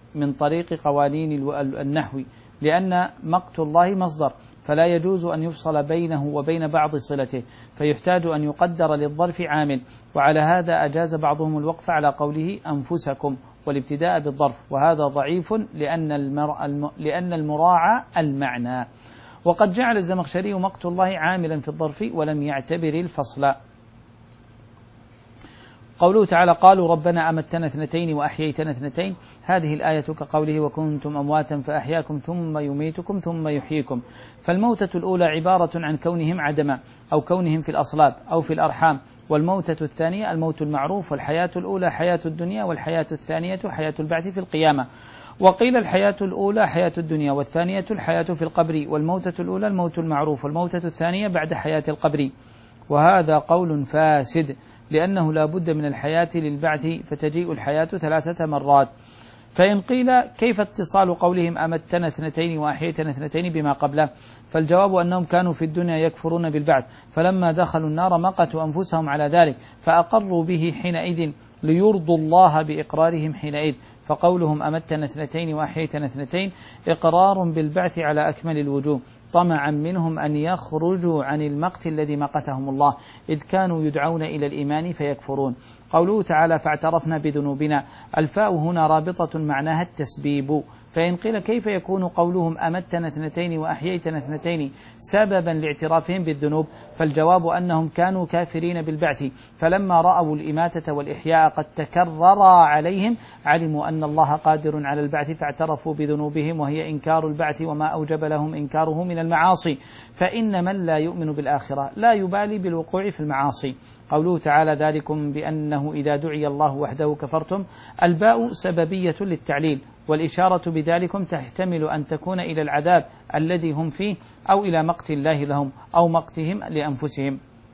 من طريق قوانين النحو، لأن مقت الله مصدر فلا يجوز أن يفصل بينه وبين بعض صلته، فيحتاج أن يقدر للظرف عامل. وعلى هذا أجاز بعضهم الوقف على قوله أنفسكم والابتداء بالظرف، وهذا ضعيف لأن, المر... لأن المراعى المعنى. وقد جعل الزمخشري مقت الله عاملا في الظرف ولم يعتبر الفصل. قوله تعالى قالوا ربنا أمتنا اثنتين وأحييتنا اثنتين، هذه الآية كقوله وكنتم أمواتا فأحياكم ثم يميتكم ثم يحييكم. فالموتة الأولى عبارة عن كونهم عدما أو كونهم في الأصلاب أو في الأرحام، والموتة الثانية الموت المعروف، والحياة الأولى حياة الدنيا، والحياة الثانية حياة البعث في القيامة. وقيل الحياة الأولى حياة الدنيا، والثانية الحياة في القبر، والموتة الأولى الموت المعروف، والموتة الثانية بعد حياة القبر. وهذا قول فاسد، لأنه لا بد من الحياة للبعث، فتجيء الحياة ثلاثة مرات. فإن قيل كيف اتصال قولهم أمتنا اثنتين وأحييتنا اثنتين بما قبله؟ فالجواب أنهم كانوا في الدنيا يكفرون بالبعث، فلما دخلوا النار مقتوا أنفسهم على ذلك فأقروا به حينئذ ليرضوا الله بإقرارهم حينئذ. فقولهم أمتنا اثنتين وأحييتنا اثنتين إقرار بالبعث على أكمل الوجوه، طمعا منهم أن يخرجوا عن المقت الذي مقتهم الله، إذ كانوا يدعون إلى الإيمان فيكفرون. قوله تعالى فاعترفنا بذنوبنا، الفاء هنا رابطة معناها التسبيب. فإن قيل كيف يكون قولهم أمتنا اثنتين وأحييتنا اثنتين سببا لاعترافهم بالذنوب؟ فالجواب أنهم كانوا كافرين بالبعث، فلما رأوا الإماتة والإحياء قد تكررا عليهم علموا أن الله قادر على البعث فاعترفوا بذنوبهم، وهي إنكار البعث وما أوجب لهم إنكاره من المعاصي. فإن من لا يؤمن بالآخرة لا يبالي بالوقوع في المعاصي. قوله تعالى ذلكم بأنه إذا دعي الله وحده كفرتم، الباء سببية للتعليل، والإشارة بذلكم تحتمل أن تكون إلى العذاب الذي هم فيه أو إلى مقت الله لهم أو مقتهم لأنفسهم.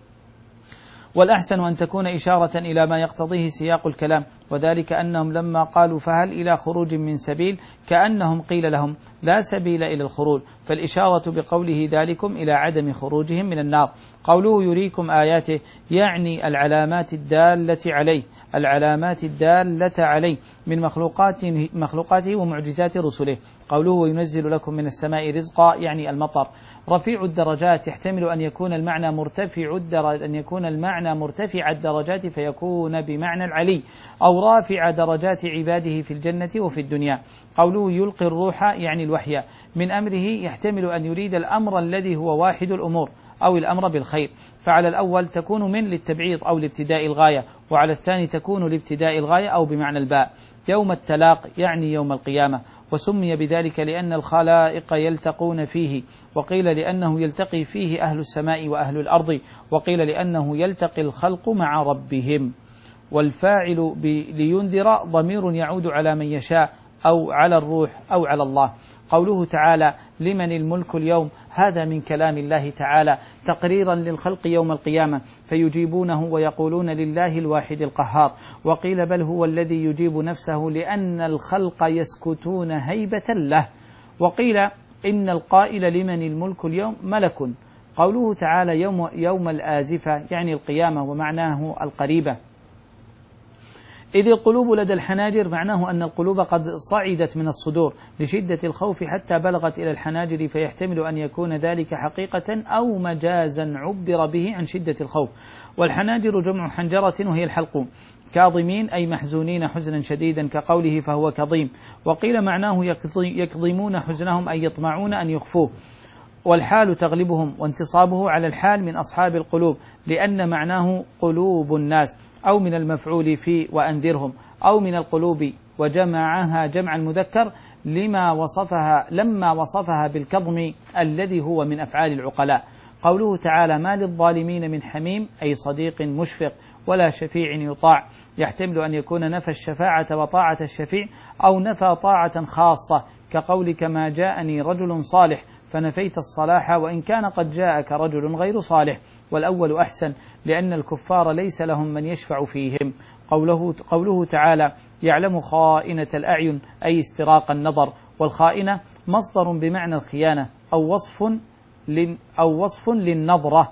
والأحسن أن تكون إشارة إلى ما يقتضيه سياق الكلام، وذلك أنهم لما قالوا فهل إلى خروج من سبيل كأنهم قيل لهم لا سبيل إلى الخروج، فالإشارة بقوله ذلكم إلى عدم خروجهم من النار. قوله يريكم آياته يعني العلامات الدالة عليه العلامات الدالة عليه من مخلوقاته, مخلوقاته ومعجزات رسله. قوله وينزل لكم من السماء رزقا يعني المطر. رفيع الدرجات يحتمل أن يكون المعنى مرتفع الدرجات أن يكون المعنى مرتفع الدرجات فيكون بمعنى العلي، أو رافع درجات عباده في الجنة وفي الدنيا. قوله يلقي الروح يعني الوحي من أمره يحتمل أن يريد الأمر الذي هو واحد الأمور أو الأمر بالخير، فعلى الأول تكون من للتبعيض أو لابتداء الغاية، وعلى الثاني تكون لابتداء الغاية أو بمعنى الباء. يوم التلاق يعني يوم القيامة، وسمي بذلك لأن الخلائق يلتقون فيه، وقيل لأنه يلتقي فيه أهل السماء وأهل الأرض، وقيل لأنه يلتقي الخلق مع ربهم. والفاعل لينذر ضمير يعود على من يشاء أو على الروح أو على الله. قوله تعالى لمن الملك اليوم، هذا من كلام الله تعالى تقريرا للخلق يوم القيامة، فيجيبونه ويقولون لله الواحد القهار. وقيل بل هو الذي يجيب نفسه لأن الخلق يسكتون هيبة له. وقيل إن القائل لمن الملك اليوم ملك. قوله تعالى يوم, يوم الآزفة يعني القيامة، ومعناه القريبة. إذ القلوب لدى الحناجر معناه أن القلوب قد صعدت من الصدور لشدة الخوف حتى بلغت إلى الحناجر، فيحتمل أن يكون ذلك حقيقة أو مجازا عبر به عن شدة الخوف. والحناجر جمع حنجرة وهي الحلق. كاظمين أي محزونين حزنا شديدا كقوله فهو كظيم. وقيل معناه يكظمون حزنهم أي يطمعون أن يخفوه. والحال تغلبهم، وانتصابه على الحال من أصحاب القلوب، لأن معناه قلوب الناس، أو من المفعول في وأنذرهم، أو من القلوب، وجمعها جمع المذكر لما وصفها لما وصفها بالكظم الذي هو من أفعال العقلاء. قوله تعالى ما للظالمين من حميم أي صديق مشفق ولا شفيع يطاع، يحتمل أن يكون نفى الشفاعة وطاعة الشفيع، أو نفى طاعة خاصة كقولك ما جاءني رجل صالح فنفيت الصلاح وإن كان قد جاءك رجل غير صالح. والأول أحسن لأن الكفار ليس لهم من يشفع فيهم. قوله, قوله تعالى يعلم خائنة الأعين أي استراق النظر. والخائنة مصدر بمعنى الخيانة أو وصف أو وصف للنظرة،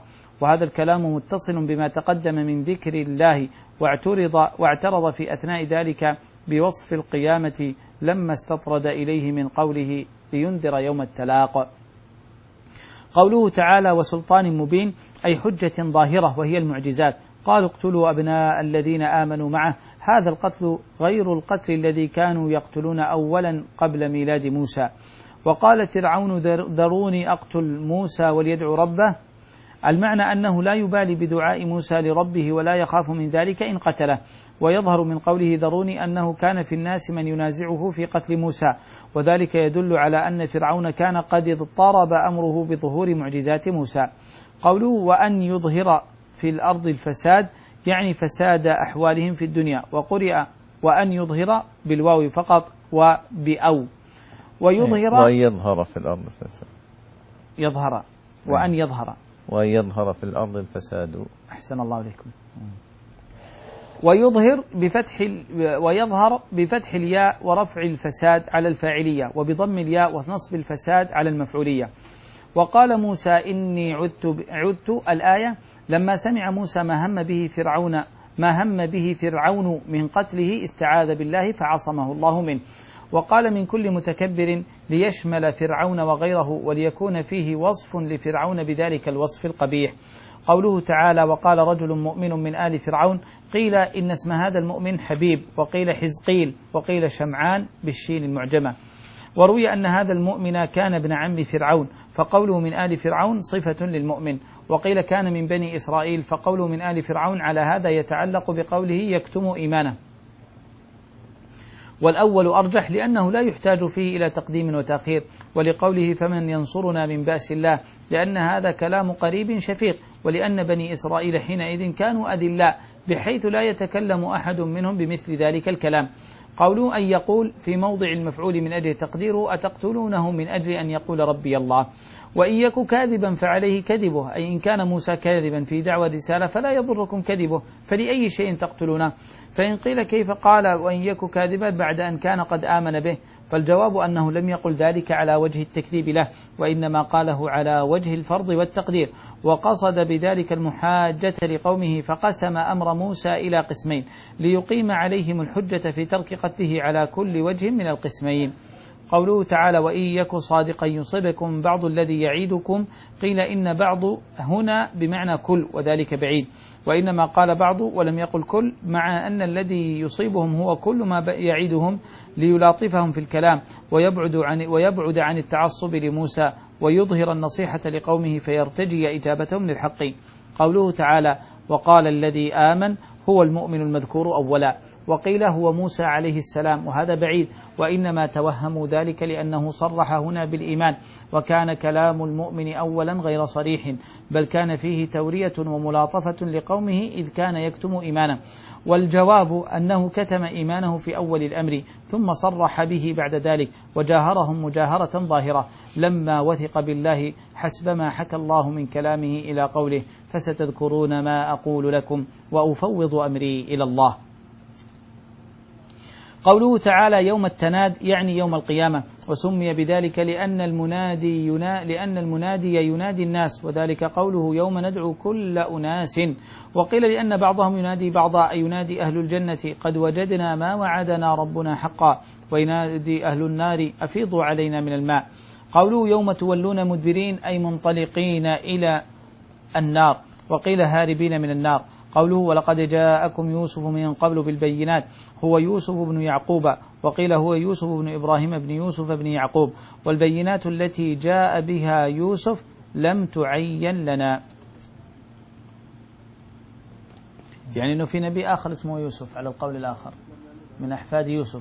وهذا الكلام متصل بما تقدم من ذكر الله، واعترض, واعترض في أثناء ذلك بوصف القيامة لما استطرد إليه من قوله لينذر يوم التلاق. قوله تعالى وسلطان مبين أي حجة ظاهرة وهي المعجزات. قالوا اقتلوا أبناء الذين آمنوا معه، هذا القتل غير القتل الذي كانوا يقتلون أولا قبل ميلاد موسى. وقال فرعون ذروني أقتل موسى وليدعو ربه، المعنى أنه لا يبالي بدعاء موسى لربه ولا يخاف من ذلك إن قتله. ويظهر من قوله ذروني أنه كان في الناس من ينازعه في قتل موسى، وذلك يدل على أن فرعون كان قد اضطرب أمره بظهور معجزات موسى. قوله وأن يظهر في الأرض الفساد يعني فساد أحوالهم في الدنيا، وقرئ وأن يظهر بالواو فقط وبأو. ويظهر وأن يظهر في الأرض الفساد، يظهر وأن يظهر وأن يظهر في الأرض الفساد. أحسن الله عليكم. ويظهر بفتح ويظهر بفتح الياء ورفع الفساد على الفاعلية، وبضم الياء ونصب الفساد على المفعولية. وقال موسى إني عذت عذت الآية لما سمع موسى ما هم به فرعون ما هم به فرعون من قتله استعاذ بالله فعصمه الله منه. وقال من كل متكبر ليشمل فرعون وغيره، وليكون فيه وصف لفرعون بذلك الوصف القبيح. قوله تعالى وقال رجل مؤمن من آل فرعون، قيل إن اسم هذا المؤمن حبيب، وقيل حزقيل، وقيل شمعان بالشين المعجمة. وروي أن هذا المؤمن كان ابن عم فرعون، فقوله من آل فرعون صفة للمؤمن. وقيل كان من بني إسرائيل، فقوله من آل فرعون على هذا يتعلق بقوله يكتم إيمانه. والأول أرجح لأنه لا يحتاج فيه إلى تقديم وتأخير، ولقوله فمن ينصرنا من بأس الله، لأن هذا كلام قريب شفيق، ولأن بني إسرائيل حينئذ كانوا أذلاء بحيث لا يتكلم أحد منهم بمثل ذلك الكلام. قوله أن يقول في موضع المفعول من أجل تقديره أتقتلونه من أجل أن يقول ربي الله. وإن يك كاذبا فعليه كذبه، أي إن كان موسى كاذبا في دعوى الرسالة فلا يضركم كذبه، فلأي شيء تقتلونه؟ فإن قيل كيف قال وإن يك كاذبا بعد أن كان قد آمن به؟ فالجواب أنه لم يقل ذلك على وجه التكذيب له، وإنما قاله على وجه الفرض والتقدير، وقصد بذلك المحاجة لقومه، فقسم أمر موسى إلى قسمين ليقيم عليهم الحجة في ترك قتله على كل وجه من القسمين. قوله تعالى وإن يك صادقا يصبكم بعض الذي يعيدكم، قيل إن بعض هنا بمعنى كل وذلك بعيد، وإنما قال بعض ولم يقل كل، مع أن الذي يصيبهم هو كل ما يعيدهم ليلاطفهم في الكلام ويبعد عن, ويبعد عن التعصب لموسى، ويظهر النصيحة لقومه فيرتجي إجابتهم للحق. قوله تعالى وقال الذي آمن هو المؤمن المذكور أولا، وقيل هو موسى عليه السلام، وهذا بعيد، وإنما توهموا ذلك لأنه صرح هنا بالإيمان، وكان كلام المؤمن أولا غير صريح، بل كان فيه تورية وملاطفة لقومه إذ كان يكتم إيمانه. والجواب أنه كتم إيمانه في أول الأمر ثم صرح به بعد ذلك، وجاهرهم مجاهرة ظاهرة لما وثق بالله حسب ما حكى الله من كلامه إلى قوله فستذكرون ما أقول لكم وأفوض أمري إلى الله. قوله تعالى يوم التناد يعني يوم القيامة، وسمي بذلك لأن المنادي ينا لأن المنادي ينادي الناس، وذلك قوله يوم ندعو كل أناس. وقيل لأن بعضهم ينادي بعضا، أي ينادي أهل الجنة قد وجدنا ما وعدنا ربنا حقا، وينادي أهل النار أفيضوا علينا من الماء. قوله يوم تولون مدبرين أي منطلقين إلى النار، وقيل هاربين من النار. قوله ولقد جاءكم يوسف من قبل بالبينات هو يوسف بن يعقوب، وقيل هو يوسف بن إبراهيم بن يوسف بن يعقوب، والبينات التي جاء بها يوسف لم تعين لنا. يعني أنه في نبي آخر اسمه يوسف على القول الآخر من أحفاد يوسف.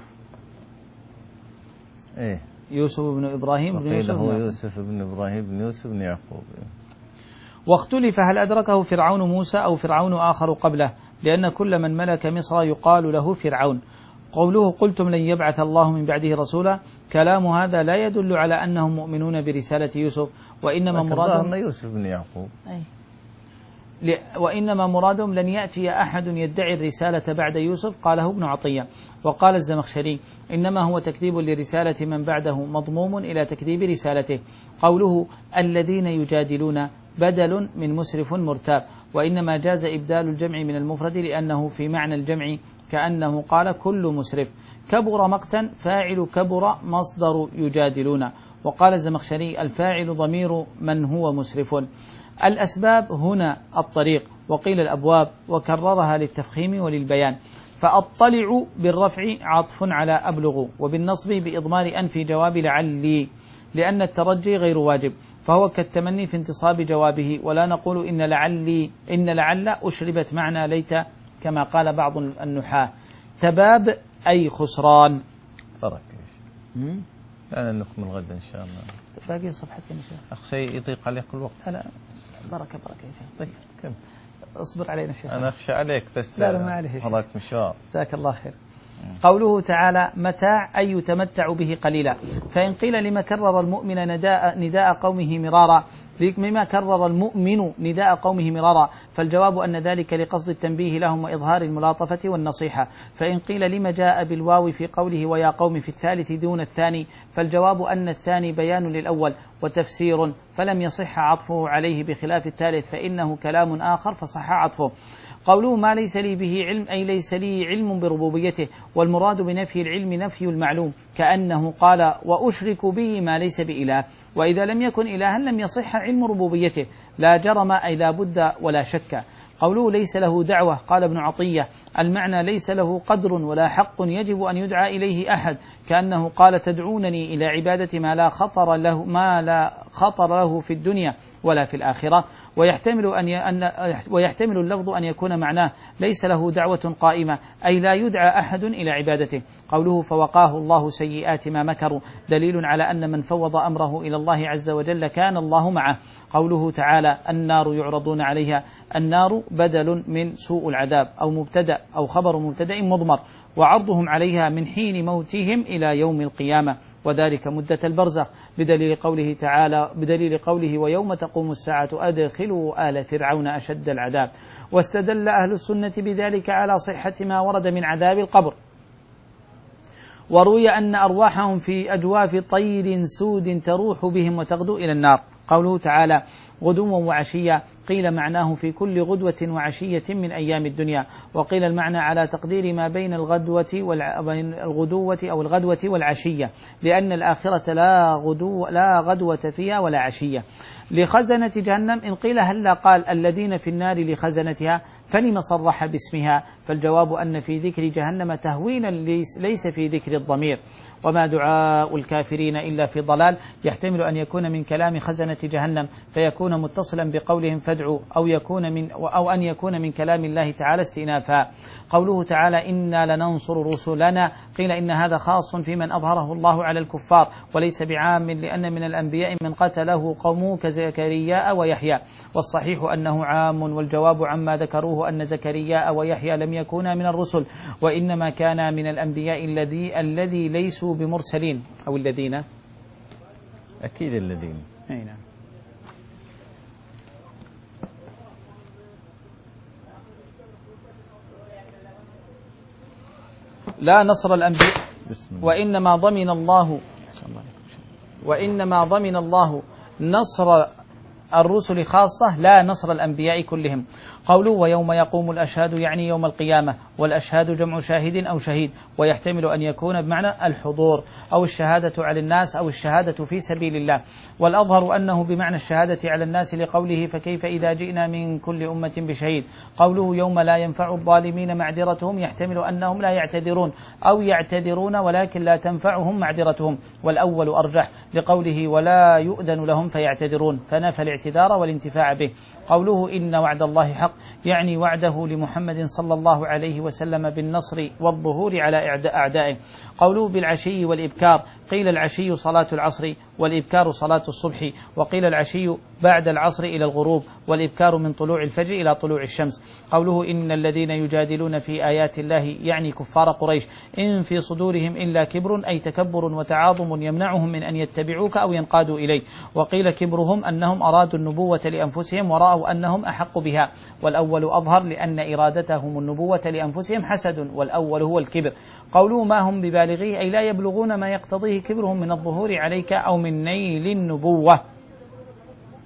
إيه يوسف بن إبراهيم بن يوسف هو يوسف بن إبراهيم بن يوسف بن يعقوب. واختلف هل أدركه فرعون موسى أو فرعون آخر قبله، لأن كل من ملك مصر يقال له فرعون. قوله قلتم لن يبعث الله من بعده رسولا، كلام هذا لا يدل على أنهم مؤمنون برسالة يوسف، وإنما مرادهم يوسف بن يعقوب أي. وإنما مرادهم لن يأتي أحد يدعي الرسالة بعد يوسف، قاله ابن عطية. وقال الزمخشري إنما هو تكذيب لرسالة من بعده مضموم إلى تكذيب رسالته. قوله الذين يجادلون بدل من مسرف مرتاب، وإنما جاز إبدال الجمع من المفرد لأنه في معنى الجمع، كأنه قال كل مسرف. كبر مقتا فاعل كبر مصدر يجادلون. وقال الزمخشري الفاعل ضمير من هو مسرف. الأسباب هنا الطريق، وقيل الأبواب، وكررها للتفخيم وللبيان. فأطلع بالرفع عطف على أبلغ، وبالنصب بإضمار أن في جواب لعلي، لأن الترجي غير واجب، فهو كالتمني في انتصاب جوابه. ولا نقول إن لعلي إن لعل أشربت معنى ليت كما قال بعض النحاة. تباب أي خسران. بركة أنا نكمل غدا إن شاء الله. باقي صفحتين يا شيخ. أخشى يضيق عليك الوقت. لا بركة بركة يا شيخ. طيب كم اصبر علينا شيخ. أنا أخشى عليك بس. لا لا ما عليه. وراك مشوار. جزاك الله خير. قوله تعالى متاع أي يتمتع به قليلا. فإن قيل لما كرر المؤمن نداء, نداء قومه مرارا لما كرر المؤمن نداء قومه مرارا، فالجواب أن ذلك لقصد التنبيه لهم وإظهار الملاطفة والنصيحة. فإن قيل لما جاء بالواو في قوله ويا قوم في الثالث دون الثاني، فالجواب أن الثاني بيان للأول وتفسير، فلم يصح عطفه عليه بخلاف الثالث فإنه كلام آخر فصح عطفه. قوله ما ليس لي به علم أي ليس لي علم بربوبيته، والمراد بنفي العلم نفي المعلوم، كأنه قال وأشرك به ما ليس بإله، وإذا لم يكن إلها لم يصح علم ربوبيته لا جرم أي لا بد ولا شك. قوله ليس له دعوة قال ابن عطية المعنى ليس له قدر ولا حق يجب أن يدعى إليه أحد، كأنه قال تدعونني إلى عبادة ما لا خطر له ما لا خطر له في الدنيا ولا في الآخرة. ويحتمل أن ويحتمل اللفظ أن يكون معناه ليس له دعوة قائمة أي لا يدعى أحد إلى عبادته. قوله فوقاه الله سيئات ما مكروا دليل على أن من فوض أمره إلى الله عز وجل كان الله معه. قوله تعالى النار يعرضون عليها، النار بدل من سوء العذاب أو مبتدأ أو خبر مبتدأ مضمر، وعرضهم عليها من حين موتهم إلى يوم القيامة، وذلك مدة البرزخ، بدليل قوله تعالى بدليل قوله ويوم تقوم الساعة أدخلوا آل فرعون أشد العذاب. واستدل أهل السنة بذلك على صحة ما ورد من عذاب القبر. وروي أن أرواحهم في أجواف طير سود تروح بهم وتغدو إلى النار. قوله تعالى غدوا وعشيا قيل معناه في كل غدوة وعشية من أيام الدنيا، وقيل المعنى على تقدير ما بين الغدوة والغدوة أو الغدوة والعشية، لأن الآخرة لا غدو لا غدوة فيها ولا عشية. لخزنة جهنم إن قيل هلا قال الذين في النار لخزنتها فلم صرح باسمها، فالجواب أن في ذكر جهنم تهويلا ليس في ذكر الضمير. وما دعاء الكافرين إلا في ضلال يحتمل أن يكون من كلام خزنة جهنم فيكون متصلا بقولهم فادعوا، أو يكون من أو أن يكون من كلام الله تعالى استئنافا. قوله تعالى إنا لننصر رسلنا قيل إن هذا خاص في من أظهره الله على الكفار وليس بعام، لأن من الأنبياء من قتله قومه كزكرياء ويحيى، والصحيح أنه عام، والجواب عما ذكروه أن زكرياء ويحيى لم يكونا من الرسل وإنما كانا من الأنبياء الذي الذي ليسوا بمرسلين أو الذين أكيد الذين أي نعم. لا نصر الأنبياء وإنما ضمن الله وإنما ضمن الله نصر الرسل خاصة لا نصر الأنبياء كلهم. قوله ويوم يقوم الأشهاد يعني يوم القيامة، والأشهاد جمع شاهد أو شهيد، ويحتمل أن يكون بمعنى الحضور أو الشهادة على الناس أو الشهادة في سبيل الله، والأظهر أنه بمعنى الشهادة على الناس لقوله فكيف إذا جئنا من كل أمة بشهيد. قوله يوم لا ينفع الظالمين معذرتهم يحتمل أنهم لا يعتذرون أو يعتذرون ولكن لا تنفعهم معذرتهم، والأول أرجح لقوله ولا يؤذن لهم فيعتذرون فنفى الاعتذار والانتفاع به. قوله إن وعد الله حق يعني وعده لمحمد صلى الله عليه وسلم بالنصر والظهور على أعدائه. قوله بالعشي والإبكار قيل العشي صلاة العصر والإبكار صلاة الصبح، وقيل العشي بعد العصر إلى الغروب، والإبكار من طلوع الفجر إلى طلوع الشمس. قوله إن الذين يجادلون في آيات الله يعني كفار قريش إن في صدورهم إلا كبر أي تكبر وتعاظم يمنعهم من أن يتبعوك أو ينقادوا إليه، وقيل كبرهم أنهم أرادوا النبوة لأنفسهم ورأوا أنهم أحق بها، والأول أظهر لأن إرادتهم النبوة لأنفسهم حسد، والأول هو الكبر. قوله ما هم ببالغيه أي لا يبلغون ما يقتضيه كبرهم من الظهور عليك أو من نيل النبوة.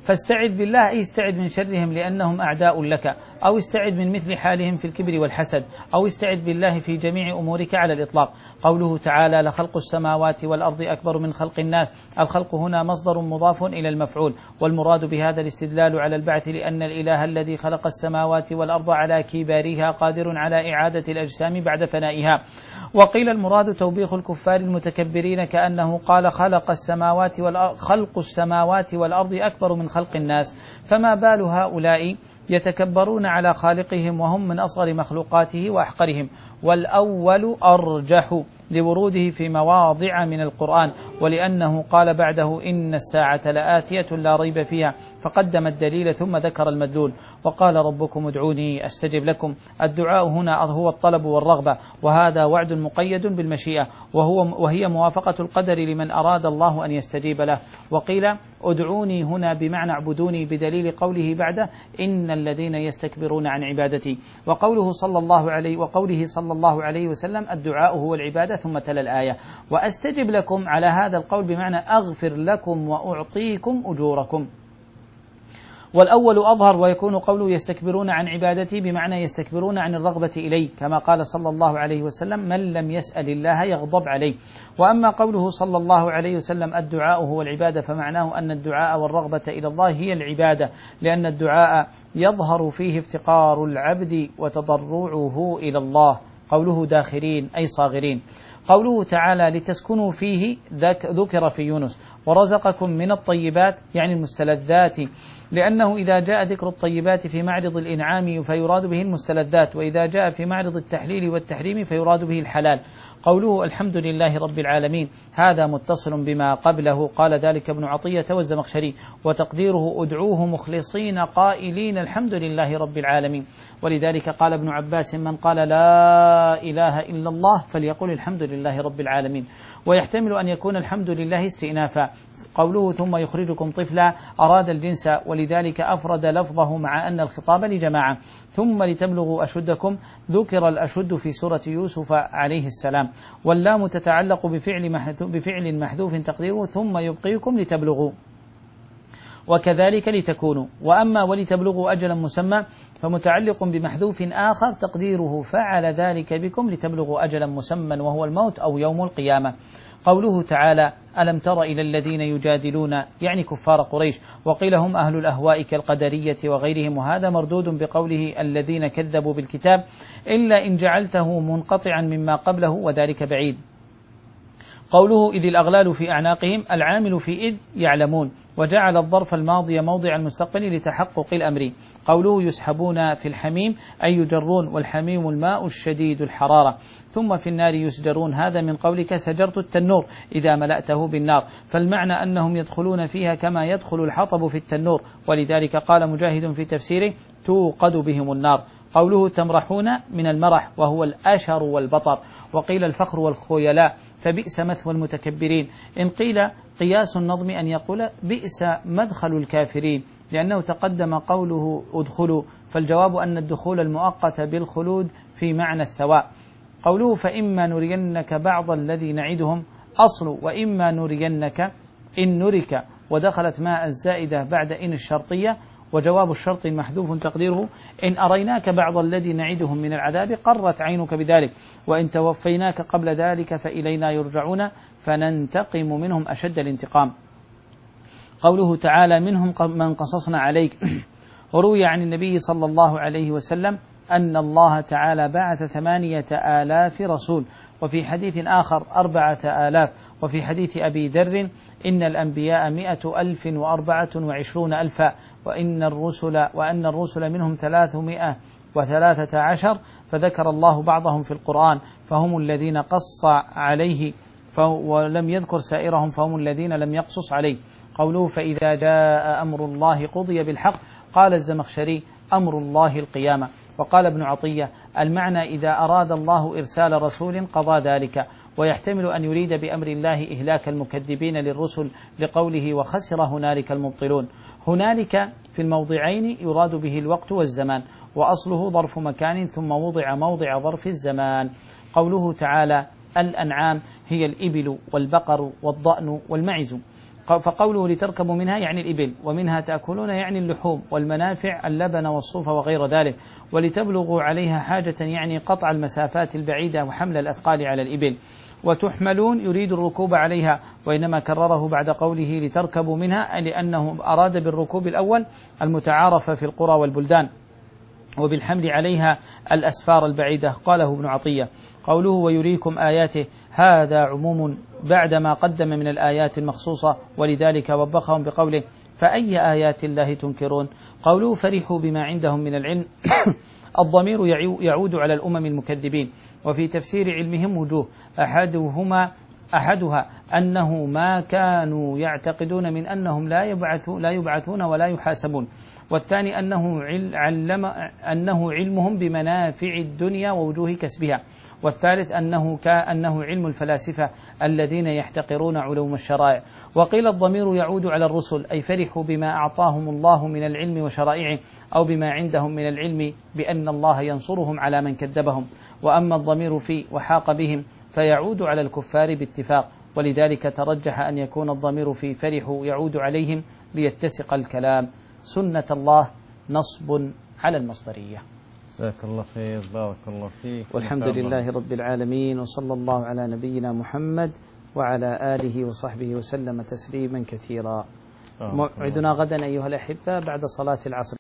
فاستعد بالله أي استعد من شرهم لأنهم أعداء لك، أو استعد من مثل حالهم في الكبر والحسد، أو استعد بالله في جميع أمورك على الإطلاق. قوله تعالى لخلق السماوات والأرض أكبر من خلق الناس، الخلق هنا مصدر مضاف إلى المفعول، والمراد بهذا الاستدلال على البعث لأن الإله الذي خلق السماوات والأرض على كبارها قادر على إعادة الأجسام بعد فنائها. وقيل المراد توبيخ الكفار المتكبرين كأنه قال خلق السماوات والأرض خلق السماوات والأرض أكبر من خلق الناس، فما بال هؤلاء يتكبرون على خالقهم وهم من أصغر مخلوقاته وأحقرهم. والأول أرجح لوروده في مواضع من القرآن، ولأنه قال بعده إن الساعة لآتية لا ريب فيها، فقدم الدليل ثم ذكر المدلول. وقال ربكم ادعوني أستجب لكم، الدعاء هنا هو الطلب والرغبة، وهذا وعد مقيد بالمشيئة، وهو وهي موافقة القدر لمن أراد الله أن يستجيب له. وقيل ادعوني هنا بمعنى اعبدوني بدليل قوله بعده إن الذين يستكبرون عن عبادتي، وقوله صلى الله عليه وقوله صلى الله عليه وسلم الدعاء هو العبادة، ثم تلا الآية وأستجب لكم على هذا القول بمعنى أغفر لكم وأعطيكم أجوركم. والأول أظهر، ويكون قوله يستكبرون عن عبادتي بمعنى يستكبرون عن الرغبة إليه، كما قال صلى الله عليه وسلم من لم يسأل الله يغضب عليه. وأما قوله صلى الله عليه وسلم الدعاء هو العبادة فمعناه أن الدعاء والرغبة إلى الله هي العبادة، لأن الدعاء يظهر فيه افتقار العبد وتضرعه إلى الله. قوله داخرين أي صاغرين. قوله تعالى لتسكنوا فيه ذكر في يونس ورزقكم من الطيبات يعني المستلذات، لأنه إذا جاء ذكر الطيبات في معرض الإنعام فيراد به المستلذات، وإذا جاء في معرض التحليل والتحريم فيراد به الحلال. قوله الحمد لله رب العالمين هذا متصل بما قبله، قال ذلك ابن عطية والزمخشري، وتقديره ادعوه مخلصين قائلين الحمد لله رب العالمين. ولذلك قال ابن عباس من قال لا إله إلا الله فليقل الحمد لله رب العالمين. ويحتمل أن يكون الحمد لله استئنافا. قوله ثم يخرجكم طفلا أراد الجنس، ولذلك أفرد لفظه مع أن الخطاب لجماعة. ثم لتبلغوا أشدكم ذكر الأشد في سورة يوسف عليه السلام، واللام تتعلق بفعل محذوف, بفعل محذوف تقديره ثم يبقيكم لتبلغوا، وكذلك لتكونوا. وأما ولتبلغوا أجلا مسمى فمتعلق بمحذوف آخر تقديره فعل ذلك بكم لتبلغوا أجلا مسمى وهو الموت أو يوم القيامة. قوله تعالى ألم تر إلى الذين يجادلون يعني كفار قريش، وقيل هم أهل الأهواء كالقدرية وغيرهم، وهذا مردود بقوله الذين كذبوا بالكتاب إلا إن جعلته منقطعا مما قبله وذلك بعيد. قوله إذ الأغلال في أعناقهم العامل في إذ يعلمون، وجعل الظرف الماضي موضع المستقبل لتحقق الأمر. قوله يسحبون في الحميم أي يجرون، والحميم الماء الشديد الحرارة. ثم في النار يسجرون، هذا من قولك سجرت التنور إذا ملأته بالنار، فالمعنى أنهم يدخلون فيها كما يدخل الحطب في التنور، ولذلك قال مجاهد في تفسيره توقد بهم النار. قوله تمرحون من المرح وهو الأشر والبطر، وقيل الفخر والخيلاء، فبئس مثوى المتكبرين. إن قيل قياس النظم أن يقول بئس مدخل الكافرين، لأنه تقدم قوله ادخلوا، فالجواب أن الدخول المؤقت بالخلود في معنى الثواء. قوله فإما نرينك بعض الذي نعدهم أصل وإما نرينك إن نرك، ودخلت ماء الزائدة بعد إن الشرطية، وجواب الشرط محذوف تقديره إن أريناك بعض الذي نعدهم من العذاب قرت عينك بذلك، وإن توفيناك قبل ذلك فإلينا يرجعون فننتقم منهم أشد الانتقام. قوله تعالى منهم من قصصنا عليك. وروي عن النبي صلى الله عليه وسلم أن الله تعالى بعث ثمانية آلاف رسول، وفي حديث آخر أربعة آلاف، وفي حديث أبي ذر إن الأنبياء مئة ألف وأربعة وعشرون ألفا، وإن الرسل وأن الرسل منهم ثلاثمائة وثلاثة عشر، فذكر الله بعضهم في القرآن فهم الذين قص عليه ولم يذكر سائرهم فهم الذين لم يقصص عليه. قوله فإذا جاء أمر الله قضي بالحق، قال الزمخشري أمر الله القيامة. وقال ابن عطية المعنى إذا أراد الله إرسال رسول قضى ذلك، ويحتمل أن يريد بأمر الله إهلاك المكذبين للرسل لقوله وخسر هنالك المبطلون. هنالك في الموضعين يراد به الوقت والزمان، وأصله ظرف مكان ثم وضع موضع ظرف الزمان. قوله تعالى الأنعام هي الإبل والبقر والضأن والمعز. فقوله لتركبوا منها يعني الإبل، ومنها تأكلون يعني اللحوم والمنافع اللبن والصوف وغير ذلك، ولتبلغوا عليها حاجة يعني قطع المسافات البعيدة وحمل الأثقال على الإبل. وتحملون يريد الركوب عليها، وإنما كرره بعد قوله لتركبوا منها لأنه أراد بالركوب الأول المتعارف في القرى والبلدان، وبالحمل عليها الأسفار البعيدة. قاله ابن عطية. قوله ويريكم آياته هذا عموم بعدما قدم من الآيات المخصوصة، ولذلك وبخهم بقوله فأي آيات الله تنكرون. قوله فرحوا بما عندهم من العلم الضمير يعود على الأمم المكذبين، وفي تفسير علمهم وجوه، أحدهما أحدها أنه ما كانوا يعتقدون من أنهم لا يبعثون لا يبعثون ولا يحاسبون، والثاني أنه علم أنه علمهم بمنافع الدنيا ووجوه كسبها، والثالث أنه كأنه علم الفلاسفة الذين يحتقرون علوم الشرائع. وقيل الضمير يعود على الرسل، أي فرحوا بما أعطاهم الله من العلم وشرائعه، أو بما عندهم من العلم بأن الله ينصرهم على من كذبهم. وأما الضمير في وحاق بهم فيعود على الكفار باتفاق، ولذلك ترجح أن يكون الضمير في فرحوا يعود عليهم ليتسق الكلام. سنة الله نصب على المصدرية. جزاك الله خير، بارك الله فيك، والحمد لله رب العالمين، وصلى الله على نبينا محمد وعلى آله وصحبه وسلم تسليما كثيرا. موعدنا غدا أيها الأحبة بعد صلاة العصر.